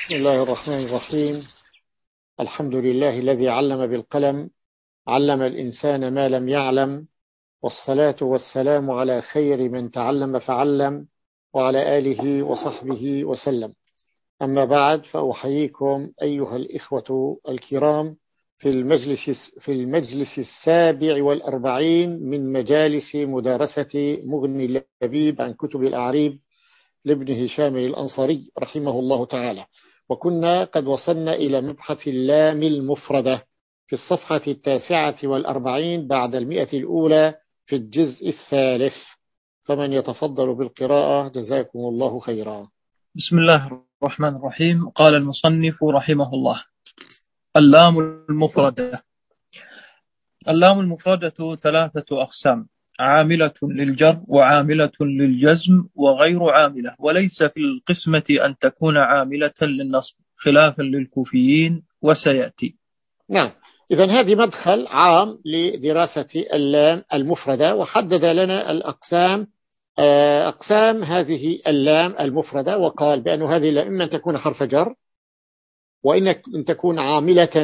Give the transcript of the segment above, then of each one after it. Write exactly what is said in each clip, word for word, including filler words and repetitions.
بسم الله الرحمن الرحيم. الحمد لله الذي علم بالقلم، علم الإنسان ما لم يعلم، والصلاة والسلام على خير من تعلم فعلم، وعلى آله وصحبه وسلم. أما بعد، فأحييكم أيها الإخوة الكرام في المجلس في المجلس السابع والأربعين من مجالس مدارسة مغني اللبيب عن كتب الأعريب لابن هشام الأنصاري رحمه الله تعالى. وكنا قد وصلنا إلى مبحث اللام المفردة في الصفحة التاسعة والأربعين بعد المئة الأولى في الجزء الثالث، فمن يتفضل بالقراءة جزاكم الله خيرا. بسم الله الرحمن الرحيم. قال المصنف رحمه الله: اللام المفردة. اللام المفردة ثلاثة أقسام: عاملة للجر، وعاملة للجزم، وغير عاملة، وليس في القسمة أن تكون عاملة للنصب خلافا للكوفيين وسيأتي. نعم، إذن هذه مدخل عام لدراسة اللام المفردة، وحدد لنا الأقسام أقسام هذه اللام المفردة، وقال بأن هذه اللام إما أن تكون حرف جر، وإن أن تكون عاملة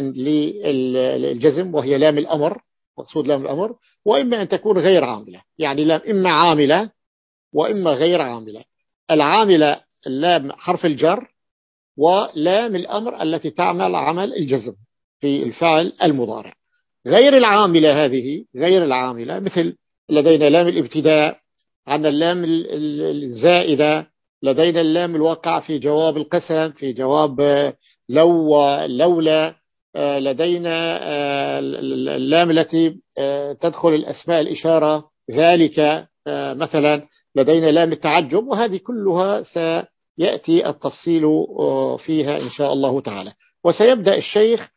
للجزم وهي لام الأمر، مقصود لام الأمر، وإما أن تكون غير عاملة، يعني لام إما عاملة وإما غير عاملة. العاملة اللام حرف الجر، ولام الأمر التي تعمل عمل الجزم في الفعل المضارع. غير العاملة هذه غير العاملة مثل لدينا لام الابتداء، عندنا اللام الزائدة، لدينا اللام الواقع في جواب القسم، في جواب لو لولا، لدينا اللام التي تدخل الأسماء الإشارة ذلك مثلا، لدينا لام التعجب، وهذه كلها سيأتي التفصيل فيها إن شاء الله تعالى. وسيبدأ الشيخ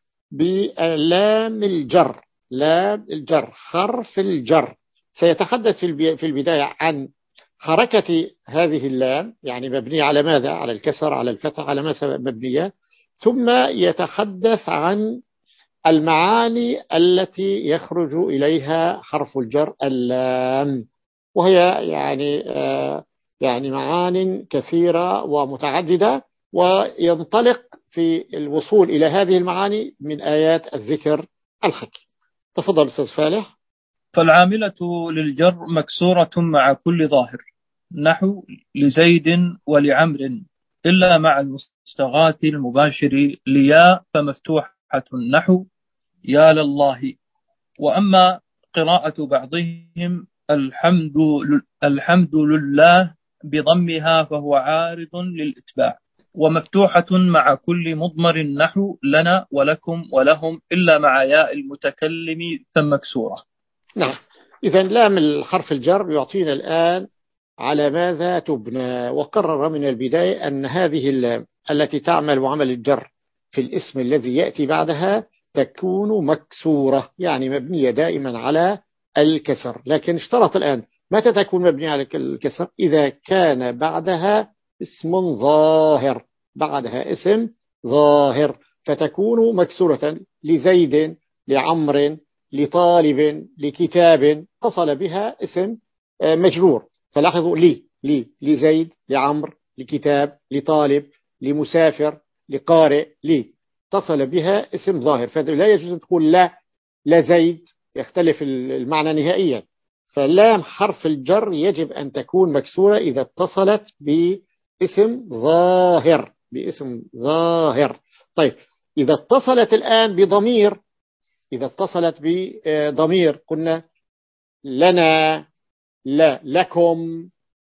بلام الجر. لام الجر حرف الجر، سيتحدث في البداية عن حركة هذه اللام، يعني مبنية على ماذا؟ على الكسر، على الفتح، على ما مبنية، ثم يتحدث عن المعاني التي يخرج إليها حرف الجر اللام، وهي يعني آه يعني معان كثيرة ومتعددة، وينطلق في الوصول إلى هذه المعاني من آيات الذكر الحكيم. تفضل أستاذ فالح. فالعاملة للجر مكسورة مع كل ظاهر، نحو لزيد ولعمر، إلا مع المستغاث المباشر ليا فمفتوحة، نحو يا لله. وأما قراءة بعضهم الحمد الحمد لله بضمها فهو عارض للإتباع، ومفتوحة مع كل مضمر، نحو لنا ولكم ولهم، إلا مع ياء المتكلم فمكسورة. نعم، إذن لام الحرف الجر يعطينا الآن على ماذا تبنى. وقرر من البداية أن هذه اللام التي تعمل عمل الجر في الاسم الذي يأتي بعدها تكون مكسورة، يعني مبنية دائما على الكسر. لكن اشترط الآن متى تكون مبنية على الكسر؟ إذا كان بعدها اسم ظاهر، بعدها اسم ظاهر فتكون مكسورة. لزيد، لعمر، لطالب، لكتاب، اتصل بها اسم مجرور. فلاحظوا لي لي لزيد، لعمر، لكتاب، لطالب، لمسافر، لقارئ، لي اتصل بها اسم ظاهر، فلا يجوز أن تقول لا لزيد، يختلف المعنى نهائيا. فلام حرف الجر يجب أن تكون مكسورة إذا اتصلت باسم ظاهر، باسم ظاهر. طيب، إذا اتصلت الآن بضمير، إذا اتصلت بضمير قلنا لنا، لا، لكم،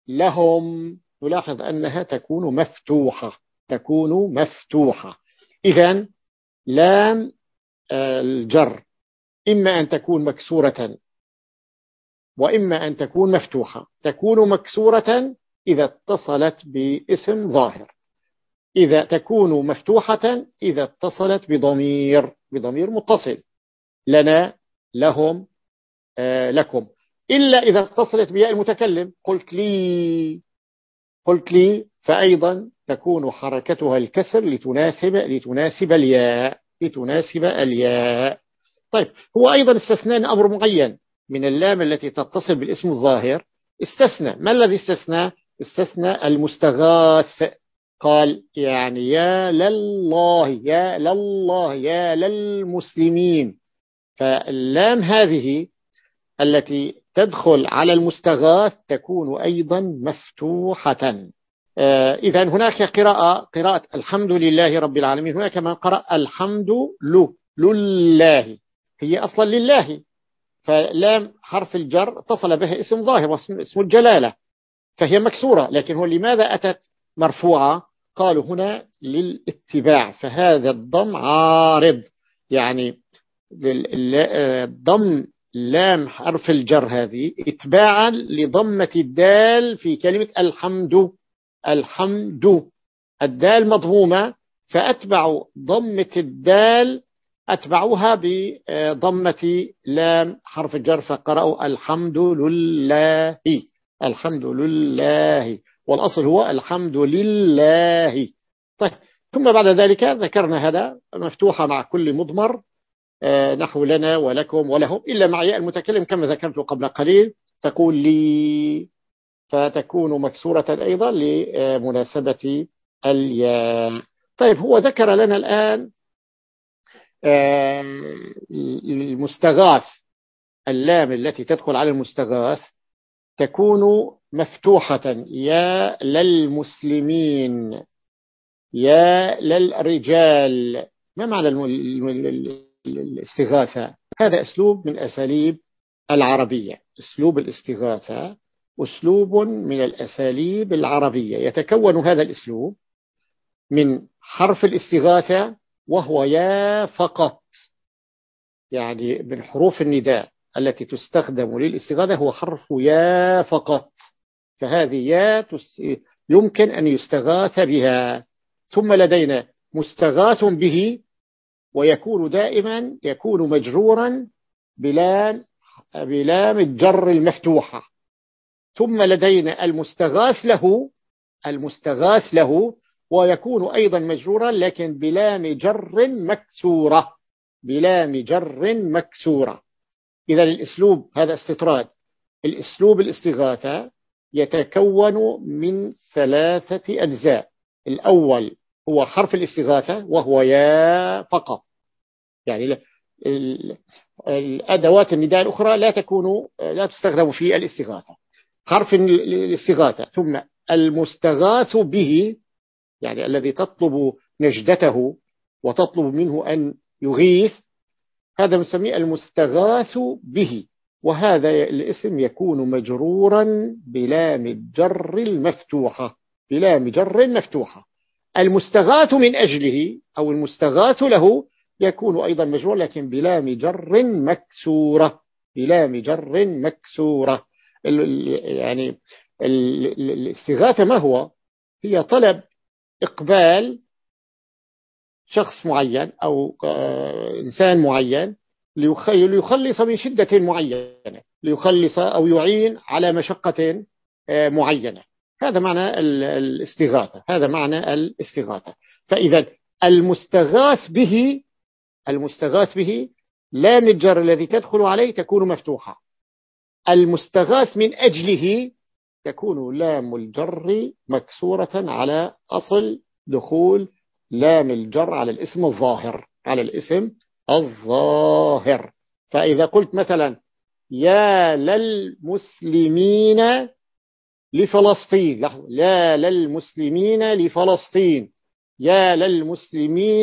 لهم، نلاحظ أنها تكون مفتوحة، تكون مفتوحة. إذن لام الجر إما أن تكون مكسورة وإما أن تكون مفتوحة. تكون مكسورة إذا اتصلت باسم ظاهر، إذا تكون مفتوحة إذا اتصلت بضمير، بضمير متصل، لنا، لهم، آه لكم، إلا إذا اتصلت بياء المتكلم، قلت لي، قلت لي، فأيضا تكون حركتها الكسر لتناسب لتناسب الياء، لتناسب الياء. طيب، هو أيضا استثناء أمر معين من اللام التي تتصل بالاسم الظاهر. استثنى، ما الذي استثنى؟ استثنى المستغاث، قال يعني يا لله، يا لله، يا للمسلمين. فاللام هذه التي تدخل على المستغاث تكون أيضا مفتوحة. إذا هناك قراءة قراءة الحمد لله رب العالمين، هناك من قرأ الحمد له لله، هي أصلا لله، فلام حرف الجر اتصل بها اسم ظاهر اسم الجلالة، فهي مكسورة. لكن هو لماذا أتت مرفوعة؟ قالوا هنا للاتباع، فهذا الضم عارض، يعني ضم لام حرف الجر هذه اتباعا لضمة الدال في كلمة الحمد. الحمد الدال مضمومة، فأتبع ضمة الدال أتبعوها بضمة لام حرف الجر، فقرأوا الحمد لله. الحمد لله، والأصل هو الحمد لله. طيب، ثم بعد ذلك ذكرنا هذا مفتوحة مع كل مضمر، نحو لنا ولكم ولهم، إلا مع ياء المتكلم كما ذكرت قبل قليل تقول لي، فتكون مكسورة أيضا لمناسبة الياء. طيب، هو ذكر لنا الآن المستغاث، اللام التي تدخل على المستغاث تكون مفتوحة، يا للمسلمين، يا للرجال. ما معنى الاستغاثة؟ هذا أسلوب من أساليب العربية. أسلوب الاستغاثة أسلوب من الأساليب العربية، يتكون هذا الأسلوب من حرف الاستغاثة وهو يا فقط، يعني من حروف النداء التي تستخدم للاستغاثة هو حرف يا فقط، فهذه يا يمكن أن يستغاث بها. ثم لدينا مستغاث به، ويكون دائما يكون مجرورا بلام بلام الجر المفتوحة. ثم لدينا المستغاث له، المستغاث له ويكون أيضا مجرورا لكن بلام جر مكسورة، بلام جر مكسورة. إذا الأسلوب هذا استطراد. الأسلوب الاستغاثة يتكون من ثلاثة أجزاء. الأول هو حرف الاستغاثة وهو يا فقط، يعني الأدوات النداء الأخرى لا تكون لا تستخدم في الاستغاثة. حرف الاستغاثة، ثم المستغاث به، يعني الذي تطلب نجدته وتطلب منه أن يغيث، هذا نسميه المستغاث به، وهذا الاسم يكون مجرورا بلام الجر المفتوحة، بلام جر مفتوحة. المستغاث من أجله أو المستغاث له يكون أيضا مجرور لكن بلام جر مكسورة، بلام جر مكسورة. يعني الاستغاثة ما هو؟ هي طلب إقبال شخص معين أو إنسان معين ليخلص من شدة معينة، ليخلص أو يعين على مشقة معينة. هذا معنى الاستغاثة، هذا معنى الاستغاثة. فإذا المستغاث به، المستغاث به لام الجر الذي تدخل عليه تكون مفتوحة. المستغاث من أجله تكون لام الجر مكسورة على أصل دخول لام الجر على الاسم الظاهر، على الاسم الظاهر. فإذا قلت مثلا يا للمسلمين لفلسطين، لا للمسلمين لفلسطين، يا للمسلمين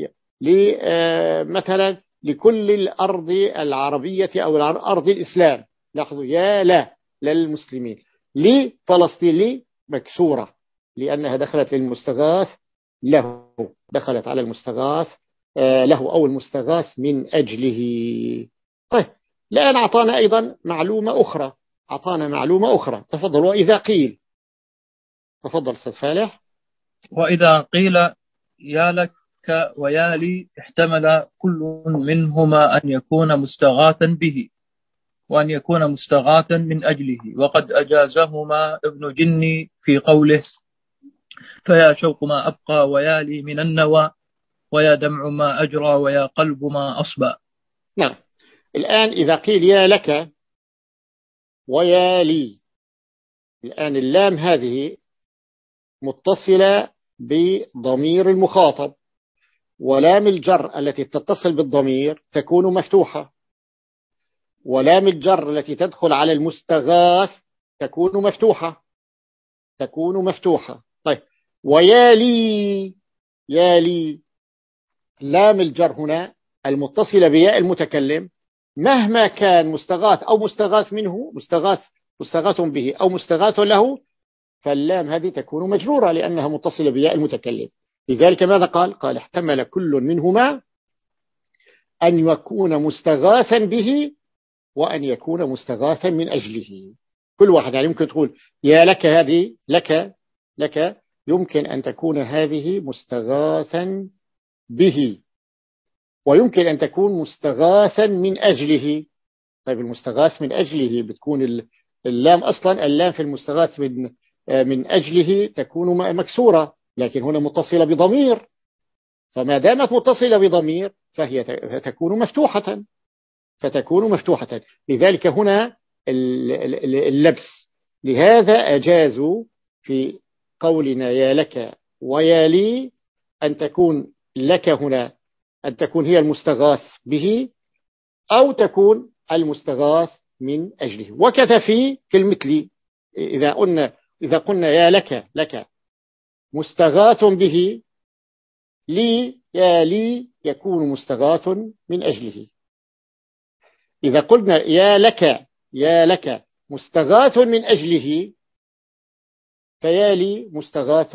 مثلا لكل الأرض العربية أو أرض الإسلام، لاحظوا يا لا للمسلمين، لفلسطين لي مكسورة لأنها دخلت للمستغاث له، دخلت على المستغاث له أو المستغاث من أجله. طيب، الآن أعطانا أيضا معلومة أخرى، أعطانا معلومة أخرى. تفضل. وإذا قيل، تفضل أستاذ فالح. وإذا قيل يا لك ويا لي احتمل كل منهما أن يكون مستغاثا به وأن يكون مستغاثا من أجله، وقد أجازهما ابن جني في قوله فيا شوق ما أبقى ويا لي من النوى ويا دمع ما أجرى ويا قلب ما أصبى. نعم. الآن إذا قيل يا لك ويا لي، الآن اللام هذه متصلة بضمير المخاطب، ولام الجر التي تتصل بالضمير تكون مفتوحة، ولام الجر التي تدخل على المستغاث تكون مفتوحة تكون مفتوحة. طيب، ويالي، يالي لام الجر هنا المتصلة بياء المتكلم مهما كان مستغاث أو مستغاث منه، مستغاث مستغاث به أو مستغاث له، فاللام هذه تكون مجرورة لأنها متصلة بياء المتكلم. لذلك ماذا قال؟ قال احتمل كل منهما أن يكون مستغاثا به وأن يكون مستغاثا من أجله. كل واحد يعني يمكن تقول يا لك، هذه لك لك يمكن أن تكون هذه مستغاثا به، ويمكن أن تكون مستغاثا من أجله. طيب، المستغاث من أجله بتكون اللام أصلا، اللام في المستغاث من من أجله تكون مكسورة، لكن هنا متصلة بضمير، فما دامت متصلة بضمير فهي تكون مفتوحة فتكون مفتوحة. لذلك هنا اللبس. لهذا أجازوا في قولنا يا لك ويا لي أن تكون لك هنا أن تكون هي المستغاث به أو تكون المستغاث من أجله. وكذا في كلمة لي، إذا قلنا إذا قلنا يا لك لك مستغاث به، لي يا لي يكون مستغاث من أجله. إذا قلنا يا لك يا لك مستغاث من أجله، فيا لي مستغاث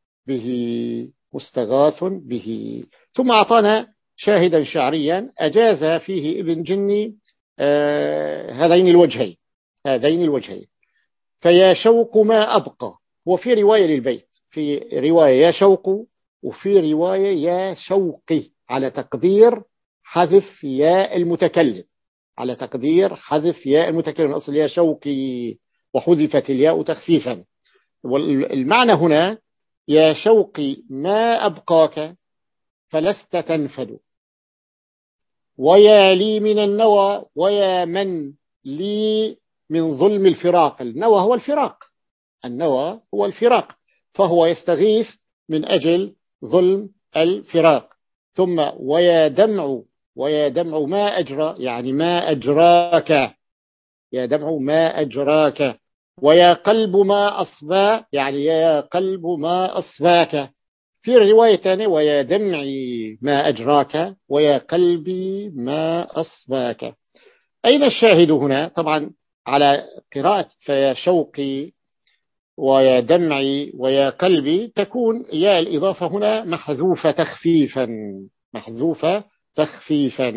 به مستغاث به. ثم أعطانا شاهدا شعريا أجاز فيه ابن جني آه هذين الوجهين هذين الوجهين فيا شوق ما أبقى. وفي رواية للبيت، في رواية يا شوق، وفي رواية يا شوقي، على تقدير حذف ياء المتكلم على تقدير حذف ياء المتكلم الأصل يا شوقي، وحذفت الياء تخفيفا. والمعنى هنا يا شوقي ما أبقاك فلست تنفد، ويا لي من النوى، ويا من لي من ظلم الفراق. النوى هو الفراق النوى هو الفراق فهو يستغيث من أجل ظلم الفراق. ثم ويا دمع ويا دمع ما أجرى، يعني ما أجراك، يا دمع ما أجراك. ويا قلب ما أصبى، يعني يا قلب ما أصباك. في رواية ثانية ويا دمعي ما أجراك، ويا قلبي ما أصباك. أين الشاهد هنا؟ طبعا على قراءة فيا شوقي ويا دمعي ويا قلبي تكون يا الإضافة هنا محذوفة تخفيفا محذوفة تخفيفا.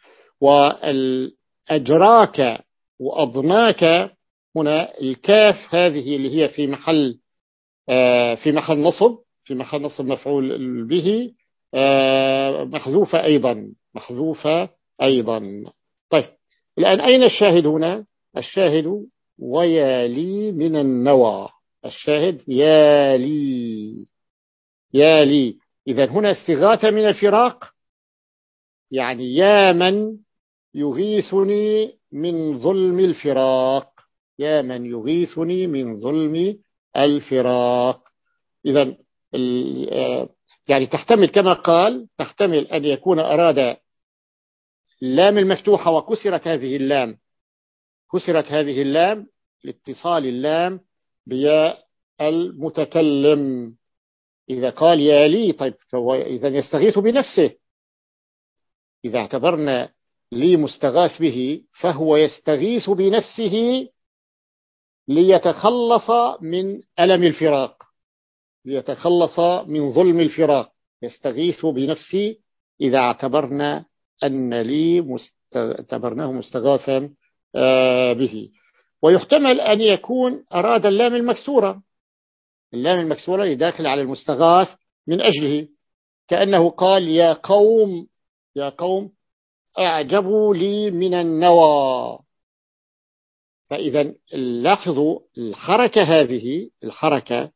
والأجراك وأضناك هنا الكاف هذه اللي هي في محل في محل نصب في محل نصب مفعول به محذوفة أيضا محذوفة أيضا. طيب، الآن أين الشاهد هنا؟ الشاهد ويا لي من النوى، الشاهد يا لي يا لي. إذن هنا استغاثة من الفراق، يعني يا من يغيثني من ظلم الفراق يا من يغيثني من ظلم الفراق. إذن يعني تحتمل كما قال تحتمل أن يكون أراد اللام المفتوحة وكسرت هذه اللام كسرت هذه اللام لاتصال اللام بياء المتكلم. إذا قال يا لي، طيب فهو إذا يستغيث بنفسه. إذا اعتبرنا لي مستغاث به فهو يستغيث بنفسه ليتخلص من ألم الفراق ليتخلص من ظلم الفراق. يستغيث بنفسه إذا اعتبرنا أن لي مست... اعتبرناه مستغاثا به. ويحتمل أن يكون أراد اللام المكسورة اللام المكسورة اللي داخل على المستغاث من أجله، كأنه قال يا قوم يا قوم أعجبوا لي من النوى. فإذا لاحظوا الحركة هذه الحركة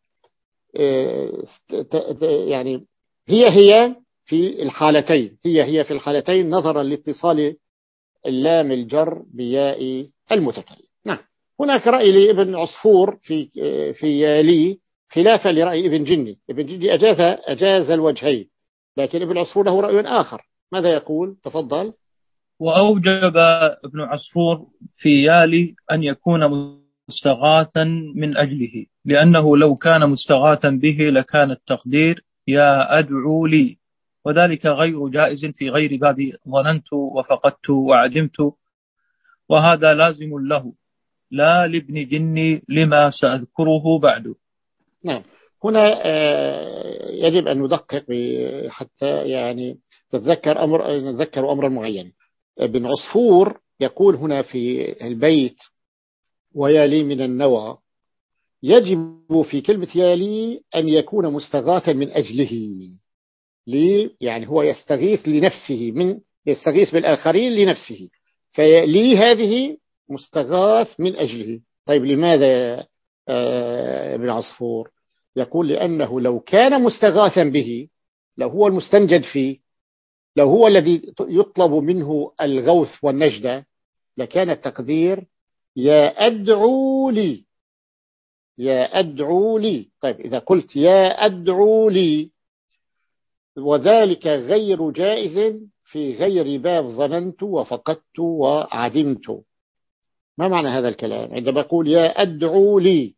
يعني هي هي في الحالتين هي هي في الحالتين نظرا لاتصال اللام الجر بياء المتكلم. نعم. هناك رأي لابن عصفور في في يالي خلافا لرأي ابن جني. ابن جني أجاز, أجاز الوجهين، لكن ابن عصفور له رأي آخر. ماذا يقول؟ تفضل. وأوجب ابن عصفور في يالي أن يكون مستغاثا من أجله، لأنه لو كان مستغاثا به لكان التقدير يا أدعو لي، وذلك غير جائز في غير باب ظننت وفقدت وعدمت، وهذا لازم له لا لابن جني لما سأذكره بعد. نعم، هنا يجب أن ندقق حتى يعني تتذكر أمر نتذكر أمرا معين. ابن عصفور يقول هنا في البيت ويالي من النوى، يجب في كلمة يالي أن يكون مستغاثا من أجله. لي يعني هو يستغيث لنفسه، من يستغيث بالآخرين لنفسه، فلي هذه مستغاث من أجله. طيب لماذا ابن عصفور؟ يقول لأنه لو كان مستغاثا به، لو هو المستنجد فيه، لو هو الذي يطلب منه الغوث والنجدة، لكان التقدير يا أدعو لي، يا أدعو لي. طيب إذا قلت يا أدعو لي وذلك غير جائز في غير باب ظننت وفقدت وعدمت. ما معنى هذا الكلام؟ عندما أقول يا أدعو لي،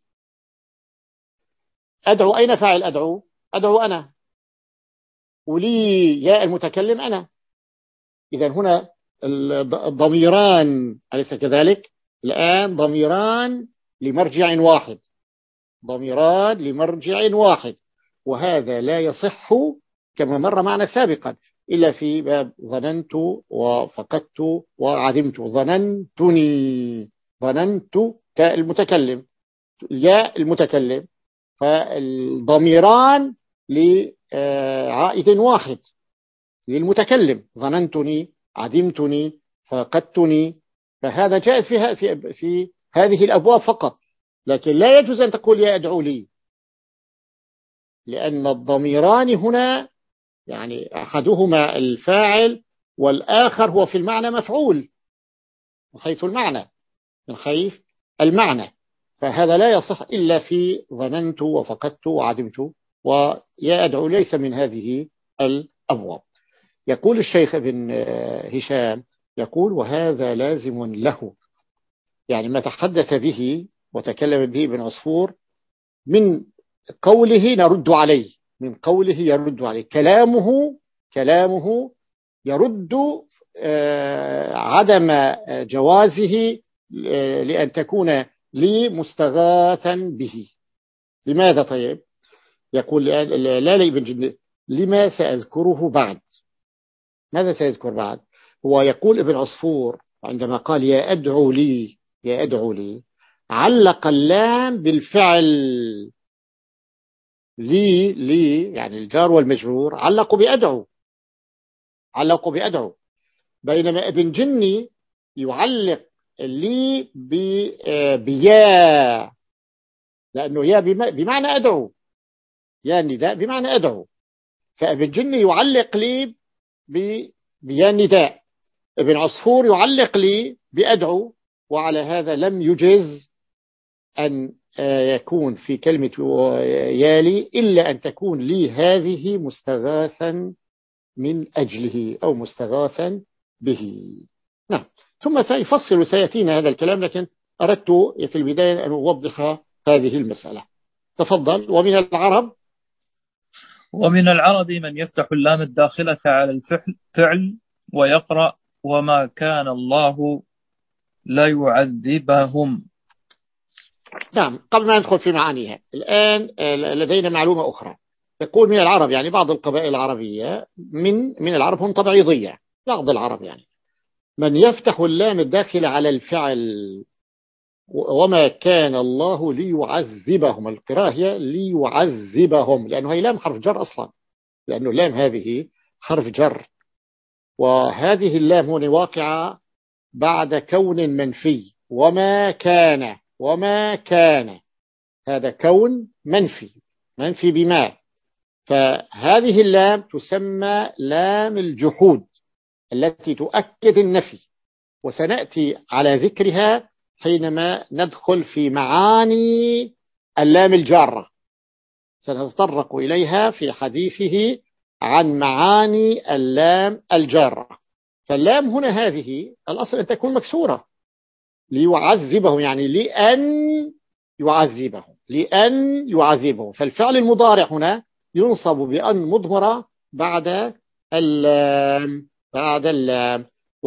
أدعو أين فاعل أدعو؟ أدعو أنا، ولي يا المتكلم أنا. إذا هنا الضميران أليس كذلك؟ الآن ضميران لمرجع واحد، ضميران لمرجع واحد، وهذا لا يصح كما مر معنا سابقا إلا في باب ظننت وفقدت وعدمت. ظننتني، ظننت كالمتكلم، يا المتكلم، فالضميران لعائد واحد للمتكلم، ظننتني، عدمتني، فقدتني. فهذا جائز في, في, في هذه الأبواب فقط، لكن لا يجوز أن تقول يا أدعو لي، لأن الضميران هنا يعني أحدهما الفاعل والآخر هو في المعنى مفعول، من حيث المعنى، من حيث المعنى، فهذا لا يصح إلا في ظننت وفقدت وعدمت، ويا أدعو ليس من هذه الأبواب. يقول الشيخ ابن هشام، يقول وهذا لازم له، يعني ما تحدث به وتكلم به ابن عصفور من قوله نرد عليه، من قوله يرد عليه، كلامه كلامه يرد عدم جوازه لأن تكون لي مستغاثا به. لماذا طيب؟ يقول لا لابن جني لما سأذكره بعد. ماذا سيذكر بعد؟ هو يقول ابن عصفور عندما قال يا أدعو لي، يا أدعو لي، علق اللام بالفعل لي، لي يعني الجار والمجرور علقوا بأدعو، علقوا بأدعو، بينما ابن جني يعلق لي بيا، لأنه يا بمعنى أدعو، يا النداء بمعنى أدعو، فابن جني يعلق لي بيا النداء، ابن عصفور يعلق لي بأدعو، وعلى هذا لم يجز أن يكون في كلمة يالي إلا أن تكون لي هذه مستغاثا من أجله أو مستغاثا به. نعم، ثم سيفصل وسيأتينا هذا الكلام، لكن أردت في البداية أن أوضح هذه المسألة. تفضل. ومن العرب ومن العرب من يفتح اللام الداخلة على الفعل فعل ويقرأ وما كان الله لا يعذبهم. نعم، قبل ما ندخل في معانيها الآن لدينا معلومة أخرى. يقول من العرب يعني بعض القبائل العربية، من من العرب هم طبيعية، بعض العرب يعني من يفتح اللام الداخل على الفعل وما كان الله ليعذبهم، القراءة هي ليعذبهم، لأنه هي لام حرف جر أصلا، لأنه اللام هذه حرف جر، وهذه اللام هنا واقعة بعد كون منفي، وما كان، وما كان هذا كون منفي، منفي بما، فهذه اللام تسمى لام الجحود التي تؤكد النفي، وسنأتي على ذكرها حينما ندخل في معاني اللام الجارة. سنتطرق إليها في حديثه عن معاني اللام الجارة. فاللام هنا هذه الأصل أن تكون مكسورة، ليعذبهم، يعني لأن يعذبهم، لأن يعذبهم. فالفعل المضارع هنا ينصب بأن مضمرة بعد اللام، بعد اللام،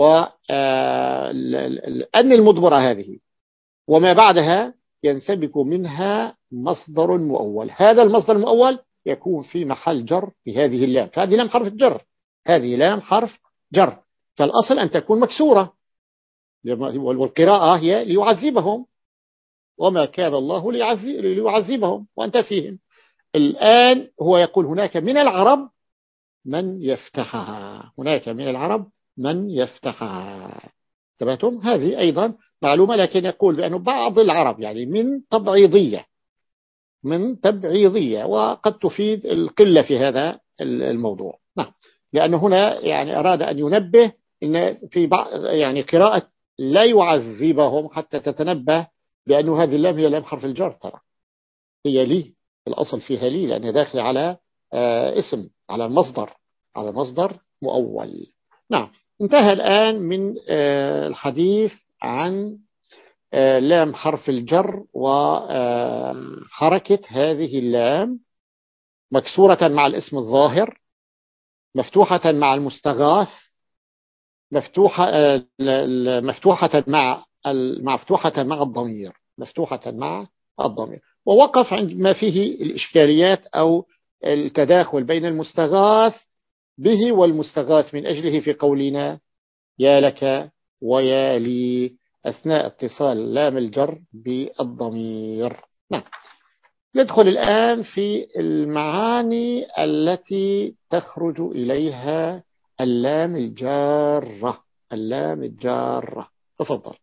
وأن المضمرة هذه وما بعدها ينسبك منها مصدر مؤول. هذا المصدر المؤول يكون في محل جر بهذه اللام، فهذه لام حرف جر، هذه لام حرف جر. فالأصل أن تكون مكسورة، والقراءة هي ليعذبهم، وما كان الله ليعذبهم وأنت فيهم. الآن هو يقول هناك من العرب من يفتحها، هناك من العرب من يفتحها. تبعتم هذه أيضا معلومة، لكن يقول بأنه بعض العرب يعني من تبعيضية، من تبعيضية، وقد تفيد القلة في هذا الموضوع. نعم، لأنه هنا يعني أراد أن ينبه إن في بعض يعني قراءة لا يعذبهم، حتى تتنبه بأنه هذه اللام هي لام حرف الجر، ترى هي لي الأصل فيها لي، لأنها داخل على آه اسم، على المصدر، على مصدر مؤول. نعم، انتهى الآن من آه الحديث عن آه لام حرف الجر وحركة هذه اللام، مكسورة مع الاسم الظاهر، مفتوحة مع المستغاث، مفتوحة آه مفتوحة مع مفتوحة مع الضمير، مفتوحة مع الضمير. ووقف عند ما فيه الإشكاليات أو التداخل بين المستغاث به والمستغاث من أجله في قولنا يا لك ويا لي أثناء اتصال لام الجر بالضمير. نعم، ندخل الآن في المعاني التي تخرج إليها اللام الجارة، اللام الجارة. تفضل.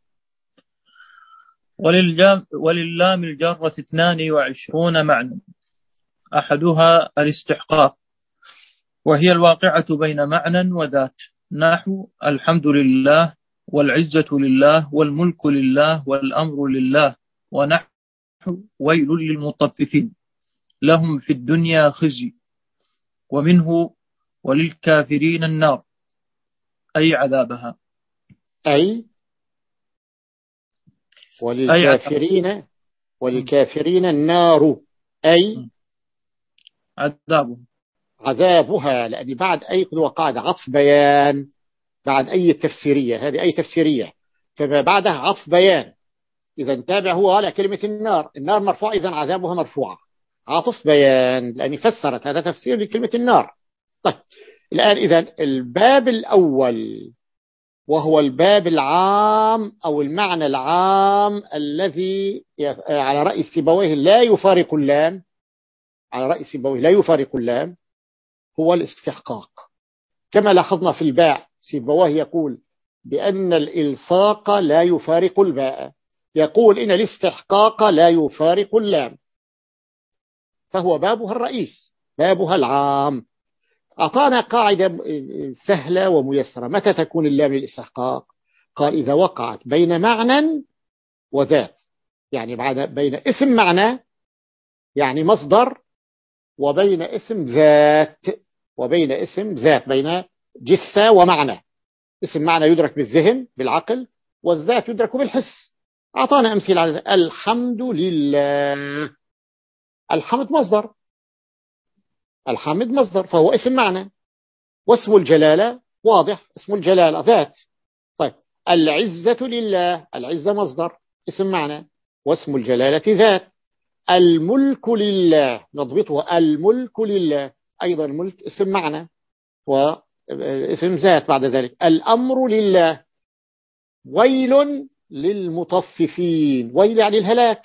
ولللام الجارة اثنان وعشرون معنى، أحدها الاستحقاق، وهي الواقعة بين معنى وذات، نحو الحمد لله والعزة لله والملك لله والأمر لله، ونحو ويل للمطففين لهم في الدنيا خزي. ومنه وللكافرين النار، أي عذابها، أي وللكافرين، وللكافرين النار، أي عذابها، عذابها. لأن بعد أي وقعد عطف بيان، بعد أي تفسيرية، هذه أي تفسيرية، فما بعدها عطف بيان. إذا تابع هو على كلمة النار، النار مرفوع، إذا عذابها مرفوعة، عطف بيان، لأني فسرت هذا تفسير لكلمة النار. طيب الآن إذا الباب الأول وهو الباب العام أو المعنى العام الذي على رأي سيبويه لا يفارق اللام، على رأي سيبويه لا يفارق اللام، هو الاستحقاق. كما لاحظنا في الباء، سيبويه يقول بأن الإلصاق لا يفارق الباء، يقول إن الاستحقاق لا يفارق اللام، فهو بابها الرئيس، بابها العام. أعطانا قاعدة سهلة وميسرة. متى تكون اللام للاستحقاق؟ قال إذا وقعت بين معنى وذات، يعني بين اسم معنى يعني مصدر، وبين اسم ذات، وبين اسم ذات، بين جثة ومعنى. اسم معنى يدرك بالذهن بالعقل، والذات يدرك بالحس. أعطانا أمثلة على ذلك. الحمد لله، الحمد مصدر، الحمد مصدر فهو اسم معنى. واسم الجلالة واضح، اسم الجلالة ذات. طيب العزة لله، العزة مصدر اسم معنى، واسم الجلالة ذات. الملك لله نضبطه، الملك لله أيضا ملك اسم معنى واسم ذات بعد ذلك. الأمر لله. ويل للمطففين، ويل يعني الهلاك،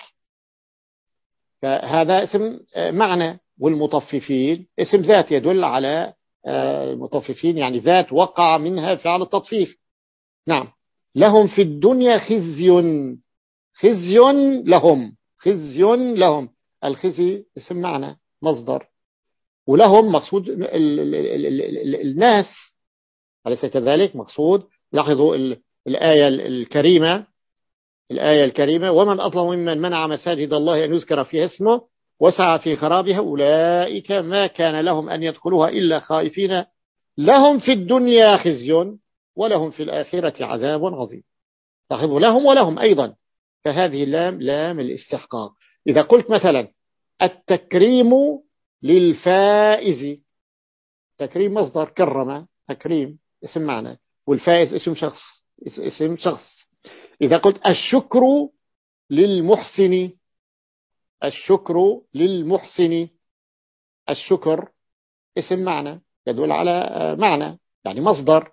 فهذا اسم معنى، والمطففين اسم ذات يدل على المطففين، يعني ذات وقع منها فعل التطفيف. نعم. لهم في الدنيا خزي، خزي لهم، خزي لهم. الخزي اسم معنى مصدر، ولهم مقصود ال ال ال ال ال الناس، أليس كذلك؟ مقصود. لاحظوا الآية الكريمة، الآية الكريمة ومن أظلم ممن منع مساجد الله أن يذكر فيها اسمه وسعى في خرابها أولئك ما كان لهم أن يدخلوها إلا خائفين لهم في الدنيا خزي ولهم في الآخرة عذاب عظيم. لاحظوا لهم ولهم أيضا، فهذه اللام لام الاستحقاق. إذا قلت مثلا التكريم للفائز، تكريم مصدر كرم، تكريم اسم معنى، والفائز اسم شخص، اسم شخص. إذا قلت الشكر للمحسن، الشكر للمحسن، الشكر اسم معنى يدل على معنى يعني مصدر،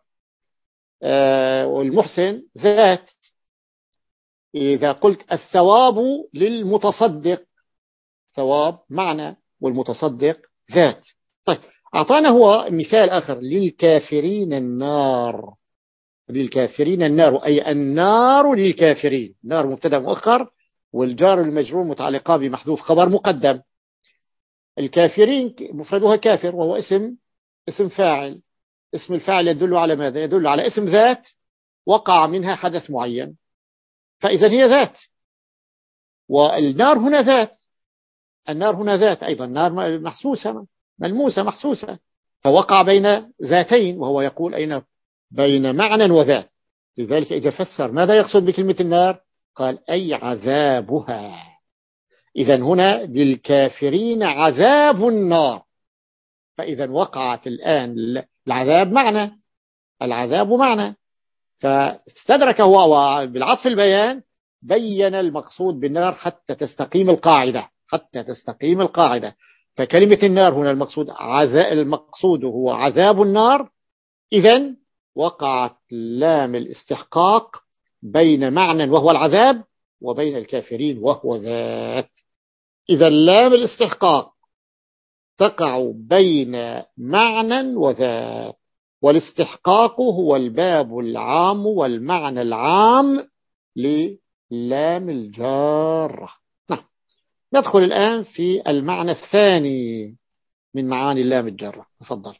والمحسن ذات. إذا قلت الثواب للمتصدق، ثواب معنى والمتصدق ذات. طيب أعطانا هو مثال آخر، للكافرين النار، للكافرين النار أي النار للكافرين، نار مبتدا مؤخر والجار المجرور متعلقة بمحذوف خبر مقدم. الكافرين مفردها كافر وهو اسم اسم فاعل، اسم الفاعل يدل على ماذا؟ يدل على اسم ذات وقع منها حدث معين، فإذا هي ذات. والنار هنا ذات، النار هنا ذات أيضا، نار محسوسة ملموسة محسوسة، فوقع بين ذاتين، وهو يقول أين بين معنى وذات. لذلك إذا فسر ماذا يقصد بكلمة النار قال أي عذابها. إذا هنا للكافرين عذاب النار، فإذا وقعت الآن العذاب معنى، العذاب معنى، فاستدرك هو بالعطف البيان بين المقصود بالنار حتى تستقيم القاعدة، حتى تستقيم القاعدة. فكلمة النار هنا المقصود عذاب، المقصود هو عذاب النار. إذن وقعت لام الاستحقاق بين معنى وهو العذاب وبين الكافرين وهو ذات. إذا لام الاستحقاق تقع بين معنى وذات، والاستحقاق هو الباب العام والمعنى العام للام الجارة. نعم. ندخل الآن في المعنى الثاني من معاني اللام الجارة، تفضل.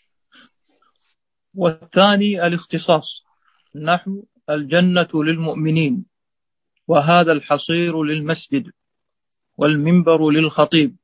والثاني الاختصاص، نحو الجنة للمؤمنين، وهذا الحصير للمسجد، والمنبر للخطيب،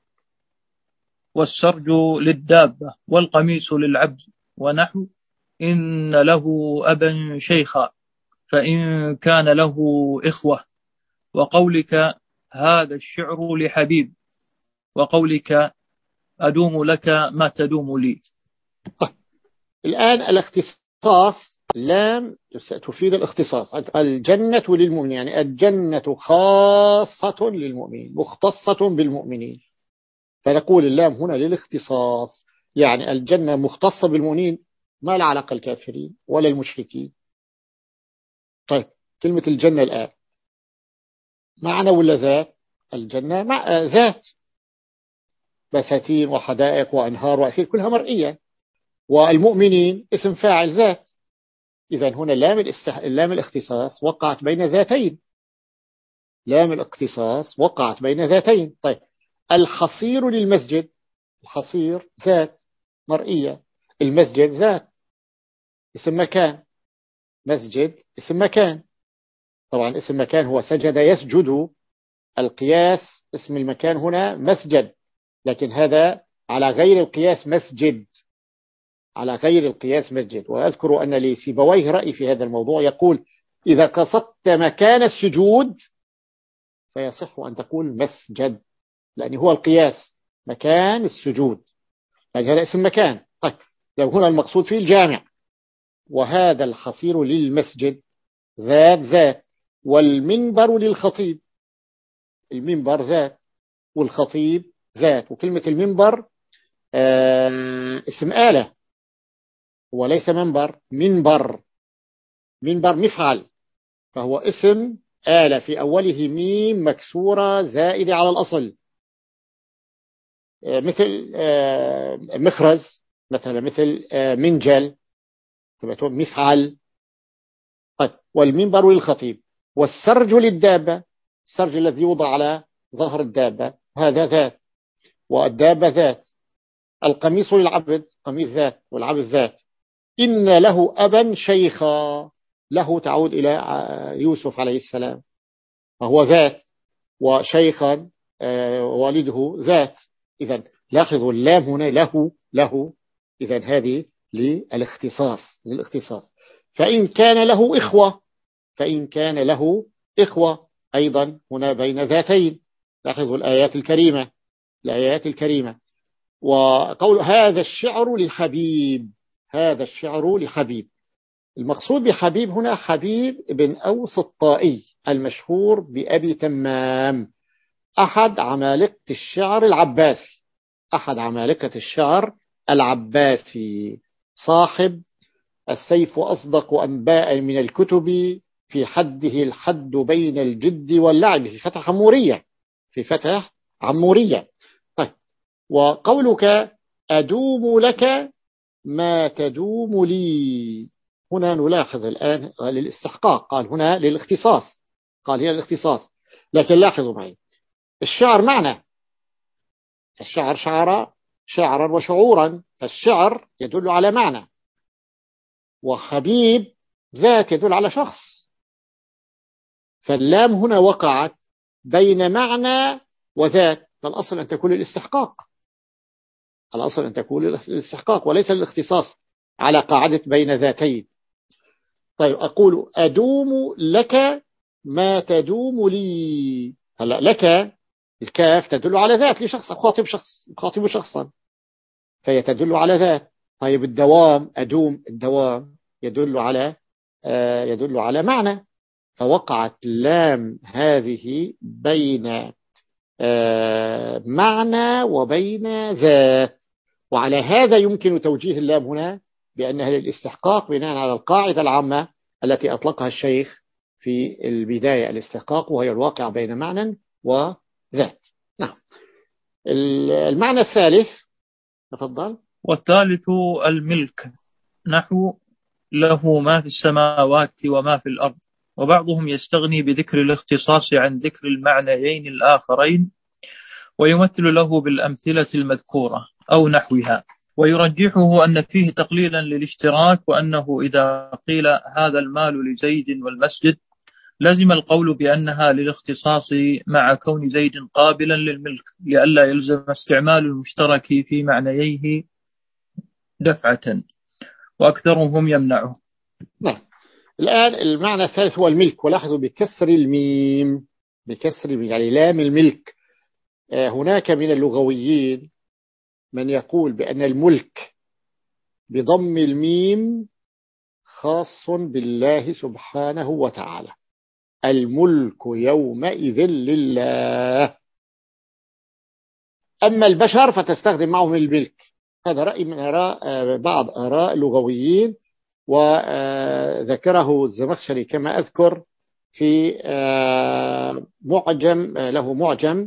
والسرج للدابة، والقميص للعبد، ونحو إن له أبا شيخا فإن كان له إخوة، وقولك هذا الشعر لحبيب، وقولك أدوم لك ما تدوم لي. طيب. الآن الاختصاص لام تفيد الاختصاص. الجنة للمؤمنين يعني الجنة خاصة للمؤمنين مختصة بالمؤمنين، فنقول اللام هنا للاختصاص، يعني الجنة مختصة بالمؤمنين ما لا علاقة الكافرين ولا المشركين. طيب كلمة الجنة الآن معنى ولا ذات؟ الجنة مع ذات، بساتين وحدائق وأنهار وأخير كلها مرئية، والمؤمنين اسم فاعل ذات. إذا هنا لام الاستح... لام الاختصاص وقعت بين ذاتين، لام الاختصاص وقعت بين ذاتين. طيب الحصير للمسجد، الحصير ذات مرئية، المسجد ذات اسم مكان، مسجد اسم مكان. طبعا اسم مكان هو سجد يسجد، القياس اسم المكان هنا مسجد، لكن هذا على غير القياس مسجد، على غير القياس مسجد. وأذكر أن لسيبويه رأي في هذا الموضوع، يقول إذا قصدت مكان السجود فيصح أن تقول مسجد، لأن هو القياس مكان السجود، يعني هذا اسم مكان. طيب لو هنا المقصود فيه الجامع، وهذا الحصير للمسجد ذات ذات، والمنبر للخطيب، المنبر ذات والخطيب ذات. وكلمة المنبر آه اسم آلة وليس منبر، منبر، منبر مفعل، فهو اسم آلة في أوله ميم مكسورة زائدة على الأصل، آه مثل آه مخرز مثلا، مثل آه منجل، مفعل. طيب والمنبر للخطيب، والسرج للدابة، السرج الذي يوضع على ظهر الدابة هذا ذات، والدابة ذات. القميص للعبد، قميص ذات والعبد ذات. إن له أبا شيخا، له تعود إلى يوسف عليه السلام فهو ذات، وشيخا والده ذات. إذن لاحظوا اللام هنا له له إذن هذه للاختصاص للاختصاص. فإن كان له إخوة فإن كان له إخوة أيضا هنا بين ذاتين. لاحظوا الآيات الكريمة الآيات الكريمة وقول هذا الشعر لحبيب هذا الشعر لحبيب. المقصود بحبيب هنا حبيب بن أوس الطائي المشهور بأبي تمام، أحد عمالقة الشعر العباسي أحد عمالقة الشعر العباسي صاحب السيف أصدق أنباء من الكتب في حده الحد بين الجد واللعب في فتح عمورية في فتح عمورية. طيب وقولك أدوم لك ما تدوم لي، هنا نلاحظ الآن للاستحقاق، قال هنا للاختصاص قال هي الاختصاص. لكن لاحظوا معي الشعر معنى الشعر شعر شعرا وشعورا، فالشعر يدل على معنى، وحبيب ذات يدل على شخص. فاللام هنا وقعت بين معنى وذات، فالأصل أن تكون الاستحقاق الأصل أن تكون الاستحقاق وليس الاختصاص على قاعدة بين ذاتين. طيب أقول أدوم لك ما تدوم لي. هلا لك الكاف تدل على ذات لشخص، أخاطب شخص أخاطب شخصا فهي تدل على ذات. طيب الدوام أدوم الدوام يدل على آه يدل على معنى، فوقعت لام هذه بين آه معنى وبين ذات. وعلى هذا يمكن توجيه اللام هنا بأنها للاستحقاق بناء على القاعدة العامة التي أطلقها الشيخ في البداية، الاستحقاق وهي الواقع بين معنى وذات. نعم. المعنى الثالث تفضل. والثالث الملك، نحو له ما في السماوات وما في الأرض. وبعضهم يستغني بذكر الاختصاص عن ذكر المعنيين الآخرين ويمثل له بالأمثلة المذكورة أو نحوها، ويرجحه أن فيه تقليلا للاشتراك، وأنه إذا قيل هذا المال لزيد والمسجد لزم القول بأنها للاختصاص مع كون زيد قابلا للملك، لئلا يلزم استعمال المشترك في معنييه دفعة، وأكثرهم يمنعه. نعم. الآن المعنى الثالث هو الملك، ولاحظوا بكسر الميم بكسر الميم يعني لام الملك. هناك من اللغويين من يقول بأن الملك بضم الميم خاص بالله سبحانه وتعالى، الملك يومئذ لله. أما البشر فتستخدم معهم الملك. هذا رأي من آراء بعض آراء اللغويين، وذكره الزمخشري كما أذكر في معجم له معجم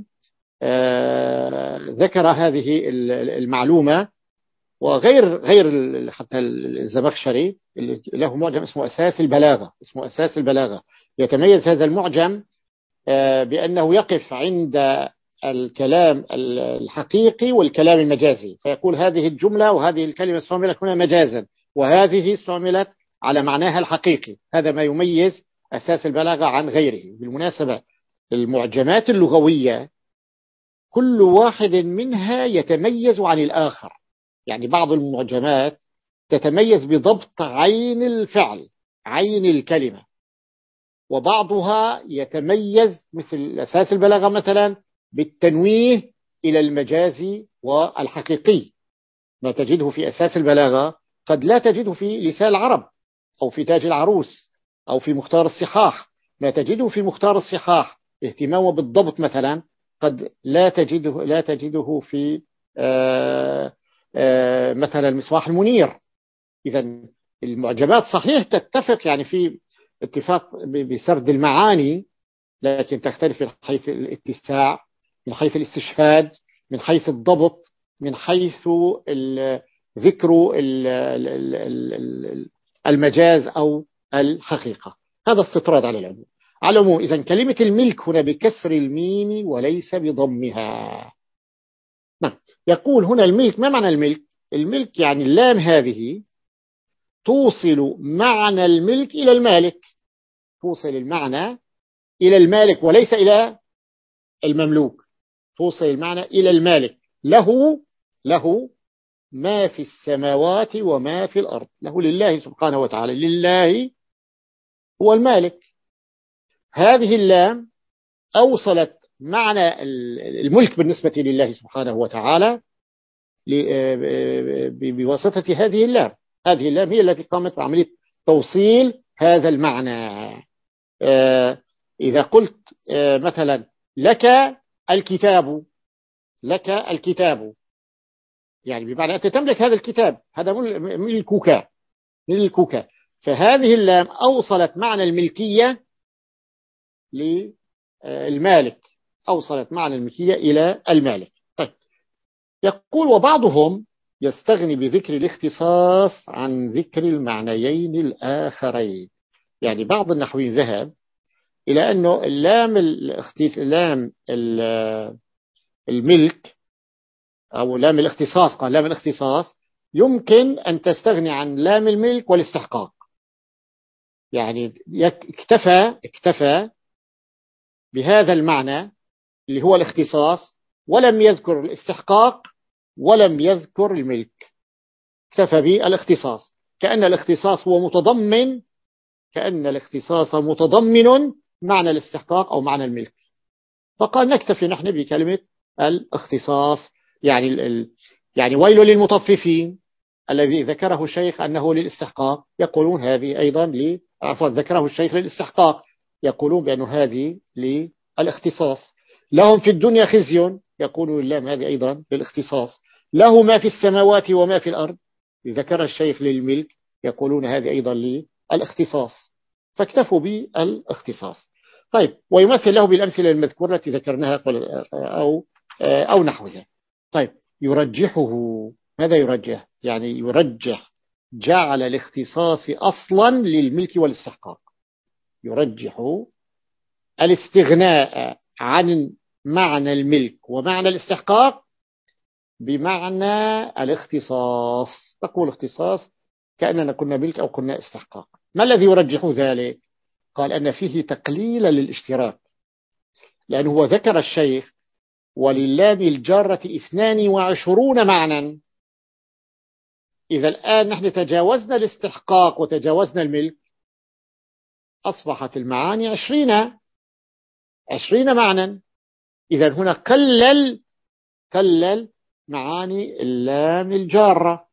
ذكر هذه المعلومة. وغير غير حتى الزمخشري له معجم اسمه أساس البلاغة اسمه أساس البلاغة يتميز هذا المعجم بأنه يقف عند الكلام الحقيقي والكلام المجازي، فيقول هذه الجملة وهذه الكلمة استعملت هنا مجازا وهذه استعملت على معناها الحقيقي. هذا ما يميز أساس البلاغة عن غيره. بالمناسبة المعجمات اللغوية كل واحد منها يتميز عن الآخر، يعني بعض المعجمات تتميز بضبط عين الفعل عين الكلمة، وبعضها يتميز مثل أساس البلاغة مثلا بالتنويه إلى المجازي والحقيقي. ما تجده في أساس البلاغة قد لا تجده في لسان العرب أو في تاج العروس أو في مختار الصحاح. ما تجده في مختار الصحاح اهتمامه بالضبط مثلا قد لا تجده لا تجده في آآ آآ مثلا المصباح المنير. إذا المعجمات صحيح تتفق يعني في اتفاق بسرد المعاني، لكن تختلف من حيث الاتساع، من حيث الاستشهاد، من حيث الضبط، من حيث ذكر المجاز أو الحقيقة. هذا استطراد على العموم. على العموم إذن كلمة الملك هنا بكسر الميم وليس بضمها. نعم. يقول هنا الملك، ما معنى الملك؟ الملك يعني اللام هذه توصل معنى الملك إلى المالك، توصل المعنى إلى المالك وليس إلى المملوك. توصل المعنى إلى المالك. له له ما في السماوات وما في الأرض، له لله سبحانه وتعالى، لله هو المالك. هذه اللام أوصلت معنى الملك بالنسبة لله سبحانه وتعالى بواسطة هذه اللام. هذه اللام هي التي قامت بعملية توصيل هذا المعنى. إذا قلت مثلا لك الكتاب، لك الكتاب، يعني بمعنى أنت تملك هذا الكتاب، هذا ملكك، ملكك. فهذه اللام أوصلت معنى الملكية للمالك، أوصلت معنى الملكية إلى المالك. طيب، يقول وبعضهم يستغني بذكر الاختصاص عن ذكر المعنيين الآخرين. يعني بعض النحويين ذهب إلى أنه اللام اللام الملك أو لام الاختصاص، قال لام الاختصاص يمكن أن تستغني عن لام الملك والاستحقاق. يعني اكتفى اكتفى بهذا المعنى اللي هو الاختصاص، ولم يذكر الاستحقاق ولم يذكر الملك، اكتفى بالاختصاص، كأن الاختصاص هو متضمن كأن الاختصاص متضمن معنى الاستحقاق أو معنى الملك. فقال نكتفي نحن بكلمة الاختصاص. يعني ال... يعني ويل للمطففين الذي ذكره الشيخ أنه للاستحقاق، يقولون هذه أيضا ل... عفوا ذكره الشيخ للاستحقاق، يقولون بأن هذه للاختصاص. لهم في الدنيا خزي، يقولون اللام هذه أيضا للاختصاص. له ما في السماوات وما في الأرض، ذكر الشيخ للملك، يقولون هذه أيضا للاختصاص. فاكتفوا بالاختصاص. طيب، ويمثل له بالأمثلة المذكورة التي ذكرناها أو أو نحوها. طيب، يرجحه. ماذا يرجح؟ يعني يرجح جعل الاختصاص أصلا للملك والاستحقاق. يرجح الاستغناء عن معنى الملك ومعنى الاستحقاق بمعنى الاختصاص. تقول اختصاص كأننا كنا ملك أو كنا استحقاق. ما الذي يرجح ذلك؟ قال أن فيه تقليل للاشتراك، لأنه هو ذكر الشيخ وللام الجارة اثنان وعشرون معنى. إذا الآن نحن تجاوزنا الاستحقاق وتجاوزنا الملك، أصبحت المعاني عشرين عشرين معنى. إذا هنا قلل قلل معاني اللام الجارة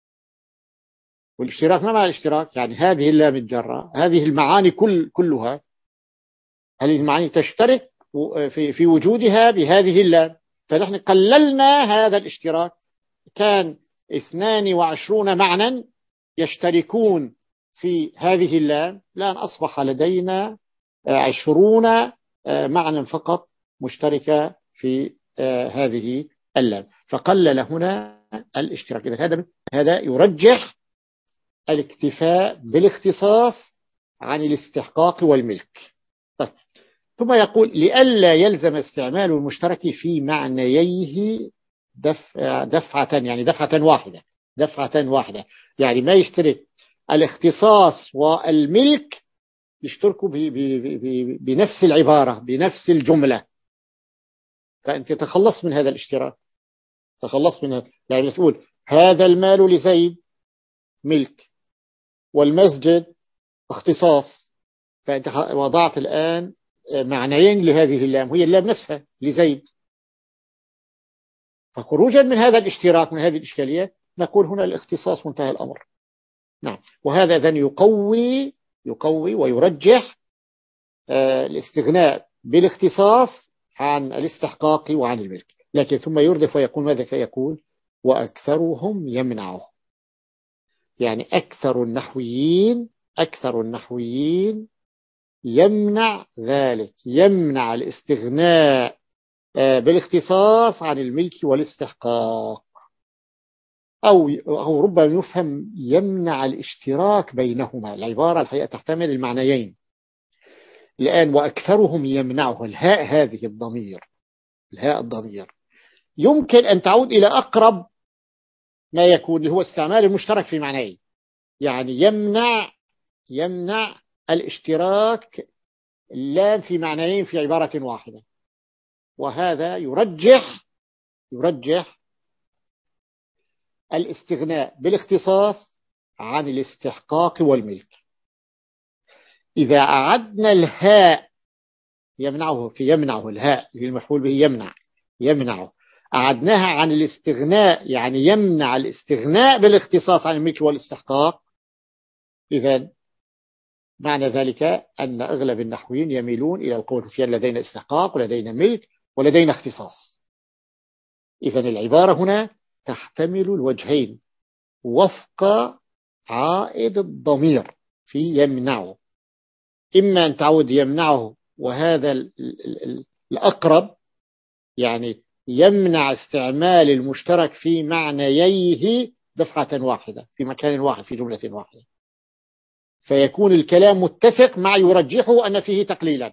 والاشتراك. ما معنى الاشتراك؟ يعني هذه اللام الجارة، هذه المعاني كل كلها، هذه المعاني تشترك في في وجودها بهذه اللام. فنحن قللنا هذا الاشتراك، كان اثنان وعشرون معنى يشتركون في هذه اللام، الآن أصبح لدينا عشرون معنى فقط مشتركة في هذه اللام، فقلل هنا الاشتراك. إذا هذا هذا يرجح الاكتفاء بالاختصاص عن الاستحقاق والملك. طيب. ثم يقول لئلا يلزم استعمال المشترك في معنييه دفع دفعة، يعني دفعة واحدة دفعة واحدة يعني ما يشترك الاختصاص والملك يشتركوا بنفس العبارة بنفس الجملة، فأنت تخلص من هذا الاشتراك، تخلص من هذا. يعني تقول هذا المال لزيد ملك والمسجد اختصاص، فأنت وضعت الآن معنيين لهذه اللام، هي اللام نفسها لزيد. فخروجا من هذا الاشتراك، من هذه الإشكالية، نقول هنا الاختصاص منتهى الأمر. نعم. وهذا ذن يقوي يقوي ويرجح الاستغناء بالاختصاص عن الاستحقاق وعن الملك. لكن ثم يردف ويقول ماذا؟ فيقول وأكثرهم يمنعه. يعني أكثر النحويين أكثر النحويين يمنع ذلك، يمنع الاستغناء بالاختصاص عن الملك والاستحقاق، أو أو ربما يفهم يمنع الاشتراك بينهما. العبارة الحقيقة تحتمل المعنيين. الآن وأكثرهم يمنعه، الهاء هذه الضمير، الهاء الضمير يمكن أن تعود إلى أقرب ما يكون، اللي هو استعمال المشترك في معنيين. يعني يمنع يمنع الاشتراك اللام في معنيين في عبارة واحدة. وهذا يرجح يرجح الاستغناء بالاختصاص عن الاستحقاق والملك. إذا أعدنا الهاء يمنعه في يمنعه الهاء المفعول به يمنع يمنعه أعدناها عن الاستغناء، يعني يمنع الاستغناء بالاختصاص عن الملك والاستحقاق، إذن معنى ذلك أن أغلب النحويين يميلون إلى القول في لدينا استحقاق ولدينا ملك ولدينا اختصاص. إذن العبارة هنا تحتمل الوجهين وفق عائد الضمير في يمنعه، إما أن تعود يمنعه وهذا الأقرب، يعني يمنع استعمال المشترك في معنييه دفعة واحدة في مكان واحد في جملة واحدة، فيكون الكلام متسق مع يرجحه أن فيه تقليلا.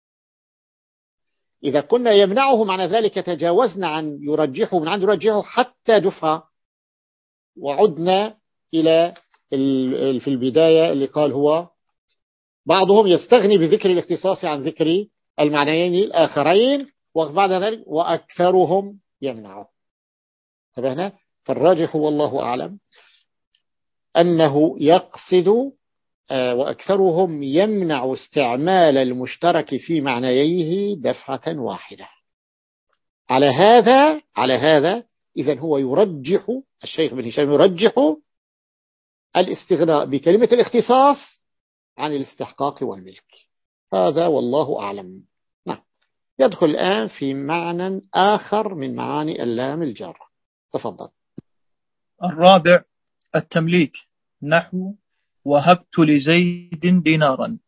إذا كنا يمنعه معنى ذلك تجاوزنا عن يرجحه من عند يرجحه حتى دفعة، وعدنا إلى في البداية اللي قال هو بعضهم يستغني بذكر الاختصاص عن ذكر المعنيين الآخرين، وبعد ذلك وأكثرهم يمنعه. انتبهنا؟ فالراجح والله أعلم أنه يقصد وأكثرهم يمنع استعمال المشترك في معنييه دفعة واحدة. على هذا على هذا إذن هو يرجح، الشيخ بن هشام يرجح الاستغناء بكلمة الاختصاص عن الاستحقاق والملك. هذا والله أعلم. نعم. يدخل الآن في معنى آخر من معاني اللام الجارة. تفضل. الرابع التمليك، نحو وهبت لزيد دينارا.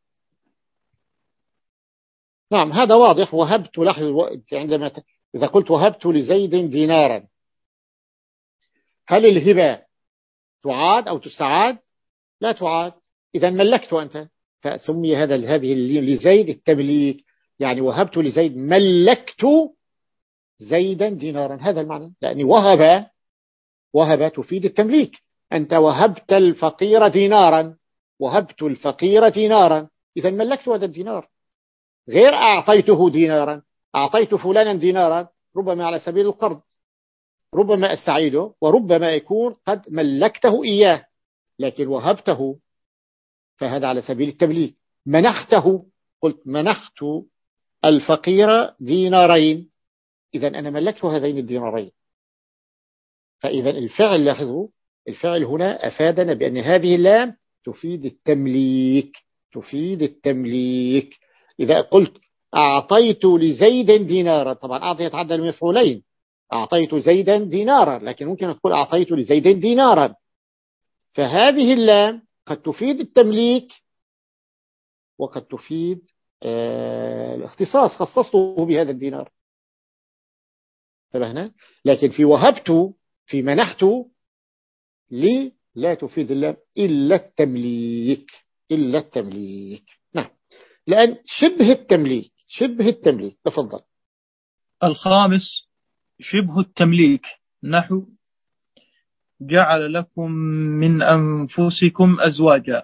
نعم هذا واضح. وهبت لحظة عندما ت... إذا قلت وهبت لزيد دينارا، هل الهبة تعاد أو تستعاد؟ لا تعاد. إذا ملكت أنت، فسمي هذا هذه لزيد التمليك، يعني وهبت لزيد ملكت زيدا دينارا، هذا المعنى. لأني وهب وهب تفيد التمليك. أنت وهبت الفقير دينارا، وهبت الفقير دينارا، إذا ملكت هذا الدينار، غير أعطيته دينارا. أعطيت فلانا دينارا ربما على سبيل القرض، ربما أستعيده، وربما يكون قد ملكته إياه، لكن وهبته فهذا على سبيل التمليك. منحته، قلت منحت الفقير دينارين، إذا أنا ملكت هذين الدينارين. فإذا الفعل، لاحظوا الفعل هنا أفادنا بأن هذه اللام تفيد التمليك تفيد التمليك. إذا قلت أعطيت لزيد دينارا، طبعا أعطي يتعدى المفعولين، أعطيت زيدا دينارا، لكن ممكن أقول أعطيت لزيد دينارا، فهذه اللام قد تفيد التمليك وقد تفيد آه الاختصاص، خصصته بهذا الدينار. فبهنا. لكن في وهبت، في منحت لي، لا تفيد اللام إلا التمليك إلا التمليك. نعم. لأن شبه التمليك شبه التمليك. تفضل. الخامس شبه التمليك، نحو جعل لكم من أنفسكم أزواجا.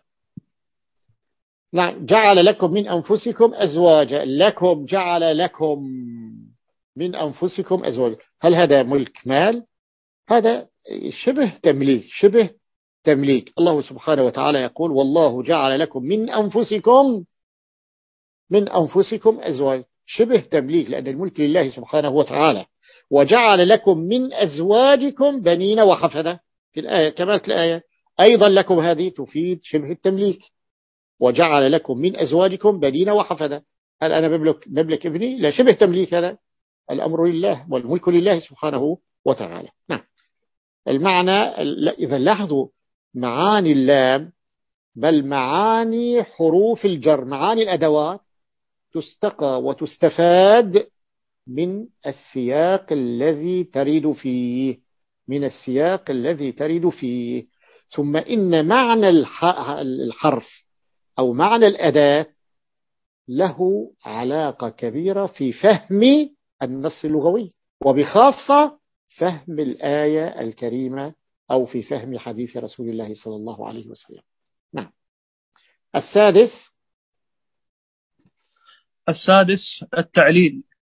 نعم جعل لكم من أنفسكم أزواجا. لكم جعل لكم من أنفسكم أزواجا، هل هذا ملك مال؟ هذا شبه تمليك شبه تمليك. الله سبحانه وتعالى يقول والله جعل لكم من أنفسكم من أنفسكم أزواج، شبه تمليك، لأن الملك لله سبحانه وتعالى. وجعل لكم من أزواجكم بنين وحفدة في الآية، كما في الآية أيضا لكم، هذه تفيد شبه التمليك. وجعل لكم من أزواجكم بنين وحفدة، هل أنا مملك, مملك ابني؟ لا، شبه تمليك، هذا الأمر لله والملك لله سبحانه وتعالى. نعم. المعنى إذا لاحظوا معاني اللام، بل معاني حروف الجر، معاني الأدوات تستقى وتستفاد من السياق الذي تريد فيه من السياق الذي تريد فيه. ثم إن معنى الحرف أو معنى الأداة له علاقة كبيرة في فهم النص اللغوي، وبخاصة فهم الآية الكريمة أو في فهم حديث رسول الله صلى الله عليه وسلم. نعم. السادس السادس التعليل،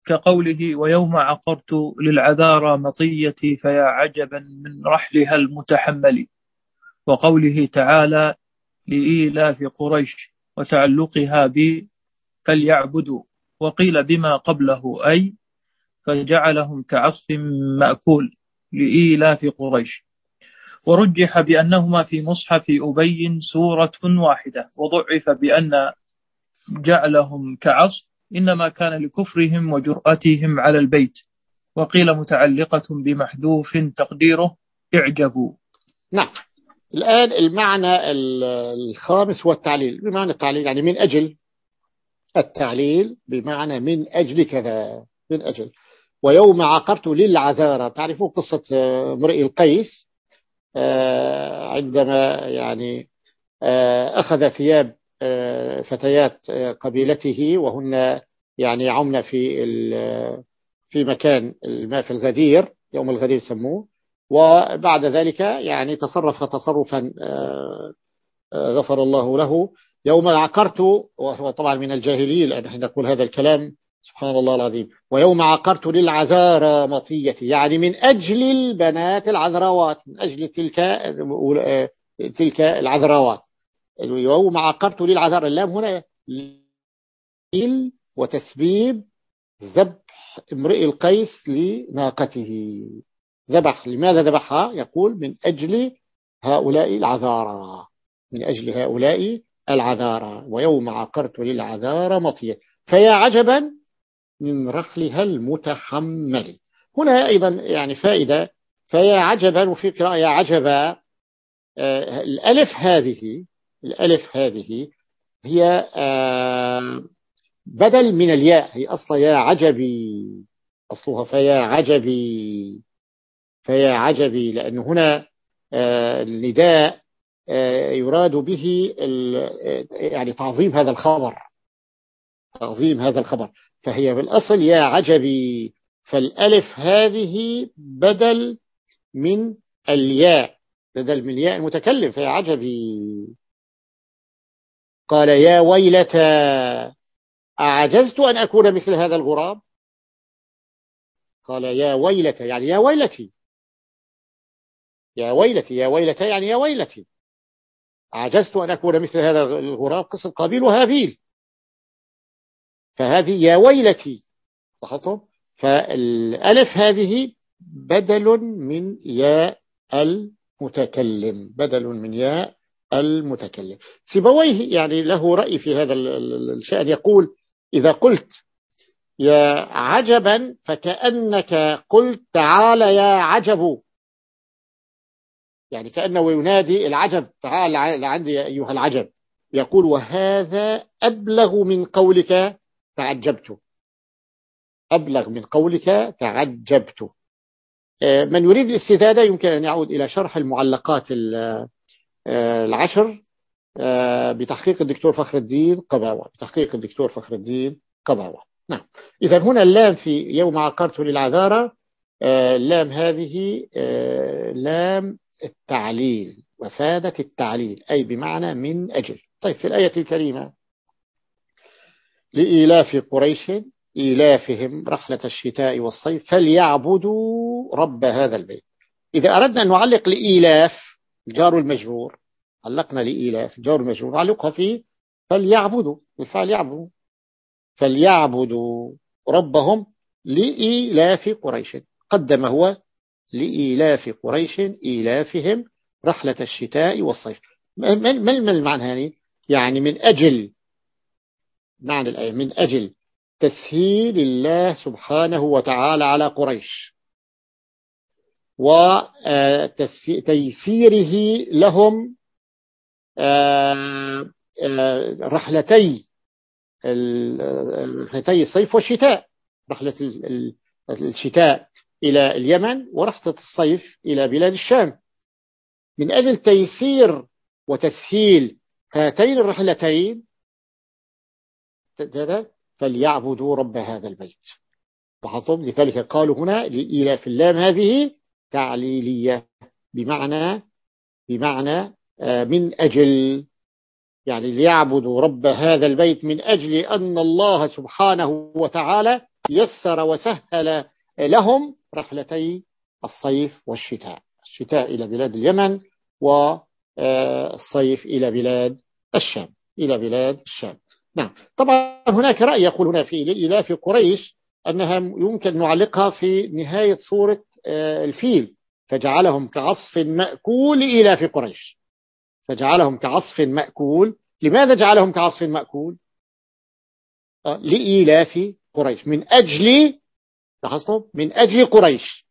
كقوله ويوم عقرت للعذارى مطيتي فيا عجبا من رحلها المتحمل، وقوله تعالى لإيلاف قريش وتعلقها بي فليعبدوا، وقيل بما قبله أي فجعلهم كعصف مأكول لإيلاف قريش. ورجح بأنهما في مصحف أبي سورة واحدة، وضعف بأن جعلهم كعصف إنما كان لكفرهم وجرأتهم على البيت، وقيل متعلقة بمحذوف تقديره اعجبوا. نعم. الآن المعنى الخامس هو التعليل. بمعنى التعليل يعني من أجل، التعليل بمعنى من أجل كذا، من أجل. ويوم عقرت للعذارى، تعرفوا قصة امرئ القيس عندما يعني أخذ ثياب فتيات قبيلته وهن يعني يعمن في في مكان الماء في الغدير، يوم الغدير سموه، وبعد ذلك يعني تصرف تصرفا غفر الله له. يوم عقرت، وهو طبعا من الجاهلية لأن احنا نقول هذا الكلام سبحان الله العظيم. ويوم عقرت للعذارى مطيتي، يعني من أجل البنات العذراوات، من أجل تلك تلك العذراوات. يوم عقرت للعذارى، اللام هنا ليل وتسبيب ذبح امرئ القيس لناقته. ذبح، لماذا ذبحها؟ يقول من أجل هؤلاء العذارى، من أجل هؤلاء العذارى. ويوم عقرت للعذارى مطية فيا عجبا من رحلها المتحمل. هنا أيضا يعني فائدة، فيا عجبا، وفي قراءة يا عجبا. آه الألف هذه، الألف هذه هي آه بدل من الياء، هي أصلا يا عجبي، أصلها فيا عجبي، فيا عجبي، لأن هنا آه النداء آه يراد به يعني تعظيم هذا الخبر، تعظيم هذا الخبر. فهي بالأصل يا عجبي، فالألف هذه بدل من الياء، بدل من الياء المتكلم، فيا عجبي. قال يا ويلتى أعجزت أن أكون مثل هذا الغراب. قال يا ويلتى يعني يا ويلتي، يا ويلتي، يا ويلتى يعني يا ويلتي، أعجزت أن أكون مثل هذا الغراب، قصة قابيل وهابيل. فهذه يا ويلتي، لاحظتم؟ فالألف هذه بدل من ياء المتكلم، بدل من ياء المتكلم. سيبويه يعني له رأي في هذا الشأن، يقول إذا قلت يا عجبا فكأنك قلت تعال يا عجب، يعني كأنه ينادي العجب، تعال عندي يا أيها العجب. يقول وهذا أبلغ من قولك تعجبت، أبلغ من قولك تعجبت. من يريد الاستزادة يمكن أن يعود إلى شرح المعلقات العشر بتحقيق الدكتور فخر الدين قباوة، بتحقيق الدكتور فخر الدين قباوة. نعم. إذا هنا اللام في يوم عقرت للعذارى، اللام هذه لام التعليل، وفادة التعليل أي بمعنى من أجل. طيب في الآية الكريمة لإيلاف قريش إيلافهم رحلة الشتاء والصيف فليعبدوا رب هذا البيت. إذا أردنا أن نعلق لإيلاف الجار المجرور، علقنا لإيلاف جار المجرور، نعلقها في فليعبدوا، بالفعل يعبدوا، فليعبدوا ربهم لإيلاف قريش. قدم هو لإيلاف قريش إيلافهم رحلة الشتاء والصيف. ما المعنى يعني؟ يعني من أجل، معنى الآية من أجل تسهيل الله سبحانه وتعالى على قريش وتيسيره لهم رحلتي رحلتي الصيف والشتاء، رحلة الشتاء إلى اليمن ورحلة الصيف إلى بلاد الشام. من أجل تيسير وتسهيل هاتين الرحلتين فليعبدوا رب هذا البيت. لاحظتم؟ لذلك قالوا هنا لإيلاف اللام هذه تعليلية بمعنى بمعنى من أجل، يعني ليعبدوا رب هذا البيت من أجل أن الله سبحانه وتعالى يسر وسهل لهم رحلتي الصيف والشتاء، الشتاء إلى بلاد اليمن والصيف إلى بلاد الشام إلى بلاد الشام. نعم. طبعا هناك رأي يقول هنا في إيلاف قريش أنها يمكن نعلقها في نهاية سورة الفيل، فجعلهم كعصف مأكول إيلاف قريش، فجعلهم كعصف مأكول. لماذا جعلهم كعصف مأكول؟ لإيلاف قريش، من أجل، لاحظتم، من أجل قريش،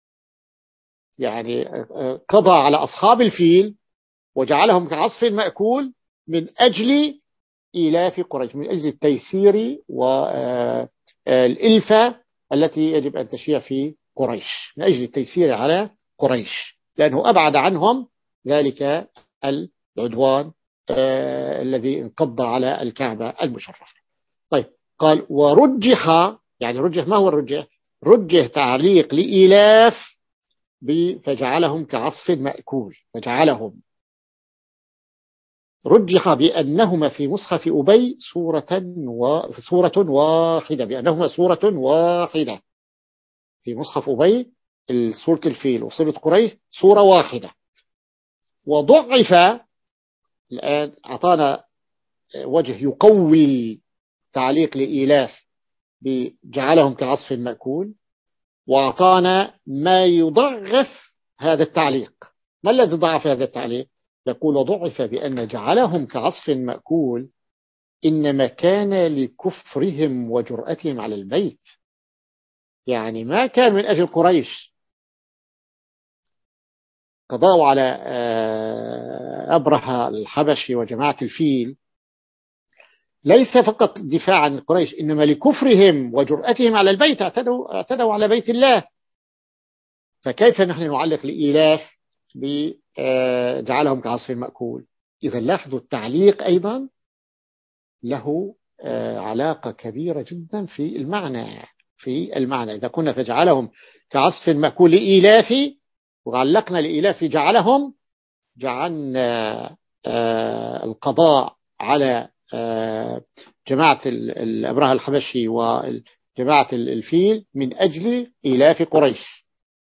يعني قضى على أصحاب الفيل وجعلهم كعصف مأكول من أجل إيلاف قريش، من أجل التيسير والإلفة التي يجب أن تشيع في قريش، من أجل التيسير على قريش، لأنه أبعد عنهم ذلك العدوان آه الذي انقض على الكعبة المشرفة. طيب، قال ورجح، يعني رجح، ما هو الرجح؟ رجح تعليق لإيلاف فجعلهم كعصف مأكول، فجعلهم رجح بأنهما في مصحف أبي سورة وسورة واحدة، بأنهما سورة واحدة في مصحف أبي، سورة الفيل وسورة قريش سورة واحدة. وضعف، الآن أعطانا وجه يقوي تعليق لإيلاف بجعلهم كعصف مأكول، وأعطانا ما يضعف هذا التعليق. ما الذي ضعف هذا التعليق؟ يقول ضعف بأن جعلهم كعصف مأكول إنما كان لكفرهم وجرأتهم على البيت، يعني ما كان من أجل قريش قضاوا على أبرهة الحبشي وجماعة الفيل، ليس فقط دفاع عن قريش، إنما لكفرهم وجرأتهم على البيت، اعتدوا, اعتدوا على بيت الله. فكيف نحن نعلق لإيلاف بجعلهم كعصف مأكول؟ إذا لاحظوا التعليق أيضا له علاقة كبيرة جدا في المعنى، في المعنى إذا كنا فجعلهم كعصف مأكول لإيلاف، وعلقنا لإيلاف جعلهم، جعلنا القضاء على جماعة الأبرهة الحبشي وجماعة الفيل من أجل إيلاف قريش.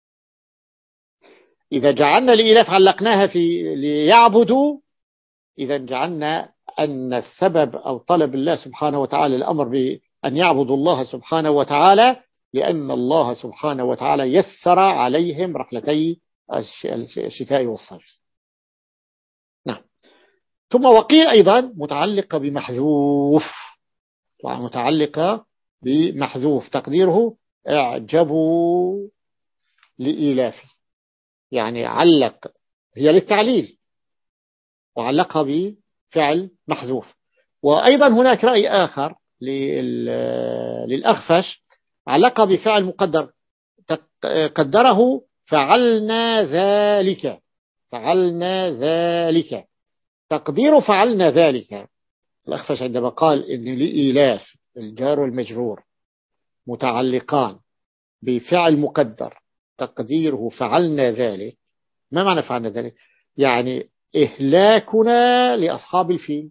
إذا جعلنا لإيلاف علقناها في ليعبدوا، إذا جعلنا أن السبب أو طلب الله سبحانه وتعالى الأمر بأن يعبدوا الله سبحانه وتعالى لأن الله سبحانه وتعالى يسر عليهم رحلتي الشتاء والصيف. نعم. ثم وقيل أيضا متعلقة بمحذوف، متعلقة بمحذوف تقديره اعجبوا لإيلاف، يعني علق، هي للتعليل وعلقها بفعل محذوف. وأيضا هناك رأي آخر للأخفش علقها بفعل مقدر، قدره فعلنا ذلك، فعلنا ذلك، تقدير فعلنا ذلك. الأخفش عندما قال إن لإيلاف الجار والمجرور متعلقان بفعل مقدر تقديره فعلنا ذلك، ما معنى فعلنا ذلك؟ يعني إهلاكنا لأصحاب الفيل،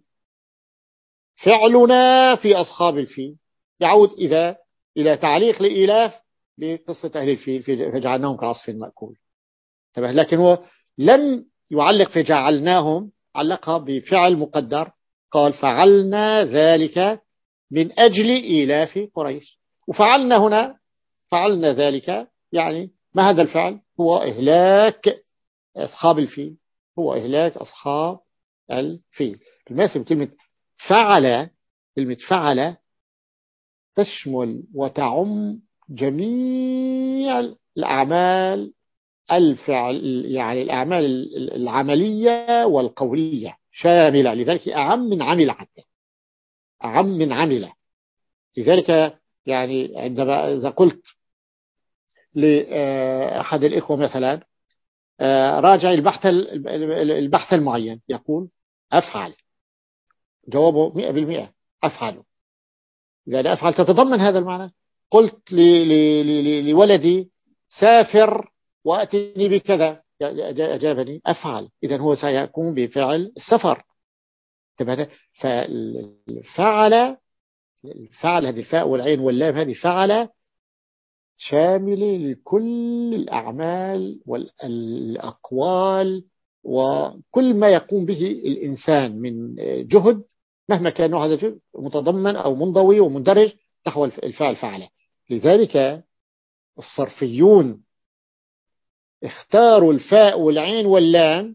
فعلنا في أصحاب الفيل، يعود إذا إلى تعليق لإيلاف بقصة أهل الفيل فجعلناهم كعصف مأكول. لكن هو لم يعلق فجعلناهم، علقها بفعل مقدر، قال فعلنا ذلك من أجل إيلاف قريش. وفعلنا هنا، فعلنا ذلك يعني ما هذا الفعل؟ هو إهلاك أصحاب الفيل، هو إهلاك أصحاب الفيل. بالمناسبة كلمة فعل، كلمة فعل تشمل وتعم جميع الأعمال الفعل، يعني الأعمال العملية والقولية شاملة، لذلك أعم من عمل، حتى أعم من عمل. لذلك يعني عندما إذا قلت لأحد الإخوة مثلا راجع البحث البحث المعين، يقول أفعل، جوابه مئة بالمئة أفعل. إذا أفعل تتضمن هذا المعنى. قلت لولدي سافر وأتني بكذا، أجابني أفعل، إذن هو سيكون بفعل السفر. ففعل الفعل هذه الفاء والعين واللام هذه فعل شاملة لكل الأعمال والأقوال وكل ما يقوم به الإنسان من جهد مهما كان هذا الجهد متضمن أو منضوي ومندرج نحو الفعل فعله. لذلك الصرفيون اختاروا الفاء والعين واللام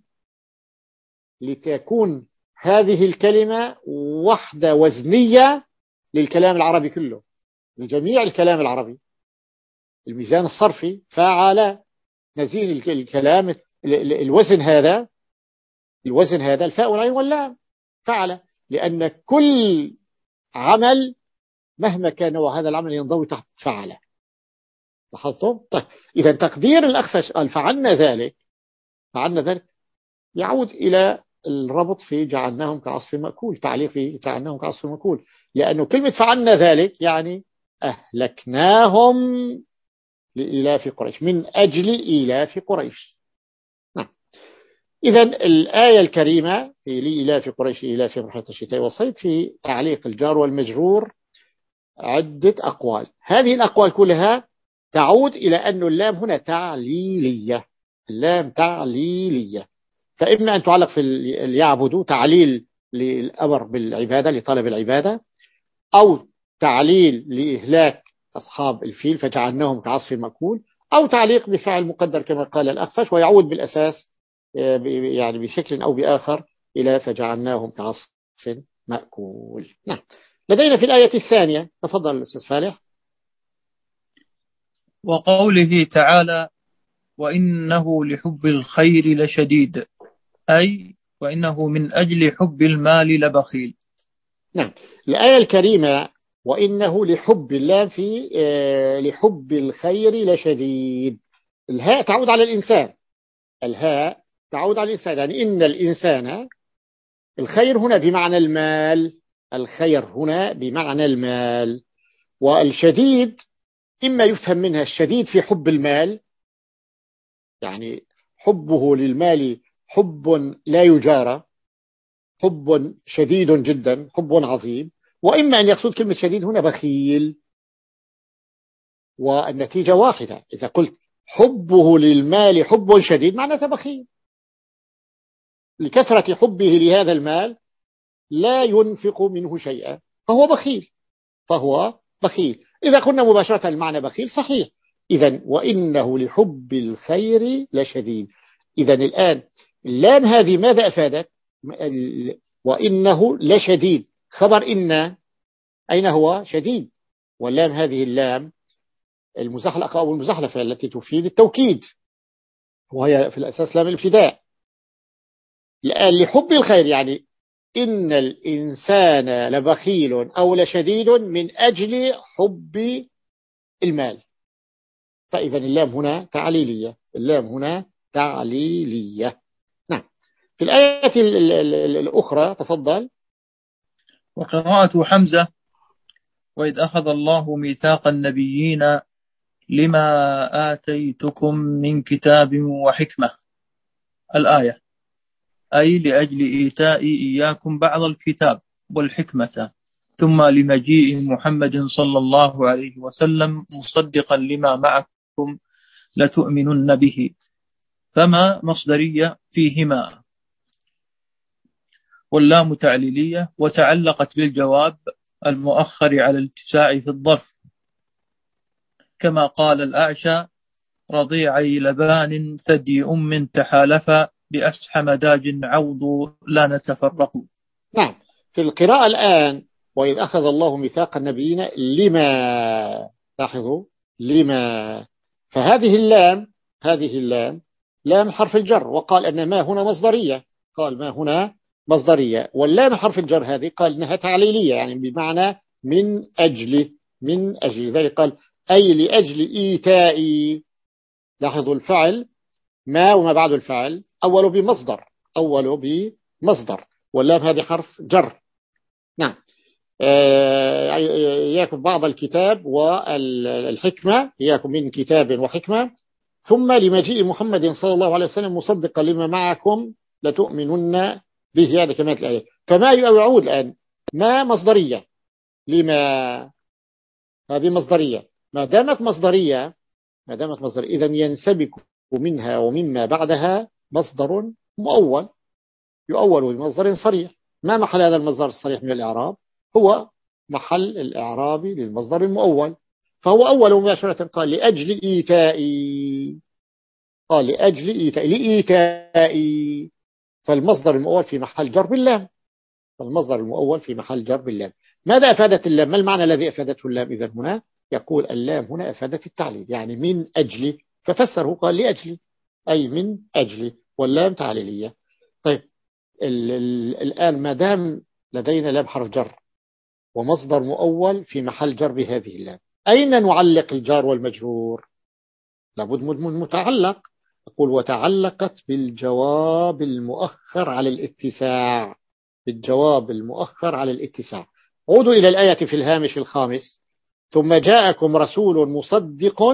لتكون هذه الكلمة وحدة وزنية للكلام العربي كله، لجميع الكلام العربي. الميزان الصرفي فعل نزين الكلام، الوزن هذا الوزن هذا الفاء والعين واللام فعل، لأن كل عمل مهما كان وهذا العمل ينضوي تحت فعل. لاحظتم؟ طيب إذا تقدير الأخفش قال فعلنا ذلك، فعلنا ذلك يعود إلى الربط في جعلناهم كعصف مأكول، تعليق في جعلناهم كعصف مأكول، لأنه كلمة فعلنا ذلك يعني أهلكناهم لإلاف قريش، من أجل إلاف قريش. نعم. إذن الآية الكريمة في لإلاف قريش إلاف رحلة الشتاء والصيف في تعليق الجار والمجرور عدة أقوال. هذه الأقوال كلها تعود إلى أن اللام هنا تعليلية، اللام تعليلية، فإما أن تعلق في يعبدوا تعليل للأمر بالعبادة لطلب العبادة، أو تعليل لإهلاك أصحاب الفيل فجعلناهم كعصف مأكول، أو تعليق بفعل مقدر كما قال الأخفش ويعود بالأساس يعني بشكل أو بآخر إلى فجعلناهم كعصف مأكول. نعم. لدينا في الآية الثانية، تفضل الأستاذ فالح. وقوله تعالى وإنه لحب الخير لشديد، أي وإنه من أجل حب المال لبخيل. نعم. الآية الكريمة وإنه لحب اللام في آه لحب الخير لشديد، الهاء تعود على الإنسان، الهاء تعود على الإنسان، يعني إن الإنسان، الخير هنا بمعنى المال، الخير هنا بمعنى المال. والشديد إما يفهم منها الشديد في حب المال، يعني حبه للمال حب لا يجارى، حب شديد جدا، حب عظيم، وإما أن يقصد كلمة شديد هنا بخيل، والنتيجة واحدة. إذا قلت حبه للمال حب شديد معناته بخيل، لكثرة حبه لهذا المال لا ينفق منه شيئا فهو بخيل، فهو بخيل. إذا قلنا مباشرة المعنى بخيل صحيح. إذن وإنه لحب الخير لشديد. إذن الآن اللام هذه ماذا أفادت؟ وإنه لشديد، خبر إن أين هو؟ شديد. واللام هذه اللام المزحلقة أو المزحلفة التي تفيد التوكيد، وهي في الأساس لام الابتداء. الآن لحب الخير يعني إن الإنسان لبخيل أو لشديد من أجل حب المال. فإذا اللام هنا تعليلية، اللام هنا تعليلية. نعم. في الآية الأخرى تفضل. وقراءة حمزة وإذ أخذ الله ميثاق النبيين لما آتيتكم من كتاب وحكمة، الآية، أي لأجل إيتاء إياكم بعض الكتاب والحكمة، ثم لمجيء محمد صلى الله عليه وسلم مصدقا لما معكم لتؤمنن به، فما مصدرية فيهما، واللام تعليلية وتعلقت بالجواب المؤخر على الاتساع في الظرف، كما قال الأعشى رضيعي لبان ثدي أم تحالفا بأسحم داج عوض لا نتفرق. نعم. في القراءة الآن وإذ أخذ الله ميثاق النبيين لما، لاحظوا لما، فهذه اللام هذه اللام لام حرف الجر، وقال أن ما هنا مصدرية، قال ما هنا مصدرية، واللام حرف الجر هذه قال إنها تعليلية يعني بمعنى من أجل، من أجل ذلك قال أي لأجل إيتائي. لاحظوا الفعل ما وما بعد الفعل أوله بمصدر، أوله بمصدر، واللام هذه حرف جر. نعم. إياكم بعض الكتاب والحكمة، إياكم من كتاب وحكمة، ثم لمجيء محمد صلى الله عليه وسلم مصدقا لما معكم لتؤمنن به، هذا كما الآية. فما يعود الآن ما مصدرية، لما هذه مصدرية، ما دامت مصدرية ما دامت مصدرية إذا ينسبك منها ومما بعدها مصدر مؤول يؤول بمصدر صريح. ما محل هذا المصدر الصريح من الإعراب؟ هو محل الإعراب للمصدر المؤول، فهو أول مباشرة قال لأجل إيتائي، قال لأجل إيتائي لإيتائي، فالمصدر المؤول في محل جر باللام، فالمصدر المؤول في محل جر باللام. ماذا أفادت اللام؟ ما المعنى الذي أفادته اللام إذا هنا؟ يقول اللام هنا أفادت التعليل، يعني من أجل، ففسره قال لأجل أي من أجل، واللام تعليلية. طيب ال ال الآن ما دام لدينا لام حرف جر ومصدر مؤول في محل جر بهذه اللام، أين نعلق الجار والمجرور؟ لابد من متعلق. يقول وتعلقت بالجواب المؤخر على الاتساع، بالجواب المؤخر على الاتساع. عودوا إلى الآية في الهامش الخامس: ثم جاءكم رسول مصدق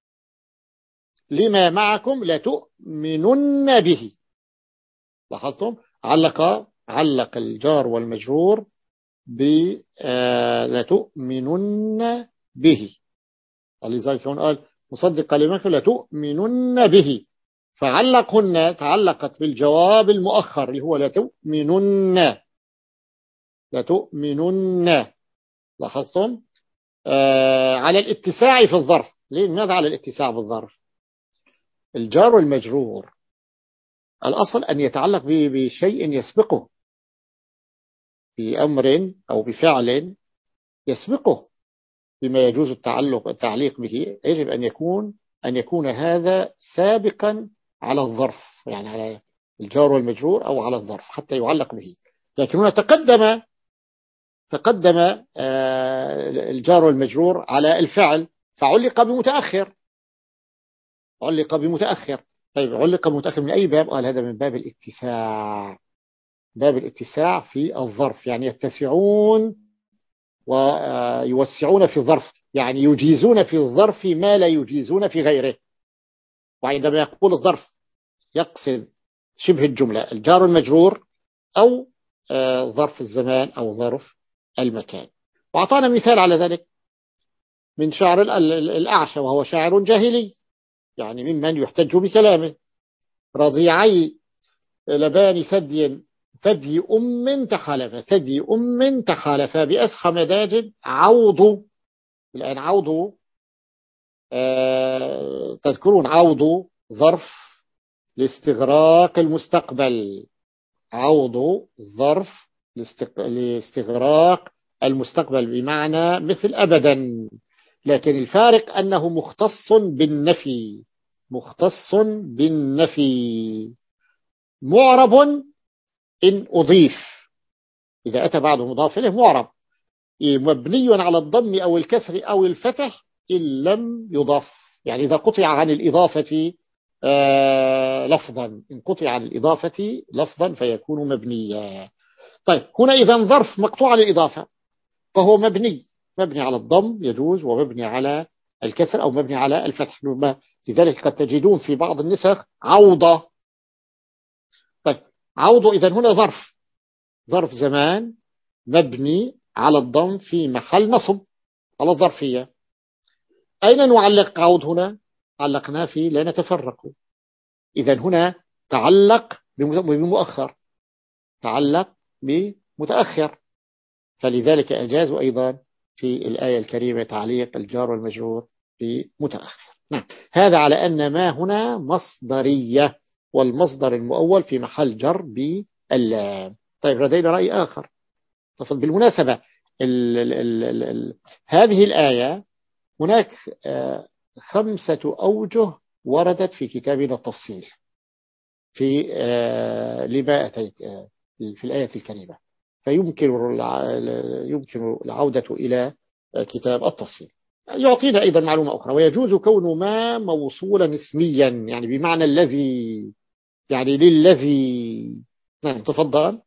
لما معكم لتؤمنن به. لاحظتم؟ علق علق الجار والمجرور ب لتؤمنن به، لذلك قال مصدق لما لتؤمنن به، فعلقهن تعلقت بالجواب المؤخر اللي هو لتؤمنن لتؤمنن. لاحظتم؟ آه على الاتساع في الظرف. لماذا على الاتساع بالظرف؟ الجار والمجرور الأصل أن يتعلق بشيء يسبقه، بأمر أو بفعل يسبقه بما يجوز التعلق التعليق به، يجب أن يكون أن يكون هذا سابقا على الظرف، يعني على الجار والمجرور أو على الظرف حتى يعلق به. لكن هنا تقدم تقدم الجار والمجرور على الفعل فعلق بمتأخر، علق بمتأخر. طيب علق بمتأخر من أي باب؟ قال هذا من باب الاتساع، باب الاتساع في الظرف، يعني يتسعون ويوسعون في الظرف، يعني يجيزون في الظرف ما لا يجيزون في غيره. وعندما يقول الظرف يقصد شبه الجملة، الجار المجرور أو ظرف الزمان أو ظرف المكان. وأعطانا مثال على ذلك من شعر الأعشى، وهو شاعر جاهلي، يعني ممن يحتج بكلامه: رضيعي لبان ثدي ثدي أم تحالف، ثدي أم تحالف بأسخى مداج عوض. الآن عوض آه تذكرون عوض ظرف لاستغراق المستقبل، عوض ظرف لاستغراق المستقبل بمعنى مثل أبدا، لكن الفارق أنه مختص بالنفي، مختص بالنفي، معرب إن أضيف، إذا أتى بعده مضاف إليه معرب، مبني على الضم أو الكسر أو الفتح إن لم يضاف، يعني إذا قطع عن الإضافة آه لفظا، إن قطع عن الإضافة لفظا فيكون مبنيا. طيب هنا إذا ظرف مقطوع عن الإضافة فهو مبني، مبني على الضم يجوز، ومبني على الكسر أو مبني على الفتح، لذلك قد تجدون في بعض النسخ عوضة. طيب عوض إذا هنا ظرف، ظرف زمان مبني على الضم في محل نصب على الظرفية. أين نعلق عوض هنا؟ علقنا في لا نتفرق، إذا هنا تعلق بمؤخر، تعلق بمتأخر، فلذلك أجازوا أيضا في الآية الكريمة تعليق الجار والمجرور بمتأخر. نعم، هذا على أن ما هنا مصدرية، والمصدر المؤول في محل جر باللام. طيب لدينا رأي آخر. طيب بالمناسبة ال ال ال ال ال هذه الآية هناك آه خمسة أوجه وردت في كتابنا التفصيل في آه لما أتيت آه في الآية الكريمة، فيمكن يمكن العودة إلى كتاب التفصيل. يعطينا أيضا معلومة أخرى: ويجوز كون ما موصولا اسميا، يعني بمعنى الذي، يعني للذي. نعم تفضل.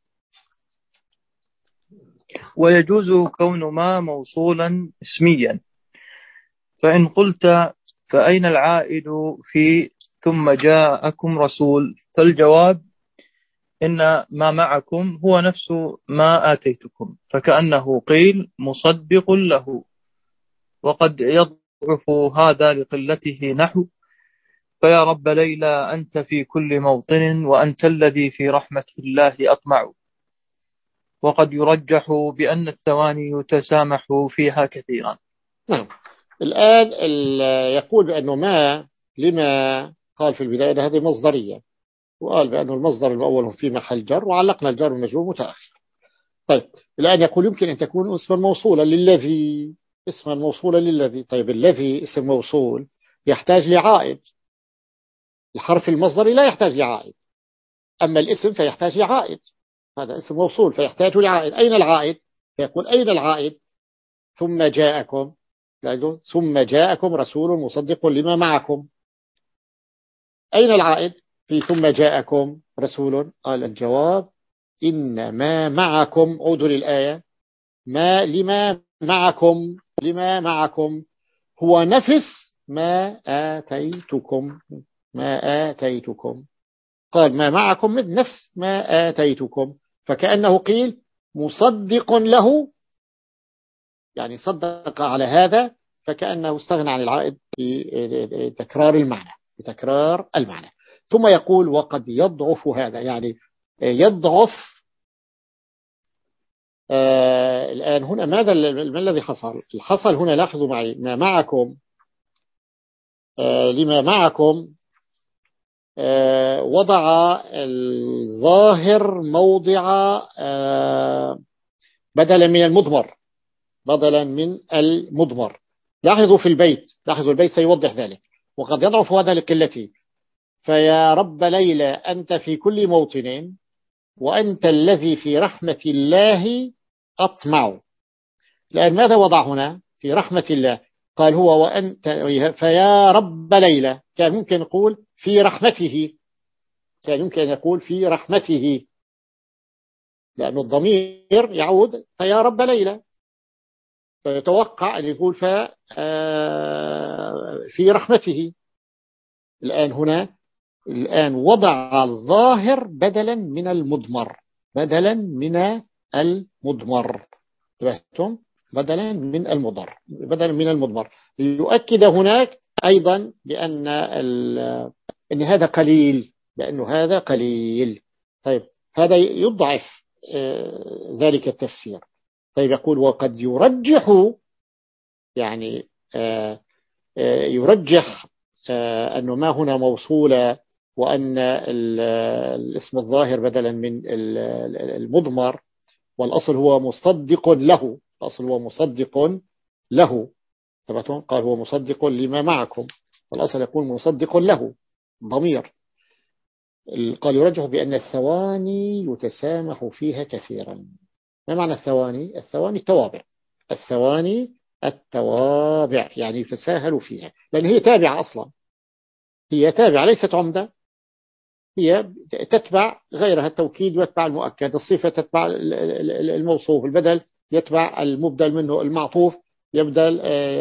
ويجوز كون ما موصولا اسميا، فإن قلت فأين العائد في ثم جاءكم رسول؟ فالجواب إن ما معكم هو نفس ما آتيتكم، فكأنه قيل مصدق له. وقد يضعف هذا لقلته، نحو فيا رب ليلى أنت في كل موطن وأنت الذي في رحمة الله أطمع. وقد يرجح بأن الثواني يتسامح فيها كثيرا. نعم. الآن يقول بأنه ما لما قال في البداية هذه مصدرية، وقال بأنه المصدر الأول في محل جر، وعلقنا الجر والمجرور متأخر. طيب الآن يقول يمكن أن تكون اسما موصولا للذي، اسما موصولا للذي. طيب الذي اسم موصول يحتاج لعائد، الحرف المصدري لا يحتاج لعائد، أما الاسم فيحتاج لعائد. هذا اسم موصول فيحتاج لعائد. أين العائد؟ فيقول أين العائد؟ ثم جاءكم، ثم جاءكم رسول مصدق لما معكم. أين العائد في ثم جاءكم رسول؟ قال الجواب إن ما معكم، عودوا للآية، ما لما معكم، لما معكم هو نفس ما آتيتكم، ما آتيتكم. قال ما معكم من نفس ما آتيتكم، فكأنه قيل مصدق له، يعني صدق على هذا، فكأنه استغنى عن العائد بتكرار المعنى، بتكرار المعنى. ثم يقول وقد يضعف هذا، يعني يضعف. آه الآن هنا ماذا ما الذي حصل؟ الحصل هنا لاحظوا معي، ما معكم، آه لما معكم، آه وضع الظاهر موضع آه بدلا من المضمر، بدلا من المضمر. لاحظوا في البيت، لاحظوا البيت سيوضح ذلك. وقد يضعف هذا لقلته، فيا رب ليلى أنت في كل موطن وأنت الذي في رحمة الله أطمع. لأن ماذا وضع هنا في رحمة الله؟ قال هو وأنت، فيا رب ليلى، كان ممكن يقول في رحمته، كان يمكن يقول في رحمته، لأن الضمير يعود فيا رب ليلى، فيتوقع أن يقول في رحمته. الآن هنا الآن وضع الظاهر بدلا من المضمر، بدلا من المضمر، انتبهتم؟ بدلا من المضمر، بدلا من المضمر، ليؤكد هناك أيضا بأن أن هذا قليل، بأنه هذا قليل. طيب هذا يضعف ذلك التفسير. طيب يقول وقد يرجح، يعني يرجح أنه ما هنا موصولة، وأن الاسم الظاهر بدلا من المضمر، والأصل هو مصدق له، الأصل هو مصدق له. ثبتون؟ قال هو مصدق لما معكم، والأصل يكون مصدق له ضمير. قال يرجح بأن الثواني يتسامح فيها كثيرا. ما معنى الثواني؟ الثواني التوابع، الثواني التوابع يعني يتساهل فيها، لأن هي تابعة أصلا، هي تابعة ليست عمدة، هي تتبع غيرها، التوكيد يتبع المؤكد، الصفة تتبع الموصوف، البدل يتبع المبدل منه، المعطوف يبدل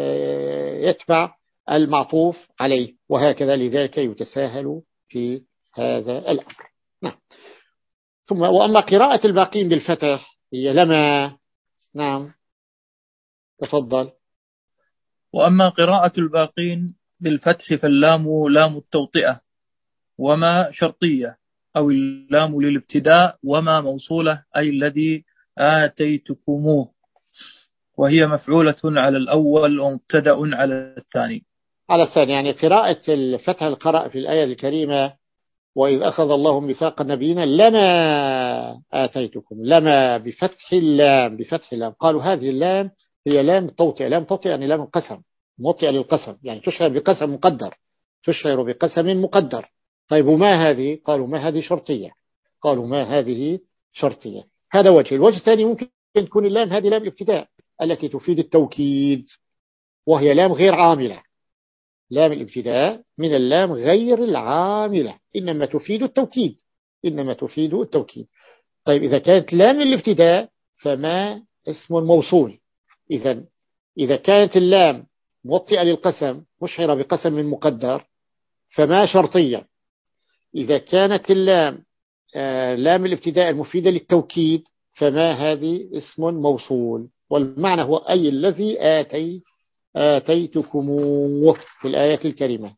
يتبع المعطوف عليه، وهكذا. لذلك يتساهل في هذا الأمر. نعم. ثم وأما قراءة الباقين بالفتح هي لما. نعم تفضل. وأما قراءة الباقين بالفتح فاللام لام التوطئة، وما شرطية، أو اللام للابتداء، وما موصولة أي الذي آتيتكموه، وهي مفعولة على الأول ومبتدأ على الثاني. على الثاني، يعني قراءة الفتح القرأ في الآية الكريمة وإذ أخذ الله ميثاق النبيين لما آتيتكم، لما بفتح اللام، بفتح اللام. قالوا هذه اللام هي لام توطئة، لام توطئة يعني لام القسم، موطئة للقسم، يعني تشعر بقسم مقدر، تشعر بقسم مقدر. طيب وما هذه؟ قالوا ما هذه شرطية، قالوا ما هذه شرطية. هذا وجه. الوجه الثاني ممكن تكون اللام هذه لام الابتداء التي تفيد التوكيد، وهي لام غير عاملة. لام الابتداء من اللام غير العاملة، إنما تفيد التوكيد، إنما تفيد التوكيد. طيب إذا كانت لام الابتداء فما اسم موصول. إذا إذا كانت اللام موطئة للقسم مشعرة بقسم من مقدر فما شرطية. إذا كانت اللام لام الابتداء المفيدة للتوكيد، فما هذه اسم موصول، والمعنى هو أي الذي آتي آتيتكموه في الآية الكريمة.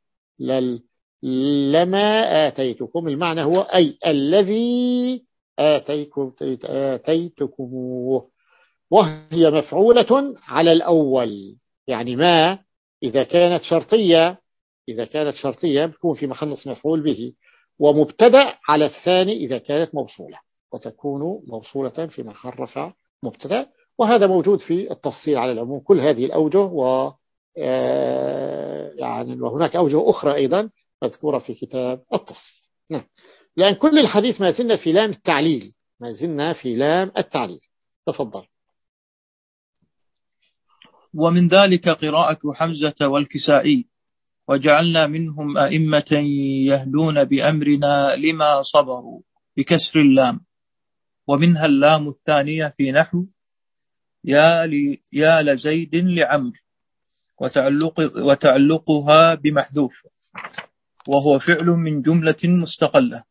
لما آتيتكم، المعنى هو أي الذي آتيكم آتيتكموه، وهي مفعولة على الأول. يعني ما إذا كانت شرطية إذا كانت شرطية بتكون في محل نصب مفعول به، ومبتدأ على الثاني إذا كانت موصولة، وتكون موصولة في محل رفع مبتدأ. وهذا موجود في التفصيل على العموم، كل هذه الأوجه، و يعني وهناك أوجه أخرى أيضا مذكورة في كتاب التفصيل. نعم، لأن كل الحديث ما زلنا في لام التعليل ما زلنا في لام التعليل. تفضل. ومن ذلك قراءة حمزة والكسائي: وجعلنا منهم أئمة يهدون بأمرنا لما صبروا، بكسر اللام. ومنها اللام الثانية في نحو يا, لي يا لزيد لعمر، وتعلق وتعلقها بمحذوف، وهو فعل من جملة مستقلة،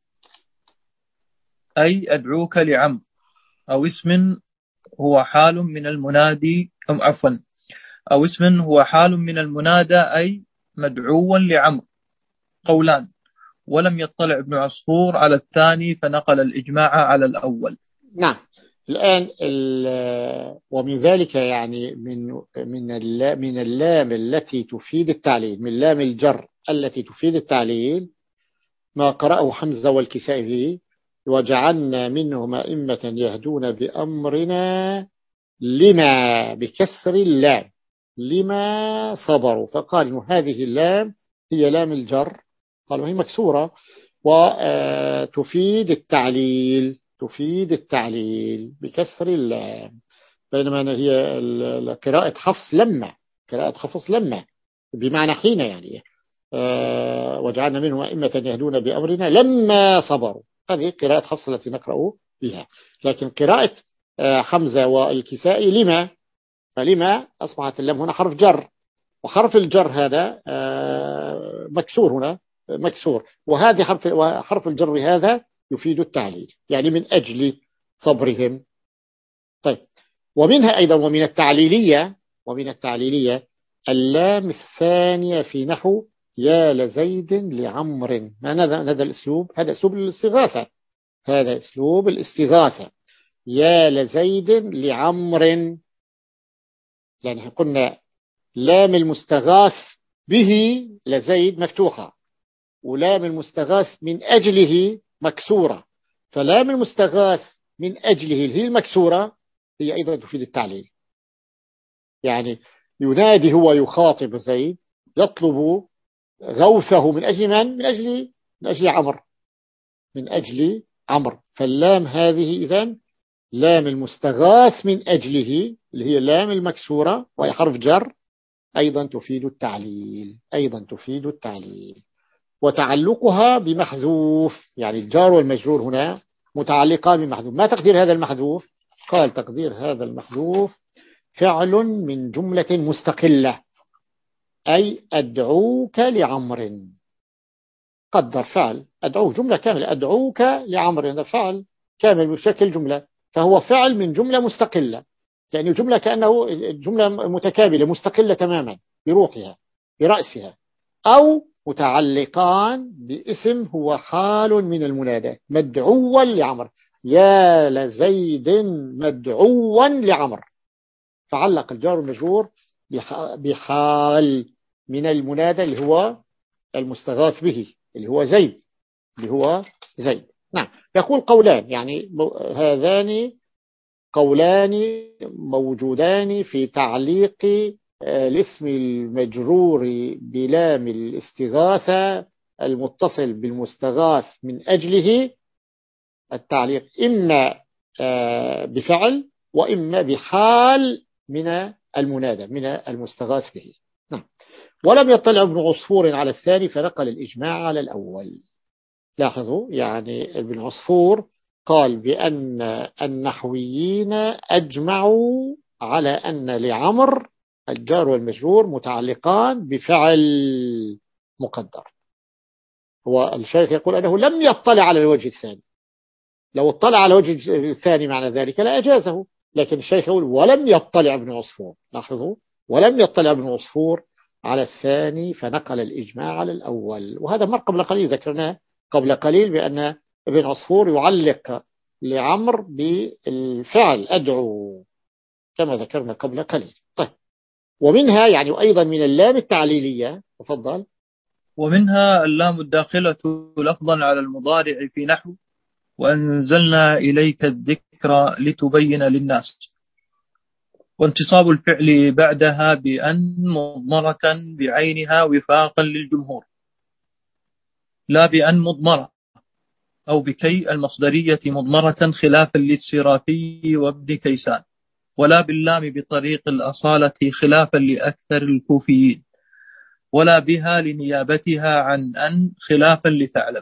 أي أدعوك لعمر، أو اسم هو حال من المنادي أم عفوا أو اسم هو حال من المنادى، أي مدعوا لعمر. قولان، ولم يطلع ابن عصفور على الثاني فنقل الإجماع على الأول. نعم. الآن ومن ذلك يعني من من اللام من اللام التي تفيد التعليل، من لام الجر التي تفيد التعليل، ما قرأه حمزة والكسائي: وجعلنا منهم أئمة يهدون بأمرنا لما، بكسر اللام، لما صبروا. فقال إنه هذه اللام هي لام الجر، قالوا هي مكسورة وتفيد التعليل تفيد التعليل بكسر اللام، بينما هي قراءة حفص لما قراءة حفص لما بمعنى حين، يعني وجعلنا منهم أئمة يهدون بأمرنا لما صبروا، هذه قراءة حفص التي نقرأ بها. لكن قراءة حمزة والكسائي لما، فلما أصبحت اللام هنا حرف جر، وحرف الجر هذا مكسور، هنا مكسور، وهذه حرف وحرف الجر هذا يفيد التعليل، يعني من أجل صبرهم. طيب، ومنها أيضا ومن التعليلية ومن التعليلية اللام الثانية في نحو يا لزيد لعمر. ما هذا الأسلوب؟ هذا أسلوب الاستغاثة هذا أسلوب الاستغاثة يا لزيد لعمر، يعني قلنا لام المستغاث به لزيد مفتوحة، ولام المستغاث من أجله مكسورة، فلام المستغاث من أجله هي المكسورة هي أيضا تفيد التعليل. يعني ينادي هو يخاطب زيد يطلب غوثه من أجل من؟ من أجل من أجل عمر من أجل عمر فاللام هذه إذن لام المستغاث من أجله اللي هي لام المكسورة وهي حرف جر، أيضا تفيد التعليل أيضا تفيد التعليل وتعلقها بمحذوف، يعني الجار والمجرور هنا متعلقان بمحذوف. ما تقدير هذا المحذوف؟ قال تقدير هذا المحذوف فعل من جملة مستقلة، أي أدعوك لعمر. قدر فعل أدعوك جملة كاملة، أدعوك لعمر، هذا فعل كامل بشكل جملة، فهو فعل من جملة مستقلة، يعني الجملة كأنه جملة متكاملة مستقلة تماما بروحها برأسها، أو متعلقان باسم هو حال من المنادى مدعوا لعمر، يا لزيد مدعوا لعمر، فعلق الجار والمجرور بحال من المنادى اللي هو المستغاث به اللي هو زيد اللي هو زيد. نعم. يقول قولان، يعني هذان قولان موجودان في تعليق الاسم المجرور بلام الاستغاثة المتصل بالمستغاث من أجله، التعليق إما بفعل وإما بحال من المنادى من المستغاث به. نعم. ولم يطلع ابن عصفور على الثاني فنقل الإجماع على الأول. لاحظوا، يعني ابن عصفور قال بأن النحويين أجمعوا على أن لعمر الجار والمجرور متعلقان بفعل مقدر، هو الشيخ يقول أنه لم يطلع على الوجه الثاني، لو اطلع على وجه الثاني معنى ذلك لا أجازه، لكن الشيخ يقول ولم يطلع ابن عصفور، لاحظوا ولم يطلع ابن عصفور على الثاني فنقل الإجماع على الأول. وهذا مر قبل قليل ذكرناه قبل قليل بأن ابن عصفور يعلق لعمر بالفعل أدعو كما ذكرنا قبل قليل. طيب ومنها يعني أيضا من اللام التعليلية، تفضل. ومنها اللام الداخلة لفظا على المضارع في نحو وأنزلنا إليك الذكر لتبين للناس، وانتصاب الفعل بعدها بأن مضمرة بعينها وفاقا للجمهور، لا بأن مضمرة أو بكي المصدرية مضمرة خلافا للسرافي وابن كيسان، ولا باللام بطريق الأصالة خلافا لأكثر الكوفيين، ولا بها لنيابتها عن أن خلافا لثعلب.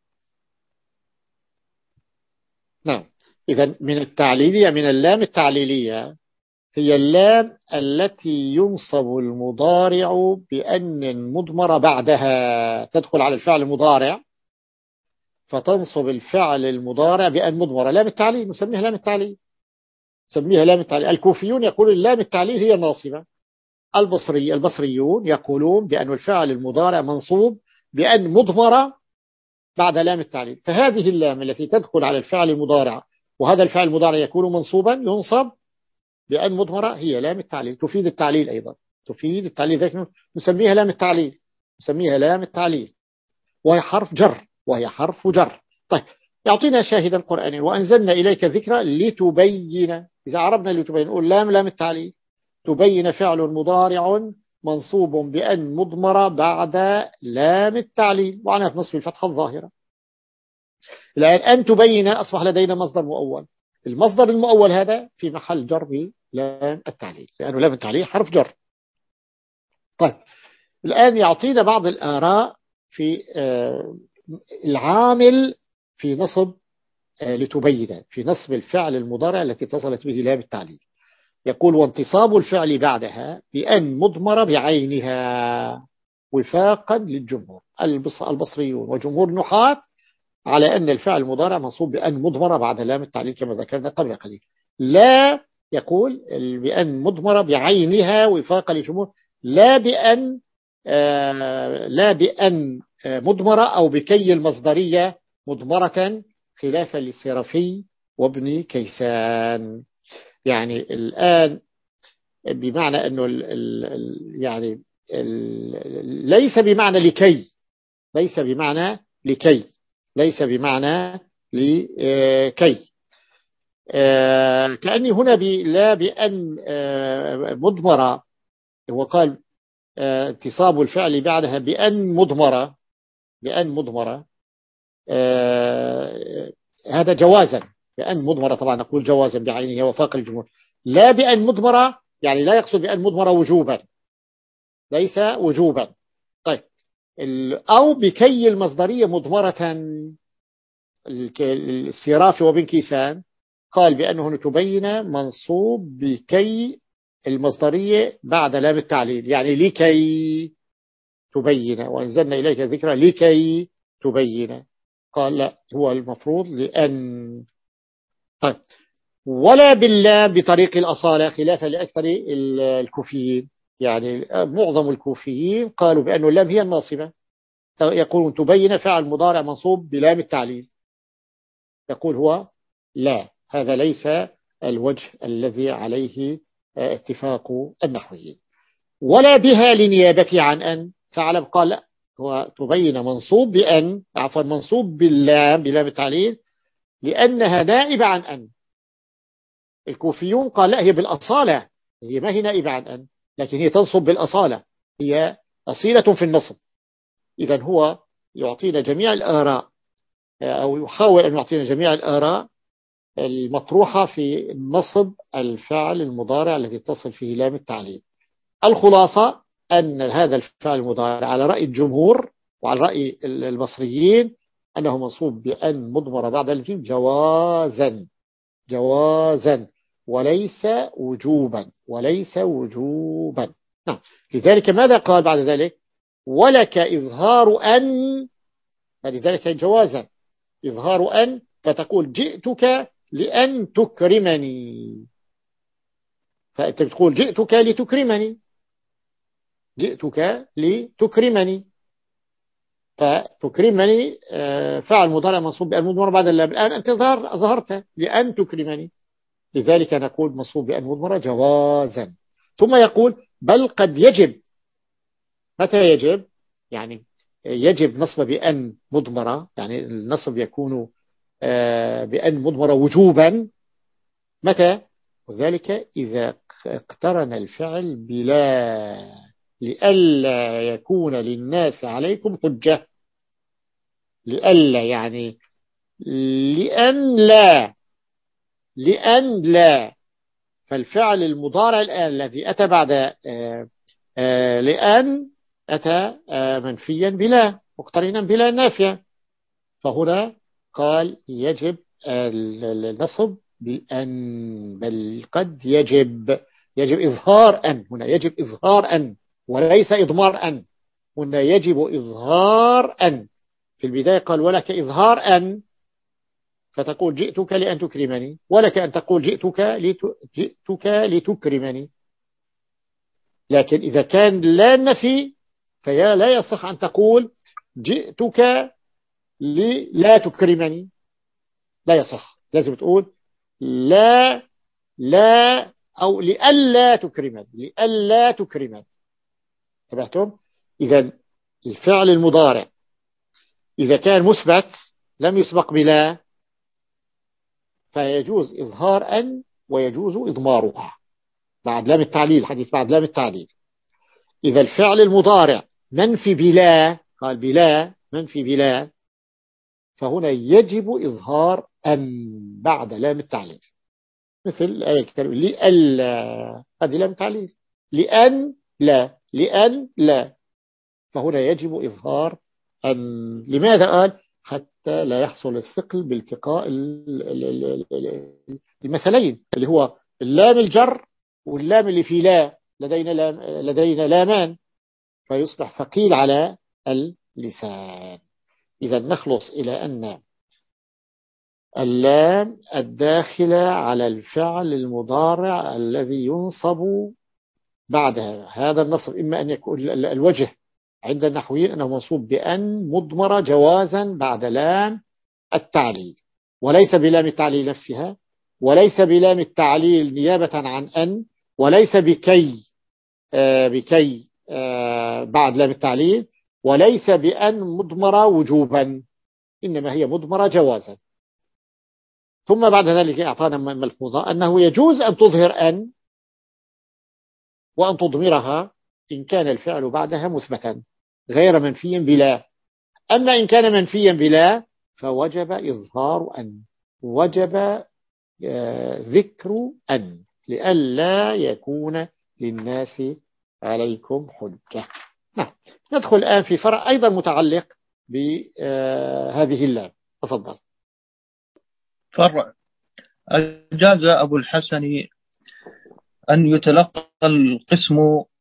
نعم، إذا من التعليلية، من اللام التعليلية هي اللام التي ينصب المضارع بأن مضمر بعدها، تدخل على الفعل المضارع فتنصب الفعل المضارع بأن مضمر. لام التعليل نسميها لام التعليل، نسميها لام التعليل. الكوفيون يقولون اللام التعليل هي الناصبة، البصري البصريون يقولون بأن الفعل المضارع منصوب بأن مضمر بعد لام التعليل. فهذه اللام التي تدخل على الفعل المضارع وهذا الفعل المضارع يكون منصوبا ينصب بأن مضمرة هي لام التعليل، تفيد التعليل أيضا، تفيد التعليل، ذلك نسميها لام التعليل، نسميها لام التعليل، وهي حرف جر، وهي حرف جر. طيب يعطينا شاهدا قرآنيا وأنزلنا إليك ذكرى لتبين. إذا عربنا لتبين نقول لام لام التعليل، تبين فعل مضارع منصوب بأن مضمرة بعد لام التعليل وعنها نصب الفتحة الظاهرة. الآن أن تبين أصبح لدينا مصدر مؤول، المصدر المؤول هذا في محل جر لام التعليل لأنه لام التعليل حرف جر. طيب الآن يعطينا بعض الآراء في العامل في نصب لتبين، في نصب الفعل المضارع التي اتصلت به لام التعليل. يقول وانتصاب الفعل بعدها بأن مضمر بعينها وفاقا للجمهور البصريون وجمهور النحاة على أن الفعل المضارع منصوب بأن مضمر بعد لام التعليل كما ذكرنا قبل قليل. لا يقول بأن مضمر بعينها وفاقا للجمهور، لا بأن آه لا بأن آه مضمرة أو بكي المصدرية مضمرة خلافا للسرافي وابن كيسان. يعني الآن بمعنى أنه ال ال يعني ال ليس بمعنى لكي، ليس بمعنى لكي ليس بمعنى لكي كأني هنا لا بأن مضمرة، وقال انتصاب الفعل بعدها بأن مضمرة، بأن مضمرة هذا جوازا، بأن مضمرة طبعا نقول جوازا بعينه وفاق الجمهور، لا بأن مضمرة يعني لا يقصد بأن مضمرة وجوبا، ليس وجوبا. طيب أو بكي المصدرية مضمرة، السرافي وابن كيسان قال بأنه تبين منصوب بكي المصدرية بعد لام التعليل، يعني لكي تبين وأنزلنا إليك ذكرى لكي تبين. قال لا، هو المفروض لأن. طيب ولا باللام بطريق الأصالة خلافا لأكثر الكوفيين، يعني معظم الكوفيين قالوا بأن اللام هي الناصبة، يقولون تبين فعل مضارع منصوب بلام التعليل، يقول هو لا، هذا ليس الوجه الذي عليه اتفاق النحويين. ولا بها لنيابته عن أن، ثعلب قال لا، هو تبين منصوب بأن، عفوا منصوب باللام بلام التعليل لأنها نائبة عن أن. الكوفيون قال لا، هي بالأصالة، هي ما هي نائبة عن أن، لكن هي تنصب بالأصالة، هي أصيلة في النصب. إذن هو يعطينا جميع الآراء أو يحاول أن يعطينا جميع الآراء المطروحة في نصب الفعل المضارع الذي اتصل فيه لام التعليل. الخلاصة أن هذا الفعل المضارع على رأي الجمهور وعلى رأي البصريين أنه منصوب بأن مضمر بعد الجيم جوازا، جوازا وليس وجوبا، وليس وجوبا. نعم. لذلك ماذا قال بعد ذلك؟ ولك إظهار أن، لذلك جوازا إظهار أن فتقول جئتك لأن تكرمني، فأنت بتقول جئتك لتكرمني، جئتك لتكرمني، فتكرمني فعل مضارع منصوب بأن مضمرة بعد اللام. الآن أنت ظهرت لأن تكرمني، لذلك نقول منصوب بأن مضمرة جوازا. ثم يقول بل قد يجب. متى يجب؟ يعني يجب نصب بأن مضمرة، يعني النصب يكون بأن مضمرة وجوبا. متى؟ وذلك إذا اقترن الفعل بلا، لئلا يكون للناس عليكم حجة. لئلا يعني لأن لا، لأن لا. فالفعل المضارع الآن الذي أتى بعد آآ آآ لأن أتى منفيا بلا، مقترنا بلا نافية، فهنا قال يجب النصب بأن. بل قد يجب، يجب إظهار أن، هنا يجب إظهار أن وليس إضمار أن، هنا يجب إظهار أن. في البداية قال ولك إظهار أن، فتقول جئتك لأن تكرمني، ولك أن تقول جئتك, لت... جئتك لتكرمني. لكن إذا كان لا نفي فيا لا يصح أن تقول جئتك لا تكرمني، لا يصح. لازم تقول لا لا أو لألا تكرمني، لألا تكرمني. تبعتم؟ إذا الفعل المضارع إذا كان مثبت لم يسبق بلا فيجوز إظهار أن ويجوز إضمارها بعد لام التعليل، حديث بعد لام التعليل. إذا الفعل المضارع منفي بلا، قال بلا منفي بلا، فهنا يجب إظهار أن بعد لام التعليل، مثل الآية الكريمة لألا، هذه لام التعليل، لأن لا، لأن لا، فهنا يجب إظهار أن. لماذا قال؟ حتى لا يحصل الثقل بالتقاء المثلين اللي هو اللام الجر واللام اللي في لا، لدينا لام لدينا لامان، فيصبح ثقيل على اللسان. إذا نخلص إلى أن اللام الداخلة على الفعل المضارع الذي ينصب بعدها، هذا النصب إما أن يكون الوجه عند النحويين أنه منصوب بأن مضمرة جوازا بعد لام التعليل، وليس بلام التعليل نفسها، وليس بلام التعليل نيابة عن أن، وليس بكي آه بكي آه بعد لام التعليل، وليس بأن مضمرة وجوبا، إنما هي مضمرة جوازا. ثم بعد ذلك أعطانا ملحوظة أنه يجوز أن تظهر أن وأن تضمرها إن كان الفعل بعدها مثبتا غير منفيا بلا. أما إن كان منفيا بلا فوجب إظهار أن، وجب ذكر أن لئلا يكون للناس عليكم حجة. نعم. ندخل الآن في فرع أيضا متعلق بهذه اللام. تفضل. فرع أجاز أبو الحسن أن يتلقى القسم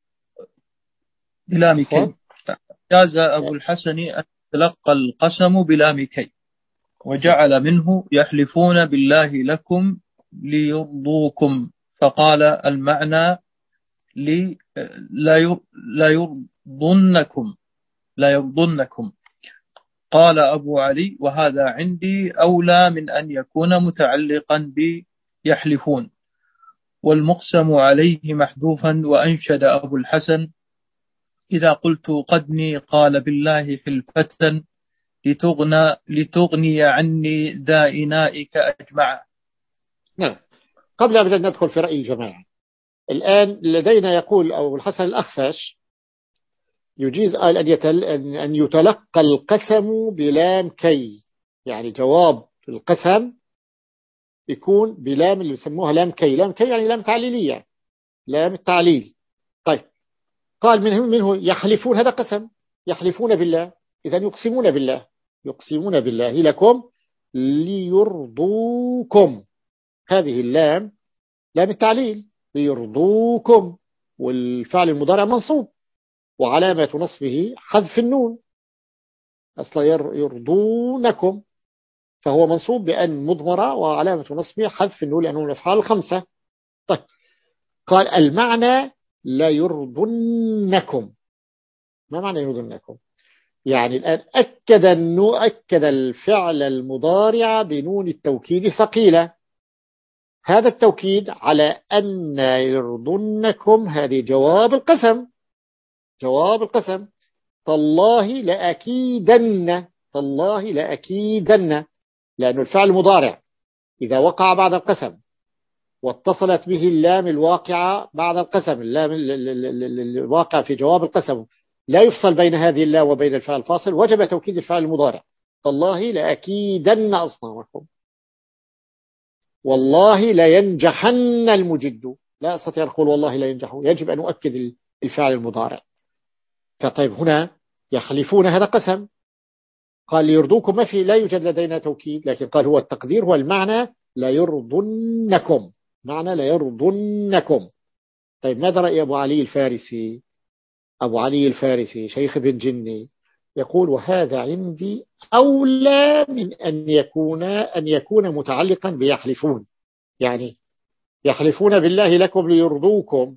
بلام كي. أجاز أبو الحسن أن يتلقى القسم بلام كي، وجعل منه يحلفون بالله لكم ليرضوكم، فقال المعنى لي لا يرضنكم لا يرضنكم. قال أبو علي وهذا عندي أولى من أن يكون متعلقا بيحلفون، والمقسم عليه محذوفا. وأنشد أبو الحسن إذا قلت قدني قال بالله حلفة لتغنى, لتغني عني ذا إنائك أجمع. نعم. قبل أن ندخل في رأي الجماعة، الآن لدينا يقول أبو الحسن الأخفش يجيز قال أن, يتل... أن يتلقى القسم بلام كي، يعني جواب القسم يكون بلام اللي يسموها لام كي. لام كي يعني لام تعليلية، لام التعليل. طيب قال منه, منه يحلفون، هذا قسم، يحلفون بالله، إذا يقسمون بالله، يقسمون بالله لكم ليرضوكم، هذه اللام لام التعليل ليرضوكم، والفعل المضارع منصوب وعلامة نصبه حذف النون، أصلا يرضونكم. فهو منصوب بأن مضمرة، وعلامة نصبه حذف النون لأنه من الأفعال الخمسة. طيب قال المعنى لا يرضنكم. ما معنى يرضنكم؟ يعني الآن أكد النو أكد الفعل المضارع بنون التوكيد ثقيلة. هذا التوكيد على أن يرضنكم هذه جواب القسم، جواب القسم. تالله لأكيدن، تالله لأكيدن، لأن الفعل المضارع إذا وقع بعد القسم واتصلت به اللام الواقعة بعد القسم، اللام الواقع في جواب القسم لا يفصل بين هذه اللام وبين الفعل الفاصل، وجب توكيد الفعل المضارع. تالله لأكيدن أصنامكم، والله لا ينجحن المجد. لا أستطيع أن أقول والله لا ينجح، يجب أن أؤكد الفعل المضارع. فطيب هنا يحلفون هذا قسم، قال ليرضوكم ما في، لا يوجد لدينا توكيد، لكن قال هو التقدير هو المعنى لا يرضنكم، معنى لا يرضنكم. طيب ماذا رأي أبو علي الفارسي؟ أبو علي الفارسي شيخ ابن جني يقول وهذا عندي أولى من أن يكون أن يكون متعلقا بيحلفون. يعني يحلفون بالله لكم ليرضوكم،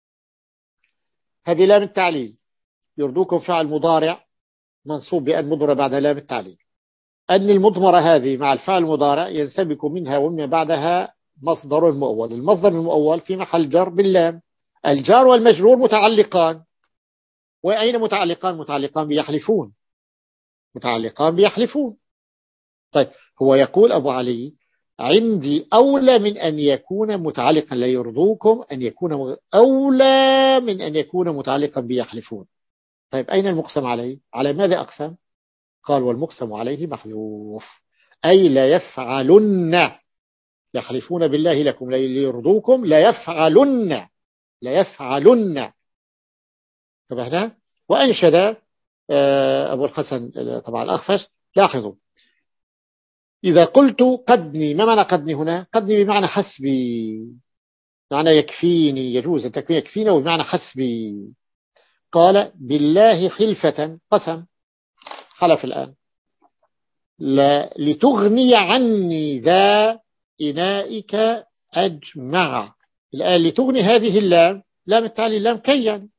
هذه لام التعليل، يرضوكم فعل مضارع منصوب بأن مضمرة بعد لام التعليل. أن المضمرة هذه مع الفعل المضارع ينسبك منها ومن بعدها مصدر المؤول، المصدر المؤول في محل جر باللام، الجار والمجرور متعلقان. وأين متعلقان؟ متعلقان بيحلفون، متعلقان بيحلفون. طيب هو يقول أبو علي عندي أولى من أن يكون متعلقا لا يرضوكم، أن يكون أولى من أن يكون متعلقا بيحلفون. طيب أين المقسم عليه؟ على ماذا أقسم؟ قال والمقسم عليه محذوف، أي لا يفعلن، يحلفون بالله لكم ليرضوكم، لا يفعلن، لا يفعلن. طب هنا وأنشد أبو الحسن طبعا الأخفش، لاحظوا إذا قلت قدني، ما معنى قدني هنا؟ قدني بمعنى حسبي، معنى يكفيني، يجوز أن تكون يكفيني وبمعنى حسبي. قال بالله حلفة، قسم، حلف الآن، لا لتغني عني ذا إنائك أجمع. الآن لتغني هذه اللام، لام التعليل لام كي يعني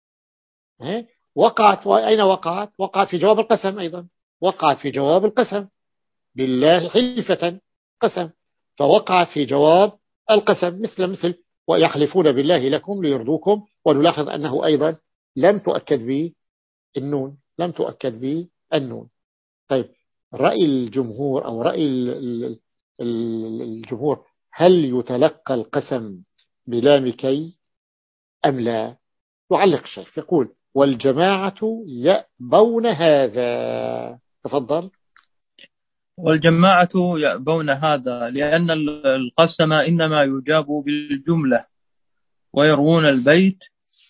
وقعت، وأين وقعت؟ وقعت في جواب القسم أيضا، وقعت في جواب القسم، بالله حلفة قسم، فوقع في جواب القسم مثل مثل ويحلفون بالله لكم ليرضوكم. ونلاحظ أنه أيضا لم تؤكد به النون، لم تؤكد به النون. طيب رأي الجمهور أو رأي الجمهور هل يتلقى القسم بلام كي أم لا؟ يعلق الشيخ يقول والجماعة يأبون هذا. تفضل. والجماعة يأبون هذا لأن القسم إنما يجاب بالجملة، ويروون البيت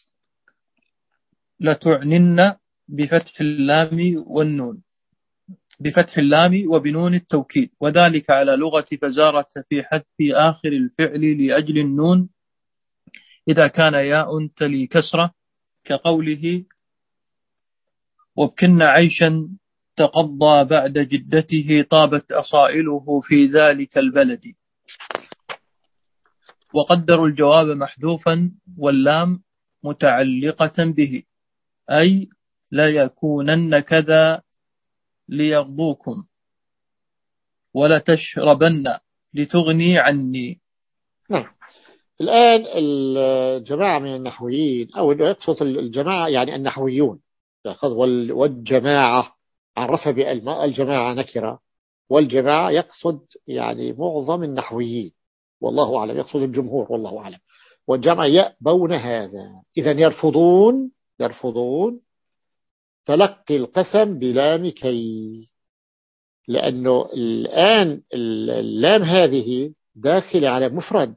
لتعنن بفتح اللام والنون، بفتح اللام وبنون التوكيد، وذلك على لغة فزارة في حذف آخر الفعل لأجل النون إذا كان ياء تلي كسرة، كقوله وابكن عيشا تقضى بعد جدته طابت أصائله في ذلك البلد. وقدروا الجواب محذوفا واللام متعلقة به، أي لا يكونن كذا ليرضوكم، ولا تشربن لتغني عني. نعم. الآن الجماعة من النحويين أو يقصد الجماعة يعني النحويون، والجماعة عرفها بالماء، الجماعة نكرة، والجماعة يقصد يعني معظم النحويين والله أعلم، يقصد الجمهور والله أعلم. والجماعة يأبون هذا، إذا يرفضون، يرفضون تلقي القسم بلام كي، لأنه الآن اللام هذه داخل على مفرد،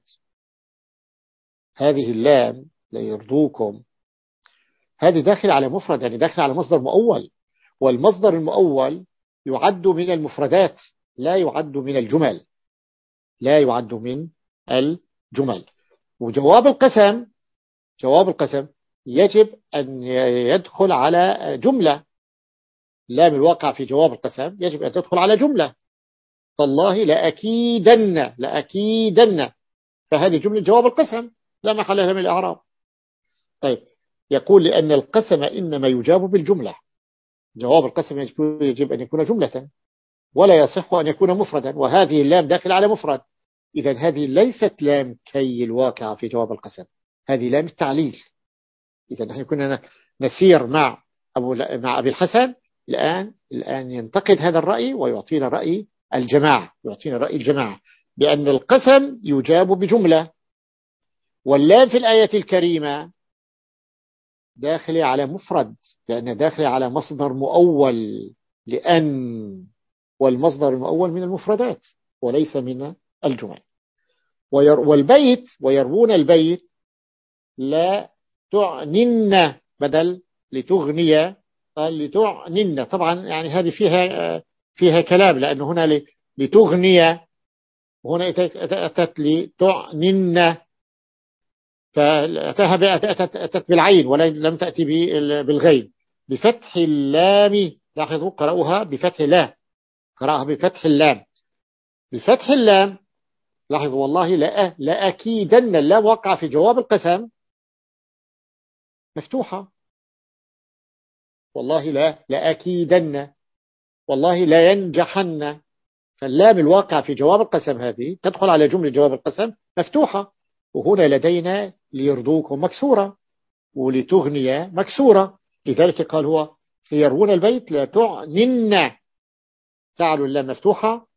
هذه اللام لا يرضوكم هذه داخل على مفرد، يعني داخل على مصدر مؤول، والمصدر المؤول يعد من المفردات لا يعد من الجمل، لا يعد من الجمل. وجواب القسم، جواب القسم يجب أن يدخل على جملة، لام الواقع في جواب القسم يجب أن تدخل على جملة. تالله لأكيدن لأكيدن، فهذه جملة جواب القسم لا محل لها من الإعراب. طيب يقول لأن القسم إنما يجاب بالجملة، جواب القسم يجب أن يكون جملة ولا يصح أن يكون مفردا، وهذه اللام داخل على مفرد. إذن هذه ليست لام كي الواقع في جواب القسم، هذه لام التعليل. إذن نحن كنا نسير مع أبو مع أبي الحسن، الآن الآن ينتقد هذا الرأي ويعطينا رأي الجماعة، يعطينا رأي الجماعة بأن القسم يجاب بجملة، واللام في الآية الكريمة داخل على مفرد لأن داخل على مصدر مؤول، لأن والمصدر المؤول من المفردات وليس من الجمل. والبيت ويروون البيت لا تعنن بدل لتغني، قال لتعنن. طبعا يعني هذه فيها فيها كلام، لأنه هنا لتغني وهنا أتت لتعنن، فأتت بالعين ولم تأتي بالغين بفتح اللام. لاحظوا قرأوها بفتح لا، قرأها بفتح اللام بفتح اللام. لاحظوا والله لا لأكيدن، اللام وقع في جواب القسم مفتوحة، والله لا لأكيدن، والله لا ينجحن، فاللام الواقع في جواب القسم هذه تدخل على جملة جواب القسم مفتوحة. وهنا لدينا ليرضوكم مكسورة ولتغني مكسورة، لذلك قال هو يروون البيت لا تعنن، جعلوا اللام مفتوحة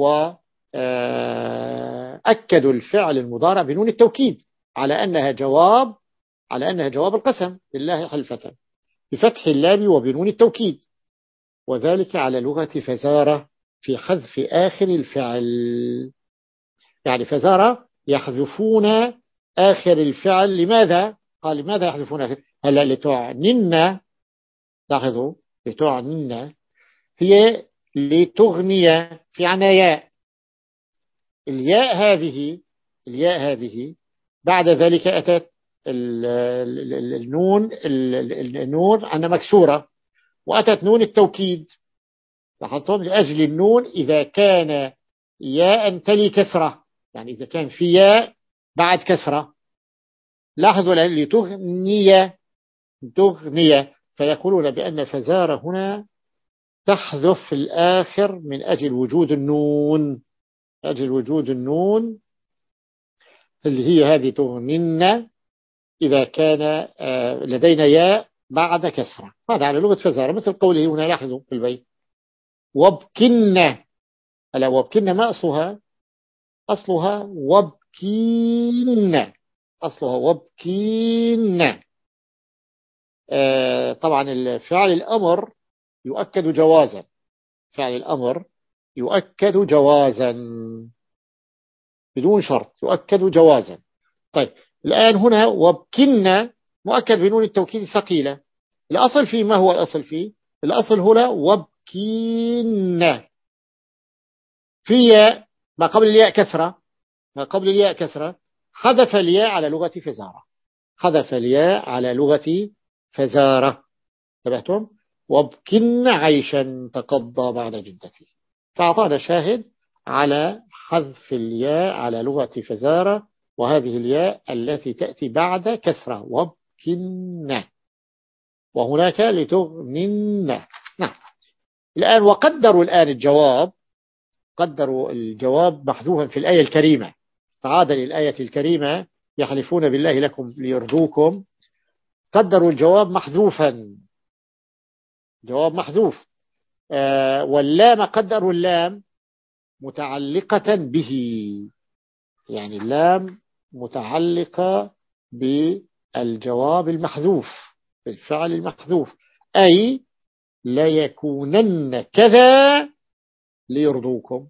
وأكدوا الفعل المضارع بنون التوكيد على أنها جواب على أنها جواب القسم بالله حلفة بفتح اللام وبنون التوكيد، وذلك على لغة فزارة في حذف آخر الفعل. يعني فزارة يحذفون آخر الفعل. لماذا؟ قال لماذا يحذفون آخر؟ هلا لتعنن، لاحظوا لتعنن هي لتغني في عناياء، الياء هذه الياء هذه بعد ذلك أتت النون النون أنا مكسورة، وأتت نون التوكيد. لاحظتم لأجل النون إذا كان ياء تلي كسرة، يعني إذا كان في ياء بعد كسرة. لاحظوا لتغني تغني، فيقولون بأن فزارة هنا تحذف الآخر من أجل وجود النون، أجل وجود النون اللي هي هذه تغنين إذا كان لدينا ياء بعد كسرة. هذا على لغة فزارة، مثل قوله هنا لاحظوا في البيت وابكن. ألا وابكن ما أصلها؟ أصلها وابكين، أصلها وابكين. آه طبعا الفعل الأمر يؤكد جوازا، فعل الأمر يؤكد جوازا بدون شرط، يؤكد جوازا. طيب الآن هنا وابكن مؤكد بنون التوكيد ثقيلة. الأصل فيه ما هو الأصل فيه؟ الأصل هنا وابكين، في ياء ما قبل الياء كسرة، ما قبل الياء كسرة، حذف الياء على لغة فزارة، حذف الياء على لغة فزارة. تبعتم وابكن عيشا تقضى بعد جدتي، فأعطانا شاهد على حذف الياء على لغة فزارة، وهذه الياء التي تأتي بعد كسرة وابكن، وهناك لتغنن. نعم. الآن وقدروا الآن الجواب، قدروا الجواب محذوفا في الآية الكريمة، فعاد للآية الكريمة يحلفون بالله لكم ليرضوكم، قدروا الجواب محذوفا، جواب محذوف. آه واللام قدروا اللام متعلقة به، يعني اللام متعلقة بالجواب المحذوف، بالفعل المحذوف، أي لا يكونن كذا ليرضوكم.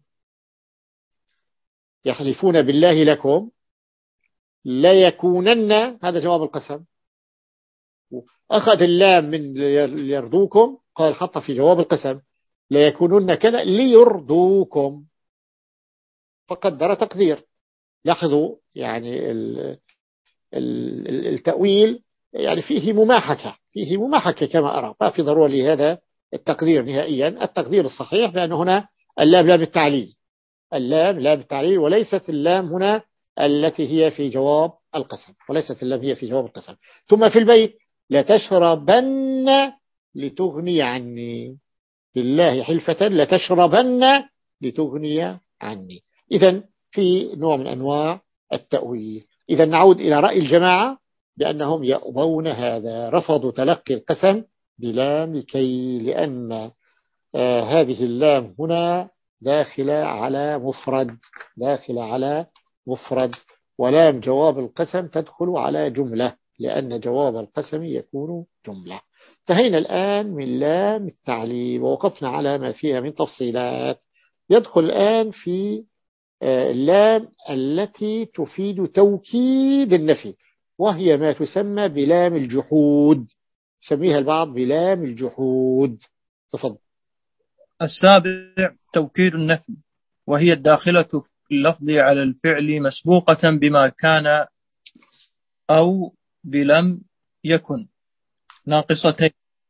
يحلفون بالله لكم لا يكونن، هذا جواب القسم، أخذ اللام من ليرضوكم قال حط في جواب القسم لا يكونن كذا ليرضوكم، فقدر تقدير. لاحظوا يعني التأويل يعني فيه مماحكة، فيه مماحكة كما أرى، ما في ضرورة لهذا التقدير نهائيا. التقدير الصحيح بأن هنا اللام لام التعليل، اللام لام التعليل، وليست اللام هنا التي هي في جواب القسم، وليست اللام هي في جواب القسم. ثم في البيت لتشربن لتغني عني، بالله حلفة لتشربن لتغني عني. إذن في نوع من أنواع التأويل. إذن نعود إلى رأي الجماعة بأنهم يأبون هذا، رفضوا تلقي القسم بلام كي، لأن آه هذه اللام هنا داخلة على مفرد، داخلة على مفرد، ولام جواب القسم تدخل على جملة، لأن جواب القسم يكون جملة. انتهينا الآن من لام التعليل ووقفنا على ما فيها من تفصيلات. يدخل الآن في اللام التي تفيد توكيد النفي، وهي ما تسمى بلام الجحود، يسميها البعض بلام الجحود. تفضل. السابع توكيد النفي، وهي الداخلة في اللفظ على الفعل مسبوقة بما كان أو بلم يكن، ناقصتين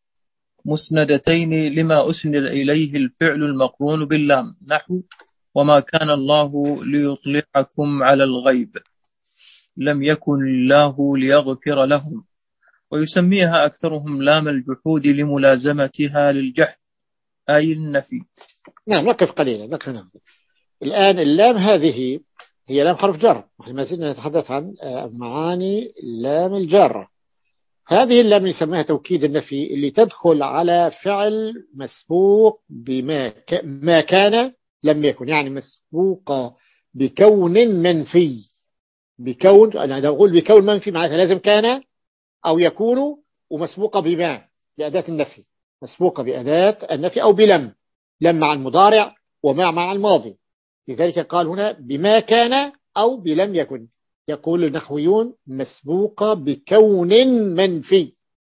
مسندتين لما أسند إليه الفعل المقرون باللام، نحو وما كان الله ليطلعكم على الغيب، لم يكن الله ليغفر لهم. ويسميها أكثرهم لام الجحود لملازمتها للجحد أي النفي. نعم، نقف قليلا نقف. الآن اللام هذه هي لام حرف جر، ما زلنا نتحدث عن معاني لام الجارة. هذه اللام يسميها توكيد النفي، اللي تدخل على فعل مسبوق بما ك... ما كان لم يكن، يعني مسبوقة بكون منفي. بكون، أنا أقول بكون منفي معناتها لازم كان أو يكون، ومسبوقة بما بأداة النفي، مسبوقة بأداة النفي أو بلم، لم مع المضارع ومع مع الماضي. لذلك قال هنا بما كان أو بلم يكن. يقول النحويون مسبوقة بكون منفي.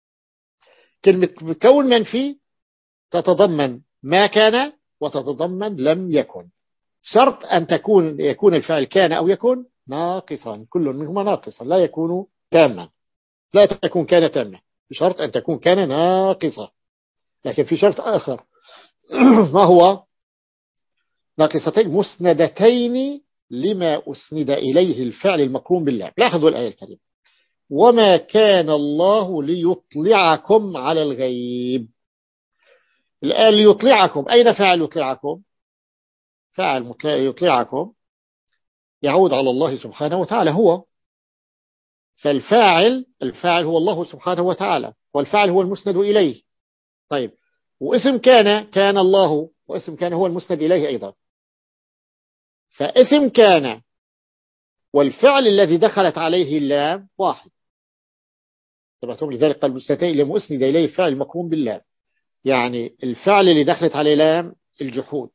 كلمة بكون منفي تتضمن ما كان وتتضمن لم يكن. شرط أن تكون يكون الفعل كان أو يكن ناقصا، كل منهما ناقصا، لا يكون تاما، لا تكون كان تامة، بشرط أن تكون كان ناقصة. لكن في شرط آخر ما هو؟ ناقصتين مسندتين لما أسند إليه الفعل المقرون بالله. لاحظوا الآية الكريمة، وما كان الله ليطلعكم على الغيب. الآن ليطلعكم، أين فعل يطلعكم؟ فعل يطلعكم يعود على الله سبحانه وتعالى هو، فالفاعل الفاعل هو الله سبحانه وتعالى، والفاعل هو المسند إليه. طيب، واسم كان كان الله، واسم كان هو المسند إليه أيضا. فاسم كان والفعل الذي دخلت عليه اللام واحد، تبعتهم. لذلك قال مسندتين لما أسند إليه الفعل المقرون باللام، يعني الفعل اللي دخلت عليه لام الجحود،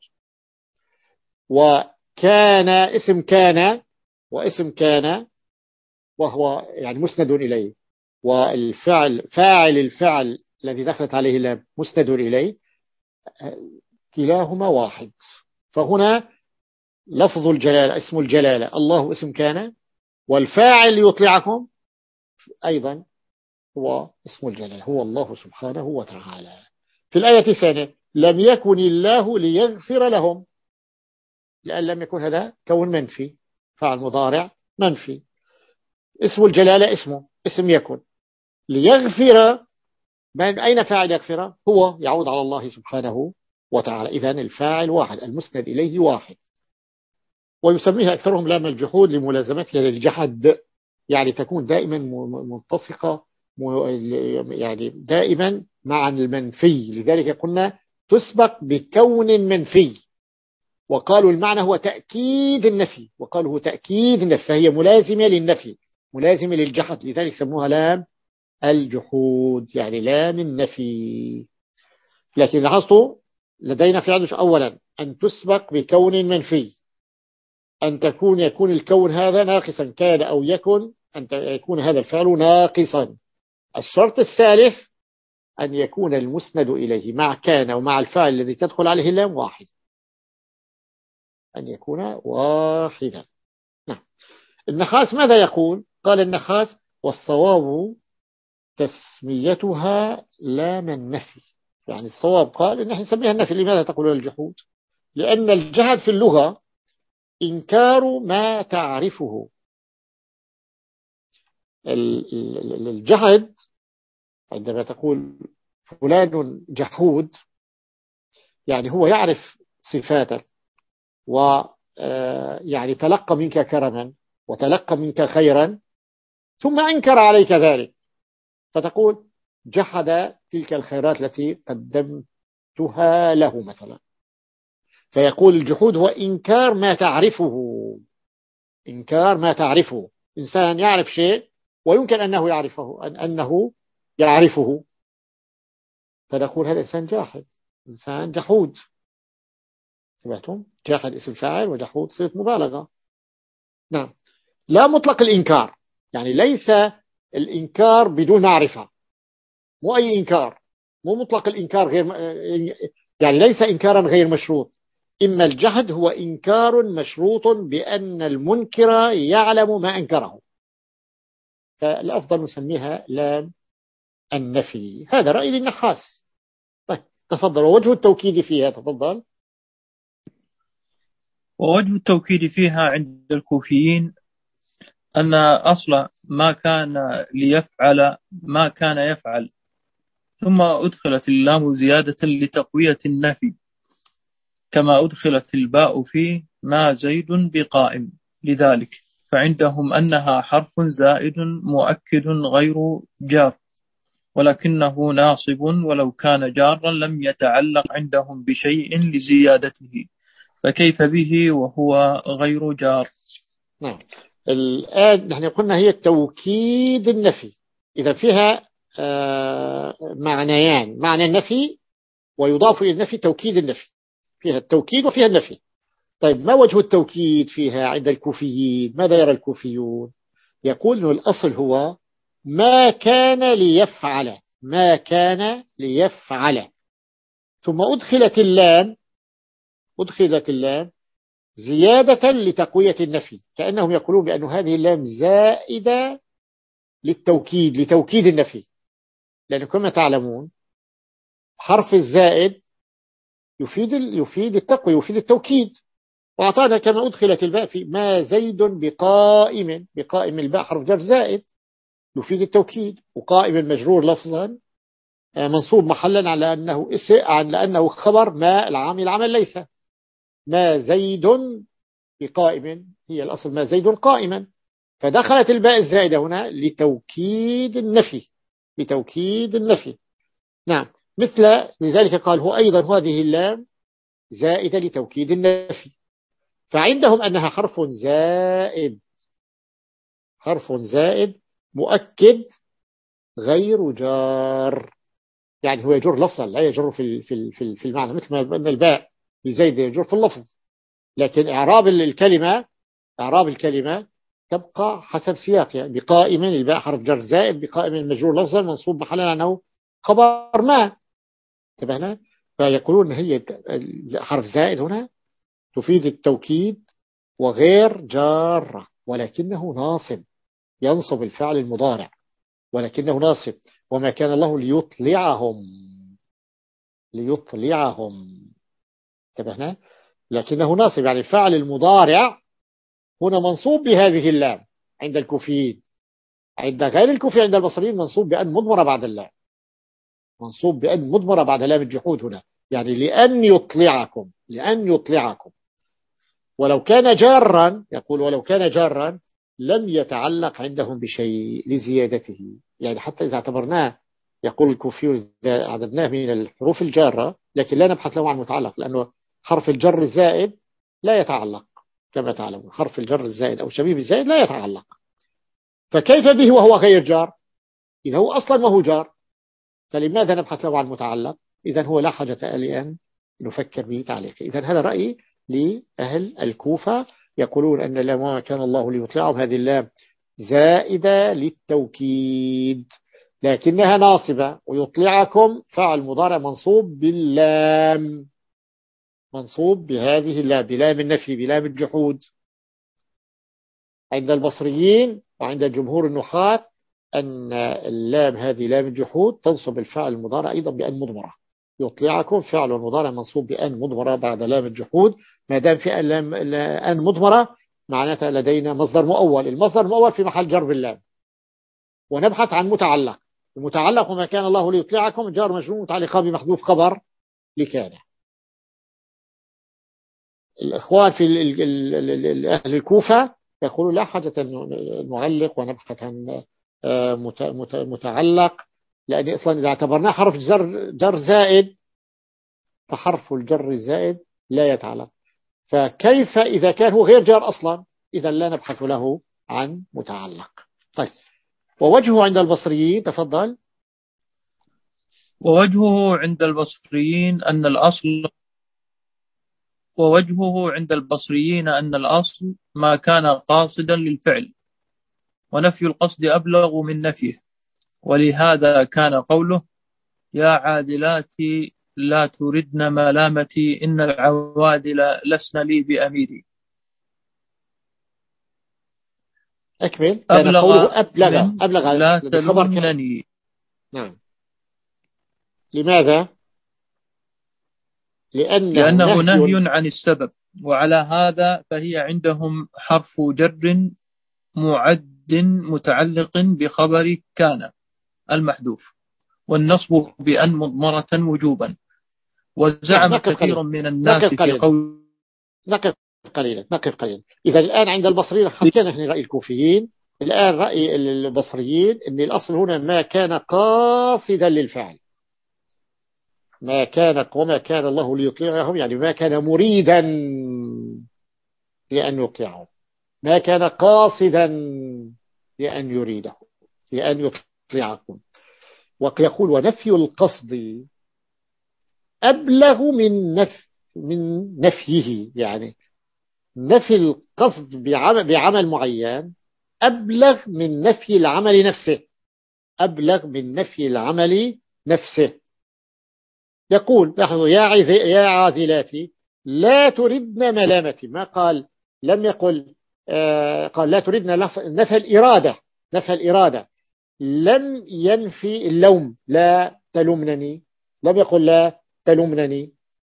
وكان اسم كان، واسم كان وهو يعني مسند إليه، والفعل فاعل الفعل الذي دخلت عليه اللام مسند إليه، كلاهما واحد. فهنا لفظ الجلالة اسم الجلالة الله اسم كان، والفاعل يطلعكم أيضا هو اسم الجلالة هو الله سبحانه وتعالى. في الآية الثانية لم يكن الله ليغفر لهم، لأن لم يكن هذا كون منفي، فعل مضارع منفي. اسم الجلالة اسمه اسم يكن، ليغفر من أين فاعل يغفر؟ هو يعود على الله سبحانه وتعالى. إذن الفاعل واحد، المسند إليه واحد. ويسميها أكثرهم لام الجحود لملازمتها للجحد، يعني تكون دائما ملتصقة، يعني دائما مع المنفي. لذلك قلنا تسبق بكون منفي، وقالوا المعنى هو تأكيد النفي، وقالوا هو تأكيد النفي، فهي ملازمة للنفي، ملازمة للجحد، لذلك سموها لام الجحود، يعني لام النفي. لكن لاحظتوا لدينا في عدش أولا أن تسبق بكون منفي، أن تكون يكون الكون هذا ناقصا كان أو يكن، أن يكون هذا الفعل ناقصا. الشرط الثالث أن يكون المسند إليه مع كان ومع الفعل الذي تدخل عليه اللام واحد، أن يكون واحدا. نعم. النحاس ماذا يقول؟ قال النحاس والصواب تسميتها لام النفي، يعني الصواب قال إن نحن نسميها النفي. لماذا تقول الجحود؟ لأن الجحد في اللغة إنكار ما تعرفه. الجحد عندما تقول فلان جحود، يعني هو يعرف صفاتك و يعني تلقى منك كرما وتلقى منك خيرا ثم أنكر عليك ذلك، فتقول جحد تلك الخيرات التي قدمتها له مثلا. فيقول الجحود هو إنكار ما تعرفه، إنكار ما تعرفه. إنسان يعرف شيء ويمكن أنه يعرفه أن أنه يعرفه، فنقول هذا إنسان جاحد، إنسان جحود. سمعتم؟ جاحد اسم فاعل وجحود صيغة مبالغة. نعم. لا مطلق الإنكار، يعني ليس الإنكار بدون معرفة، مو أي إنكار، مو مطلق الإنكار غير، يعني ليس إنكارا غير مشروط. إما الجحد هو إنكار مشروط بأن المنكر يعلم ما أنكره، فالأفضل نسميها لام النفي. هذا رأي للنحاس. طيب تفضل. ووجه التوكيد فيها، تفضل. ووجه التوكيد فيها عند الكوفيين أن أصل ما كان ليفعل ما كان يفعل، ثم أدخلت اللام زيادة لتقوية النفي، كما أدخلت الباء في ما زيد بقائم، لذلك فعندهم أنها حرف زائد مؤكد غير جار، ولكنه ناصب ولو كان جارا لم يتعلق عندهم بشيء لزيادته، فكيف به وهو غير جار؟ نعم. الآن نحن قلنا هي توكيد النفي، إذا فيها آه معنيان، معنى النفي ويضاف إلى النفي توكيد النفي، فيها التوكيد وفيها النفي. طيب ما وجه التوكيد فيها عند الكوفيين؟ ماذا يرى الكوفيون؟ يقول إنه الأصل هو ما كان ليفعل، ما كان ليفعل، ثم أدخلت اللام، أدخلت اللام زيادة لتقوية النفي، كأنهم يقولون بأن هذه اللام زائدة للتوكيد، لتوكيد النفي. لأن كما تعلمون حرف الزائد يفيد يفيد التقوية، يفيد التوكيد. وأعطانا كما أدخلت الباء في ما زيد بقائم، بقائم الباء حرف جر زائد يفيد التوكيد، وقائم مجرور لفظا منصوب محلا على أنه على أنه خبر ما العامل العمل ليس. ما زيد بقائم هي الأصل ما زيد قائما، فدخلت الباء الزائدة هنا لتوكيد النفي، لتوكيد النفي. نعم. مثل لذلك قال هو أيضا هذه اللام زائدة لتوكيد النفي، فعندهم أنها حرف زائد، حرف زائد مؤكد غير جار، يعني هو يجر لفظا لا يجر في في في في المعنى، مثل ما أن الباء بزيد يجر في اللفظ، لكن إعراب الكلمة، إعراب الكلمة تبقى حسب سياقها. يعني بقائم الباء حرف جر زائد، بقائم المجرور لفظا منصوب محلا عنه خبر ما، انتبهنا؟ فيقولون هي حرف زائد هنا تفيد التوكيد وغير جارة، ولكنه ناصب، ينصب الفعل المضارع ولكنه ناصب. وما كان الله ليطلعهم، ليطلعهم، انتبهنا؟ لكنه ناصب، يعني الفعل المضارع هنا منصوب بهذه اللام عند الكوفيين. عند غير الكوفي عند البصريين منصوب بأن مضمرة بعد اللام، منصوب بأن مضمرة بعد لام الجحود هنا، يعني لأن يطلعكم، لأن يطلعكم. ولو كان جارا، يقول ولو كان جارا لم يتعلق عندهم بشيء لزيادته، يعني حتى إذا اعتبرناه، يقول الكوفيون إذا عددناه من الحروف الجارة لكن لا نبحث له عن متعلق، لأنه حرف الجر الزائد لا يتعلق كما تعلمون، حرف الجر الزائد أو شبيه الزائد لا يتعلق، فكيف به وهو غير جار؟ إذا هو أصلا ما هو جار فلماذا نبحث له عن متعلق؟ إذا هو لا حاجة لأن نفكر به تعليق. إذا هذا رأي لأهل الكوفة، يقولون أن لما كان الله ليطلعهم هذه اللام زائدة للتوكيد لكنها ناصبة، ويطلعكم فعل مضارع منصوب باللام، منصوب بهذه اللام، بلام النفي، بلام الجحود. عند البصريين وعند جمهور النحاة أن اللام هذه لام الجحود تنصب الفعل المضارع أيضا بأن مضمرة، يطلعكم فعل مضارع منصوب بأن مضمرة بعد لام الجحود. ما دام في لام أن مضمرة معناتها لدينا مصدر مؤول، المصدر المؤول في محل جر باللام، ونبحث عن متعلق. المتعلق وما كان الله ليطلعكم جار مجرور متعلقة بمحذوف خبر لكان. الإخوان في أهل الكوفة يقولون لا حاجة نعلق ونبحث عن متعلق، لأن أصلا إذا اعتبرناه حرف جر, جر زائد فحرف الجر الزائد لا يتعلق، فكيف إذا كان هو غير جار أصلا؟ إذا لا نبحث له عن متعلق. طيب، ووجهه عند البصريين، تفضل. ووجهه عند البصريين أن الأصل ووجهه عند البصريين أن الأصل ما كان قاصدا للفعل، ونفي القصد أبلغ من نفيه، ولهذا كان قوله يا عادلاتي لا تردن ملامتي إن العوادل لسن لي بأميري. أكمل. كان أبلغ قوله أبلغ أبلغ لا تلومنني. نعم. لماذا؟ لأنه, لأنه نهي, نهي عن السبب، وعلى هذا فهي عندهم حرف جر معد متعلق بخبر كان المحذوف، والنصب بأن مضمرة وجوبا. وزعم كثير من الناس في قول نقف قليلا نقف قليلا إذا الآن عند البصريين حكينا نحن رأي الكوفيين، الآن رأي البصريين أن الأصل هنا ما كان قاصدا للفعل، ما كان وما كان الله ليطيعهم، يعني ما كان مريدا لأن يطيعهم، ما كان قاصدا لأن يريده لأن يطيعكم. ويقول ونفي القصد أبلغ من نف من نفيه، يعني نفي القصد بعمل, بعمل معين أبلغ من نفي العمل نفسه، أبلغ من نفي العمل نفسه. يقول لاحظوا يا عاذلاتي لا تردن ملامتي، ما قال لم يقل آه قال لا تردن نفي الإرادة، نفي الإرادة لم ينفي اللوم، لا تلومنني، لم يقل لا تلومنني،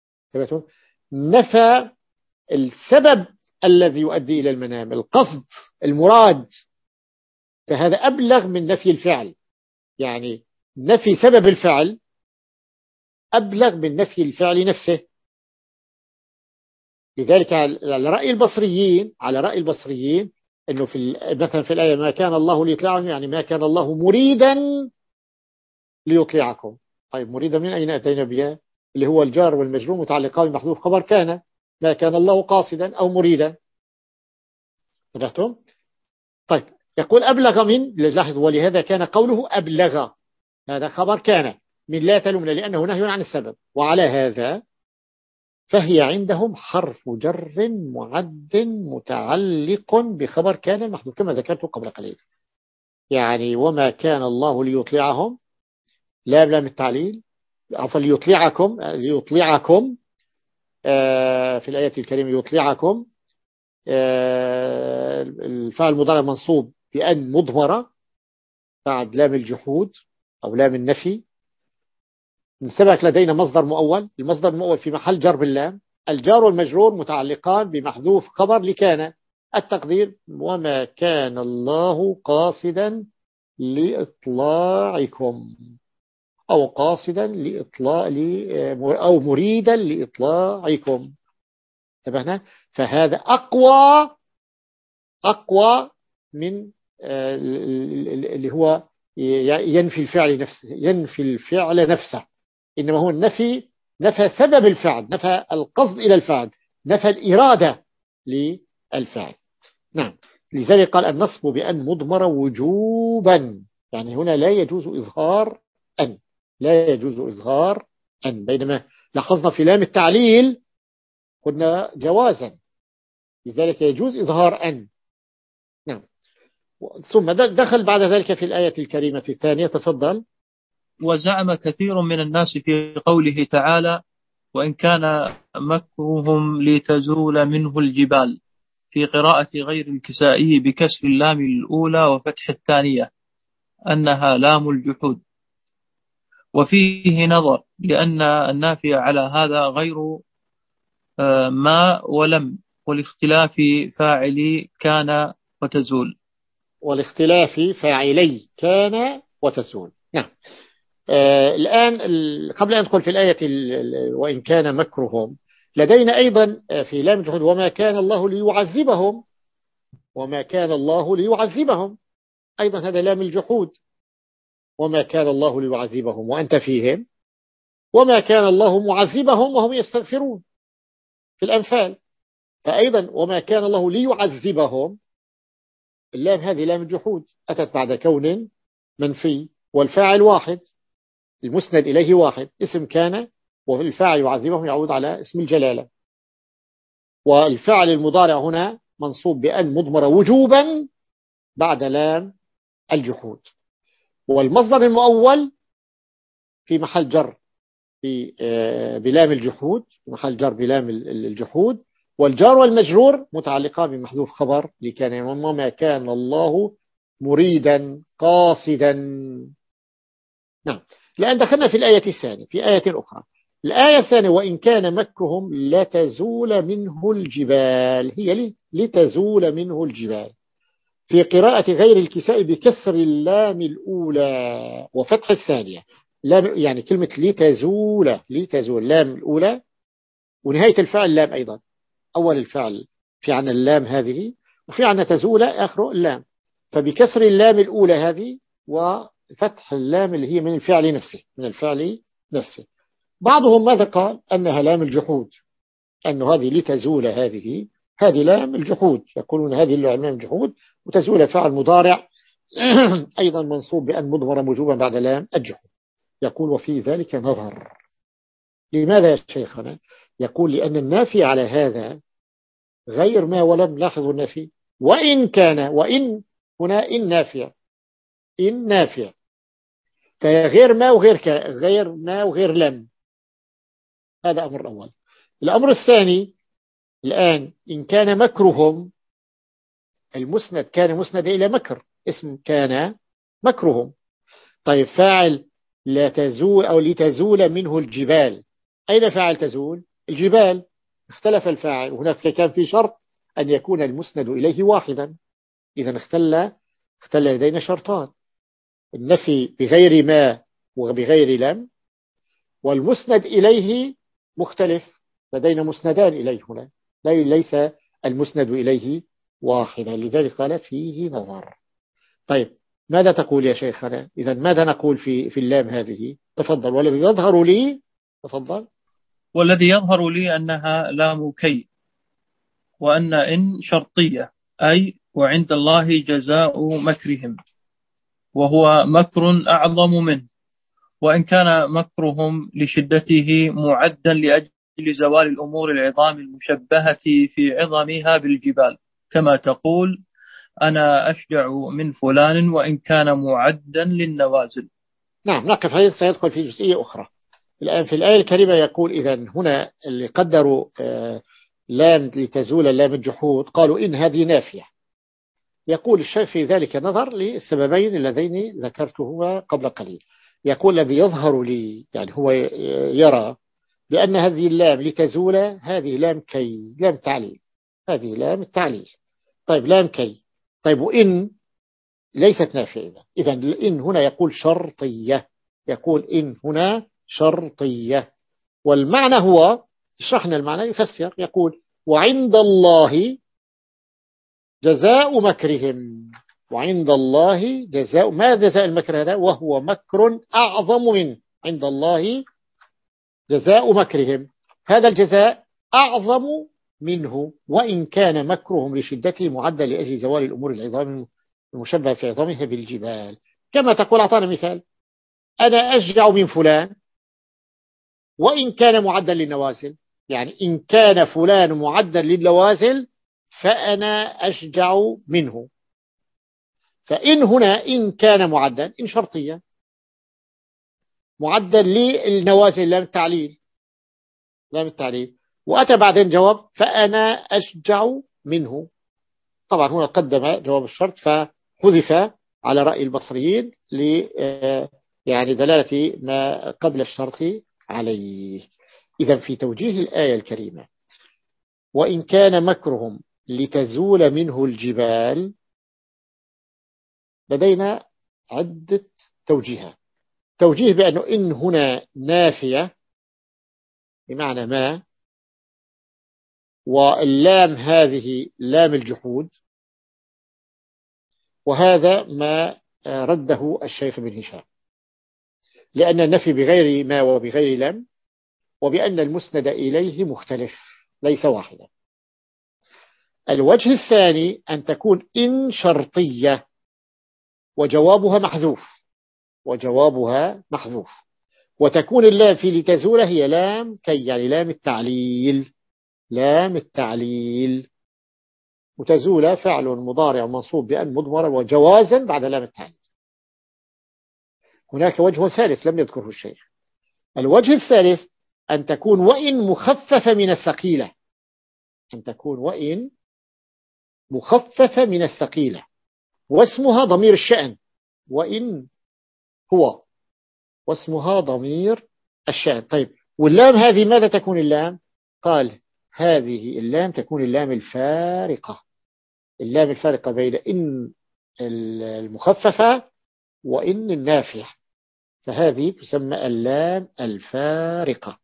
نفى السبب الذي يؤدي إلى المنام، القصد المراد، فهذا أبلغ من نفي الفعل، يعني نفي سبب الفعل أبلغ من نفي الفعل نفسه. لذلك على رأي البصريين على رأي البصريين أنه في مثلا في الآية ما كان الله ليطلعهم، يعني ما كان الله مريدا ليطلعكم. طيب مريدا من أين أتينا بها؟ اللي هو الجار والمجرور متعلقان بمحذوف خبر كان، ما كان الله قاصدا أو مريدا. فهمتم؟ طيب يقول أبلغ من، لاحظوا ولهذا كان قوله أبلغ، هذا خبر كان من لا تلومن لأنه نهي عن السبب، وعلى هذا فهي عندهم حرف جر معد متعلق بخبر كان المحذوف كما ذكرت قبل قليل. يعني وما كان الله ليطلعهم، لا لام التعليل، عفوا ليطلعكم ليطلعكم آه في الآية الكريمة يطلعكم آه الفعل المضارع منصوب بأن مضمرة بعد لام الجحود أو لام النفي. من سبق لدينا مصدر مؤول، المصدر المؤول في محل جر باللام، الجار والمجرور متعلقان بمحذوف خبر لكان، التقدير وما كان الله قاصدا لإطلاعكم أو قاصدا لإطلاع أو مريدا لإطلاعكم. انتبهنا؟ فهذا أقوى أقوى من اللي هو ينفي الفعل نفسه، ينفي الفعل نفسه، إنما هو النفي نفى سبب الفعل، نفى القصد إلى الفعل، نفى الإرادة للفعل. نعم. لذلك قال النصب بأن مضمر وجوبا، يعني هنا لا يجوز إظهار أن، لا يجوز إظهار أن، بينما لاحظنا في لام التعليل قلنا جوازا، لذلك يجوز إظهار أن. نعم. ثم دخل بعد ذلك في الآية الكريمة الثانية، تفضل. وزعم كثير من الناس في قوله تعالى وإن كان مكرهم لتزول منه الجبال، في قراءة غير الكسائي بكسر اللام الأولى وفتح الثانية أنها لام الجحود. وفيه نظر، لأن النافية على هذا غير ما ولم، والاختلاف فاعلي كان وتزول. والاختلاف فاعلي كان وتزول. نعم. آه الآن قبل أن ندخل في الآية وإن كان مكرهم، لدينا أيضا في لام الجحود وما كان الله ليعذبهم، وما كان الله ليعذبهم، أيضا هذا لام الجحود. وما كان الله ليعذبهم وأنت فيهم، وما كان الله معذبهم وهم يستغفرون في الأنفال. فأيضا وما كان الله ليعذبهم، اللام هذه لام الجحود أتت بعد كون منفي، والفاعل واحد، المسند إليه واحد، اسم كان، والفاعل يعذبهم يعود على اسم الجلالة. والفعل المضارع هنا منصوب بأن مضمرة وجوبا بعد لام الجحود. والمصدر المؤول في محل جر في بلام الجحود، في محل جر بلام الجحود. والجار والمجرور متعلقان بمحذوف خبر لكان، وما كان الله مريدا قاصدا. نعم. الآن دخلنا في الآية الثانية، في آية أخرى. الآية الثانية وإن كان مكرهم لتزول منه الجبال، هي لي لتزول منه الجبال. في قراءة غير الكساء بكسر اللام الأولى وفتح الثانية، لام يعني كلمة لتزول، لتزول لام الأولى، ونهاية الفعل لام أيضا. أول الفعل في عنا اللام هذه، وفي عنا تزول آخر اللام، فبكسر اللام الأولى هذه وفتح اللام اللي هي من الفعل نفسه، من الفعل نفسه. بعضهم ماذا قال؟ أنها لام الجحود، أن هذه لتزول هذه هذه لام الجحود، يقولون هذه لام الجحود، وتزول فعل مضارع أيضا منصوب بأن مضمر موجوبا بعد لام الجحود. يقول وفي ذلك نظر. لماذا يا شيخنا؟ يقول لأن النافي على هذا غير ما ولم. لاحظوا النافي وإن كان، وإن هنا إن نافية، إن نافية، فغير ما وغير ك... غير ما وغير لم. هذا أمر أول. الأمر الثاني الآن إن كان مكرهم، المسند كان مسند إلى مكر، اسم كان مكرهم. طيب فاعل لا تزول أو لتزول منه الجبال، أين فاعل تزول؟ الجبال. اختلف الفاعل، وهناك كان في شرط أن يكون المسند إليه واحدا. إذا اختل اختل لدينا شرطان: النفي بغير ما وبغير لم، والمسند إليه مختلف، لدينا مسندان إليه هنا، ليس المسند إليه واحدا، لذلك قال فيه نظر. طيب ماذا تقول يا شيخنا؟ إذا ماذا نقول في في اللام هذه؟ تفضل. والذي يظهر لي، تفضل. والذي يظهر لي أنها لام كي، وأن إن شرطية، أي وعند الله جزاء مكرهم، وهو مكر أعظم منه، وإن كان مكرهم لشدته معدا لأجل زوال الأمور العظام المشبهة في عظمها بالجبال، كما تقول أنا أشجع من فلان وإن كان معدا للنوازل. نعم نقف هذا، سيدخل في جزئية أخرى. الآن في الآية الكريمة يقول إذا هنا اللي قدروا آه لام لتزول لام الجحود قالوا إن هذه نافية. يقول الشيخ في ذلك نظر للسببين اللذين ذكرتهما قبل قليل. يقول الذي يظهر لي، يعني هو يرى بأن هذه اللام لتزول هذه لام كي، لام تعليل، هذه لام التعليل. طيب لام كي، طيب وإن ليست نافية، إذا الإن هنا يقول شرطية، يقول إن هنا شرطية. والمعنى هو، شرحنا المعنى يفسر، يقول وعند الله جزاء مكرهم، وعند الله جزاء، ما جزاء المكر هذا؟ وهو مكر أعظم منه، عند الله جزاء مكرهم، هذا الجزاء أعظم منه، وإن كان مكرهم لشدته معدل لأجل زوال الأمور العظام المشبه في عظامها بالجبال. كما تقول، أعطانا مثال: أنا أشجع من فلان وإن كان معدل للنوازل، يعني إن كان فلان معدل للنوازل فأنا أشجع منه. فإن هنا إن كان معدل، إن شرطية، معدل للنوازل، لام التعليل، لام التعليل، وأتى بعدين جواب فأنا أشجع منه. طبعا هنا قدم جواب الشرط فحذف على رأي البصريين يعني دلالة ما قبل الشرط عليه. إذا في توجيه الآية الكريمة وإن كان مكرهم لتزول منه الجبال، لدينا عدة توجيهات. توجيه بأنه إن هنا نافية بمعنى ما، واللام هذه لام الجحود، وهذا ما رده الشيخ بن هشام، لأن النفي بغير ما وبغير لم، وبأن المسند إليه مختلف ليس واحدا. الوجه الثاني أن تكون إن شرطية وجوابها محذوف، وجوابها محذوف، وتكون اللام في لتزول هي لام كي، يعني لام التعليل، لام التعليل، وتزول فعل مضارع منصوب بأن مضمرة وجوازا بعد لام التعليل. هناك وجه ثالث لم يذكره الشيخ. الوجه الثالث أن تكون وإن مخففة من الثقيلة، أن تكون وإن مخففة من الثقيلة، واسمها ضمير الشأن، وإن هو واسمها ضمير الشأن. طيب واللام هذه ماذا تكون اللام؟ قال هذه اللام تكون اللام الفارقة، اللام الفارقة بين إن المخففة وإن النافية، فهذه تسمى اللام الفارقة.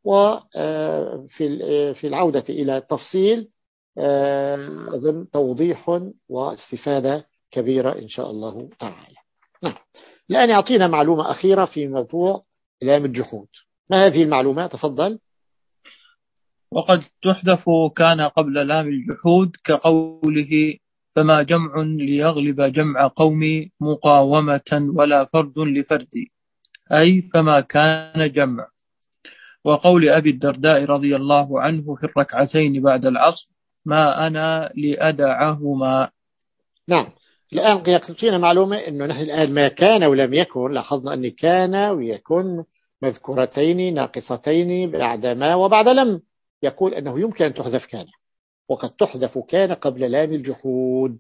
وفي في العودة إلى التفصيل أظن توضيح واستفادة كبيرة إن شاء الله تعالى. نعم. الآن يعطينا معلومة أخيرة في موضوع لام الجحود. ما هذه المعلومة؟ تفضل. وقد تحذف كان قبل لام الجحود كقوله فما جمع ليغلب جمع قوم مقاومة ولا فرد لفرد، أي فما كان جمع. وقول أبي الدرداء رضي الله عنه في الركعتين بعد العصر ما أنا لأدعهما. نعم. الآن يعطينا معلومة أنه نحن الآن ما كان ولم يكن، لاحظنا أن كان ويكن مذكورتين ناقصتين بعد ما وبعد لم، يقول أنه يمكن أن تحذف كان، وقد تحذف كان قبل لام الجحود.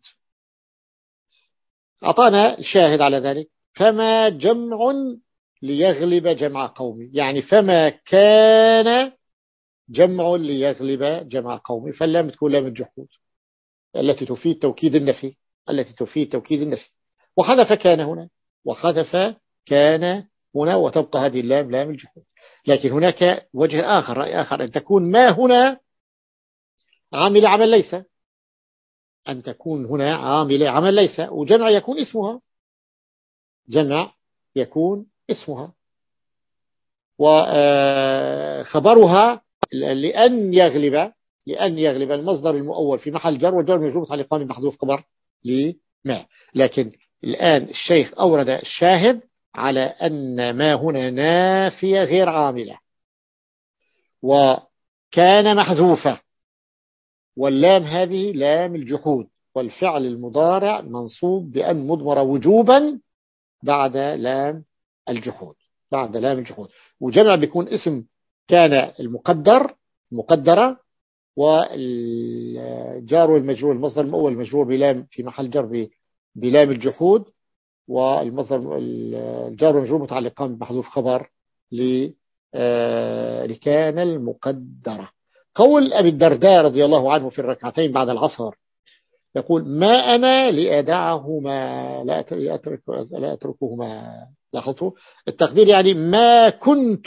أعطانا شاهد على ذلك فما جمع ليغلب جمع قومي، يعني فما كان جمع ليغلب جمع قومي، فاللام تكون لام الجحود التي تفيد توكيد النفي، التي تفيد توكيد النفي، وحذف كان هنا، وحذف كان هنا، وتبقى هذه اللام لام الجحود. لكن هناك وجه آخر، رأي آخر، أن تكون ما هنا عامل عمل ليس، أن تكون هنا عامل عمل ليس، وجمع يكون اسمها، جمع يكون اسمها، وخبرها لأن يغلب، لأن يغلب المصدر المؤول في محل جر، والجر مجرور متعلقان بمحذوف خبر لما. لكن الآن الشيخ أورد الشاهد على أن ما هنا نافية غير عاملة، وكان محذوفة، واللام هذه لام الجحود، والفعل المضارع منصوب بأن مضمر وجوبا بعد لام الجحود، بعد لام الجحود. وجمع بيكون اسم كان المقدر مقدرة، والجار والمجرور المصدر المؤول المجرور بلام في محل جر بلام الجحود، والمصدر الجار والمجرور متعلقان بمحذوف خبر لكان المقدرة. قول أبي الدرداء رضي الله عنه في الركعتين بعد العصر يقول ما أنا لأدعهما لا أترك لا أتركهما. لاحظوا التقدير، يعني ما كنت،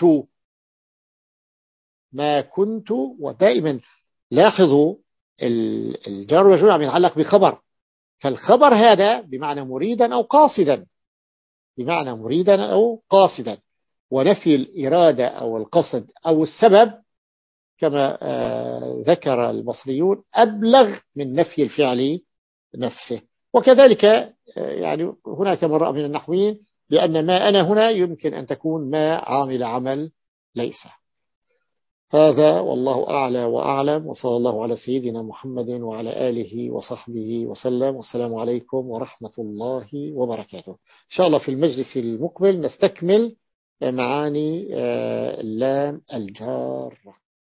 ما كنت. ودائما لاحظوا الجار والمجرور عم يتعلق بخبر، فالخبر هذا بمعنى مريدا أو قاصدا، بمعنى مريدا أو قاصدا، ونفي الإرادة أو القصد أو السبب كما ذكر المصريون أبلغ من نفي الفعل نفسه. وكذلك يعني هناك من رأى من النحويين بأن ما أنا هنا يمكن أن تكون ما عامل عمل ليس. هذا والله أعلى وأعلم، وصلى الله على سيدنا محمد وعلى آله وصحبه وسلم، والسلام عليكم ورحمة الله وبركاته. إن شاء الله في المجلس المقبل نستكمل معاني اللام الجارة.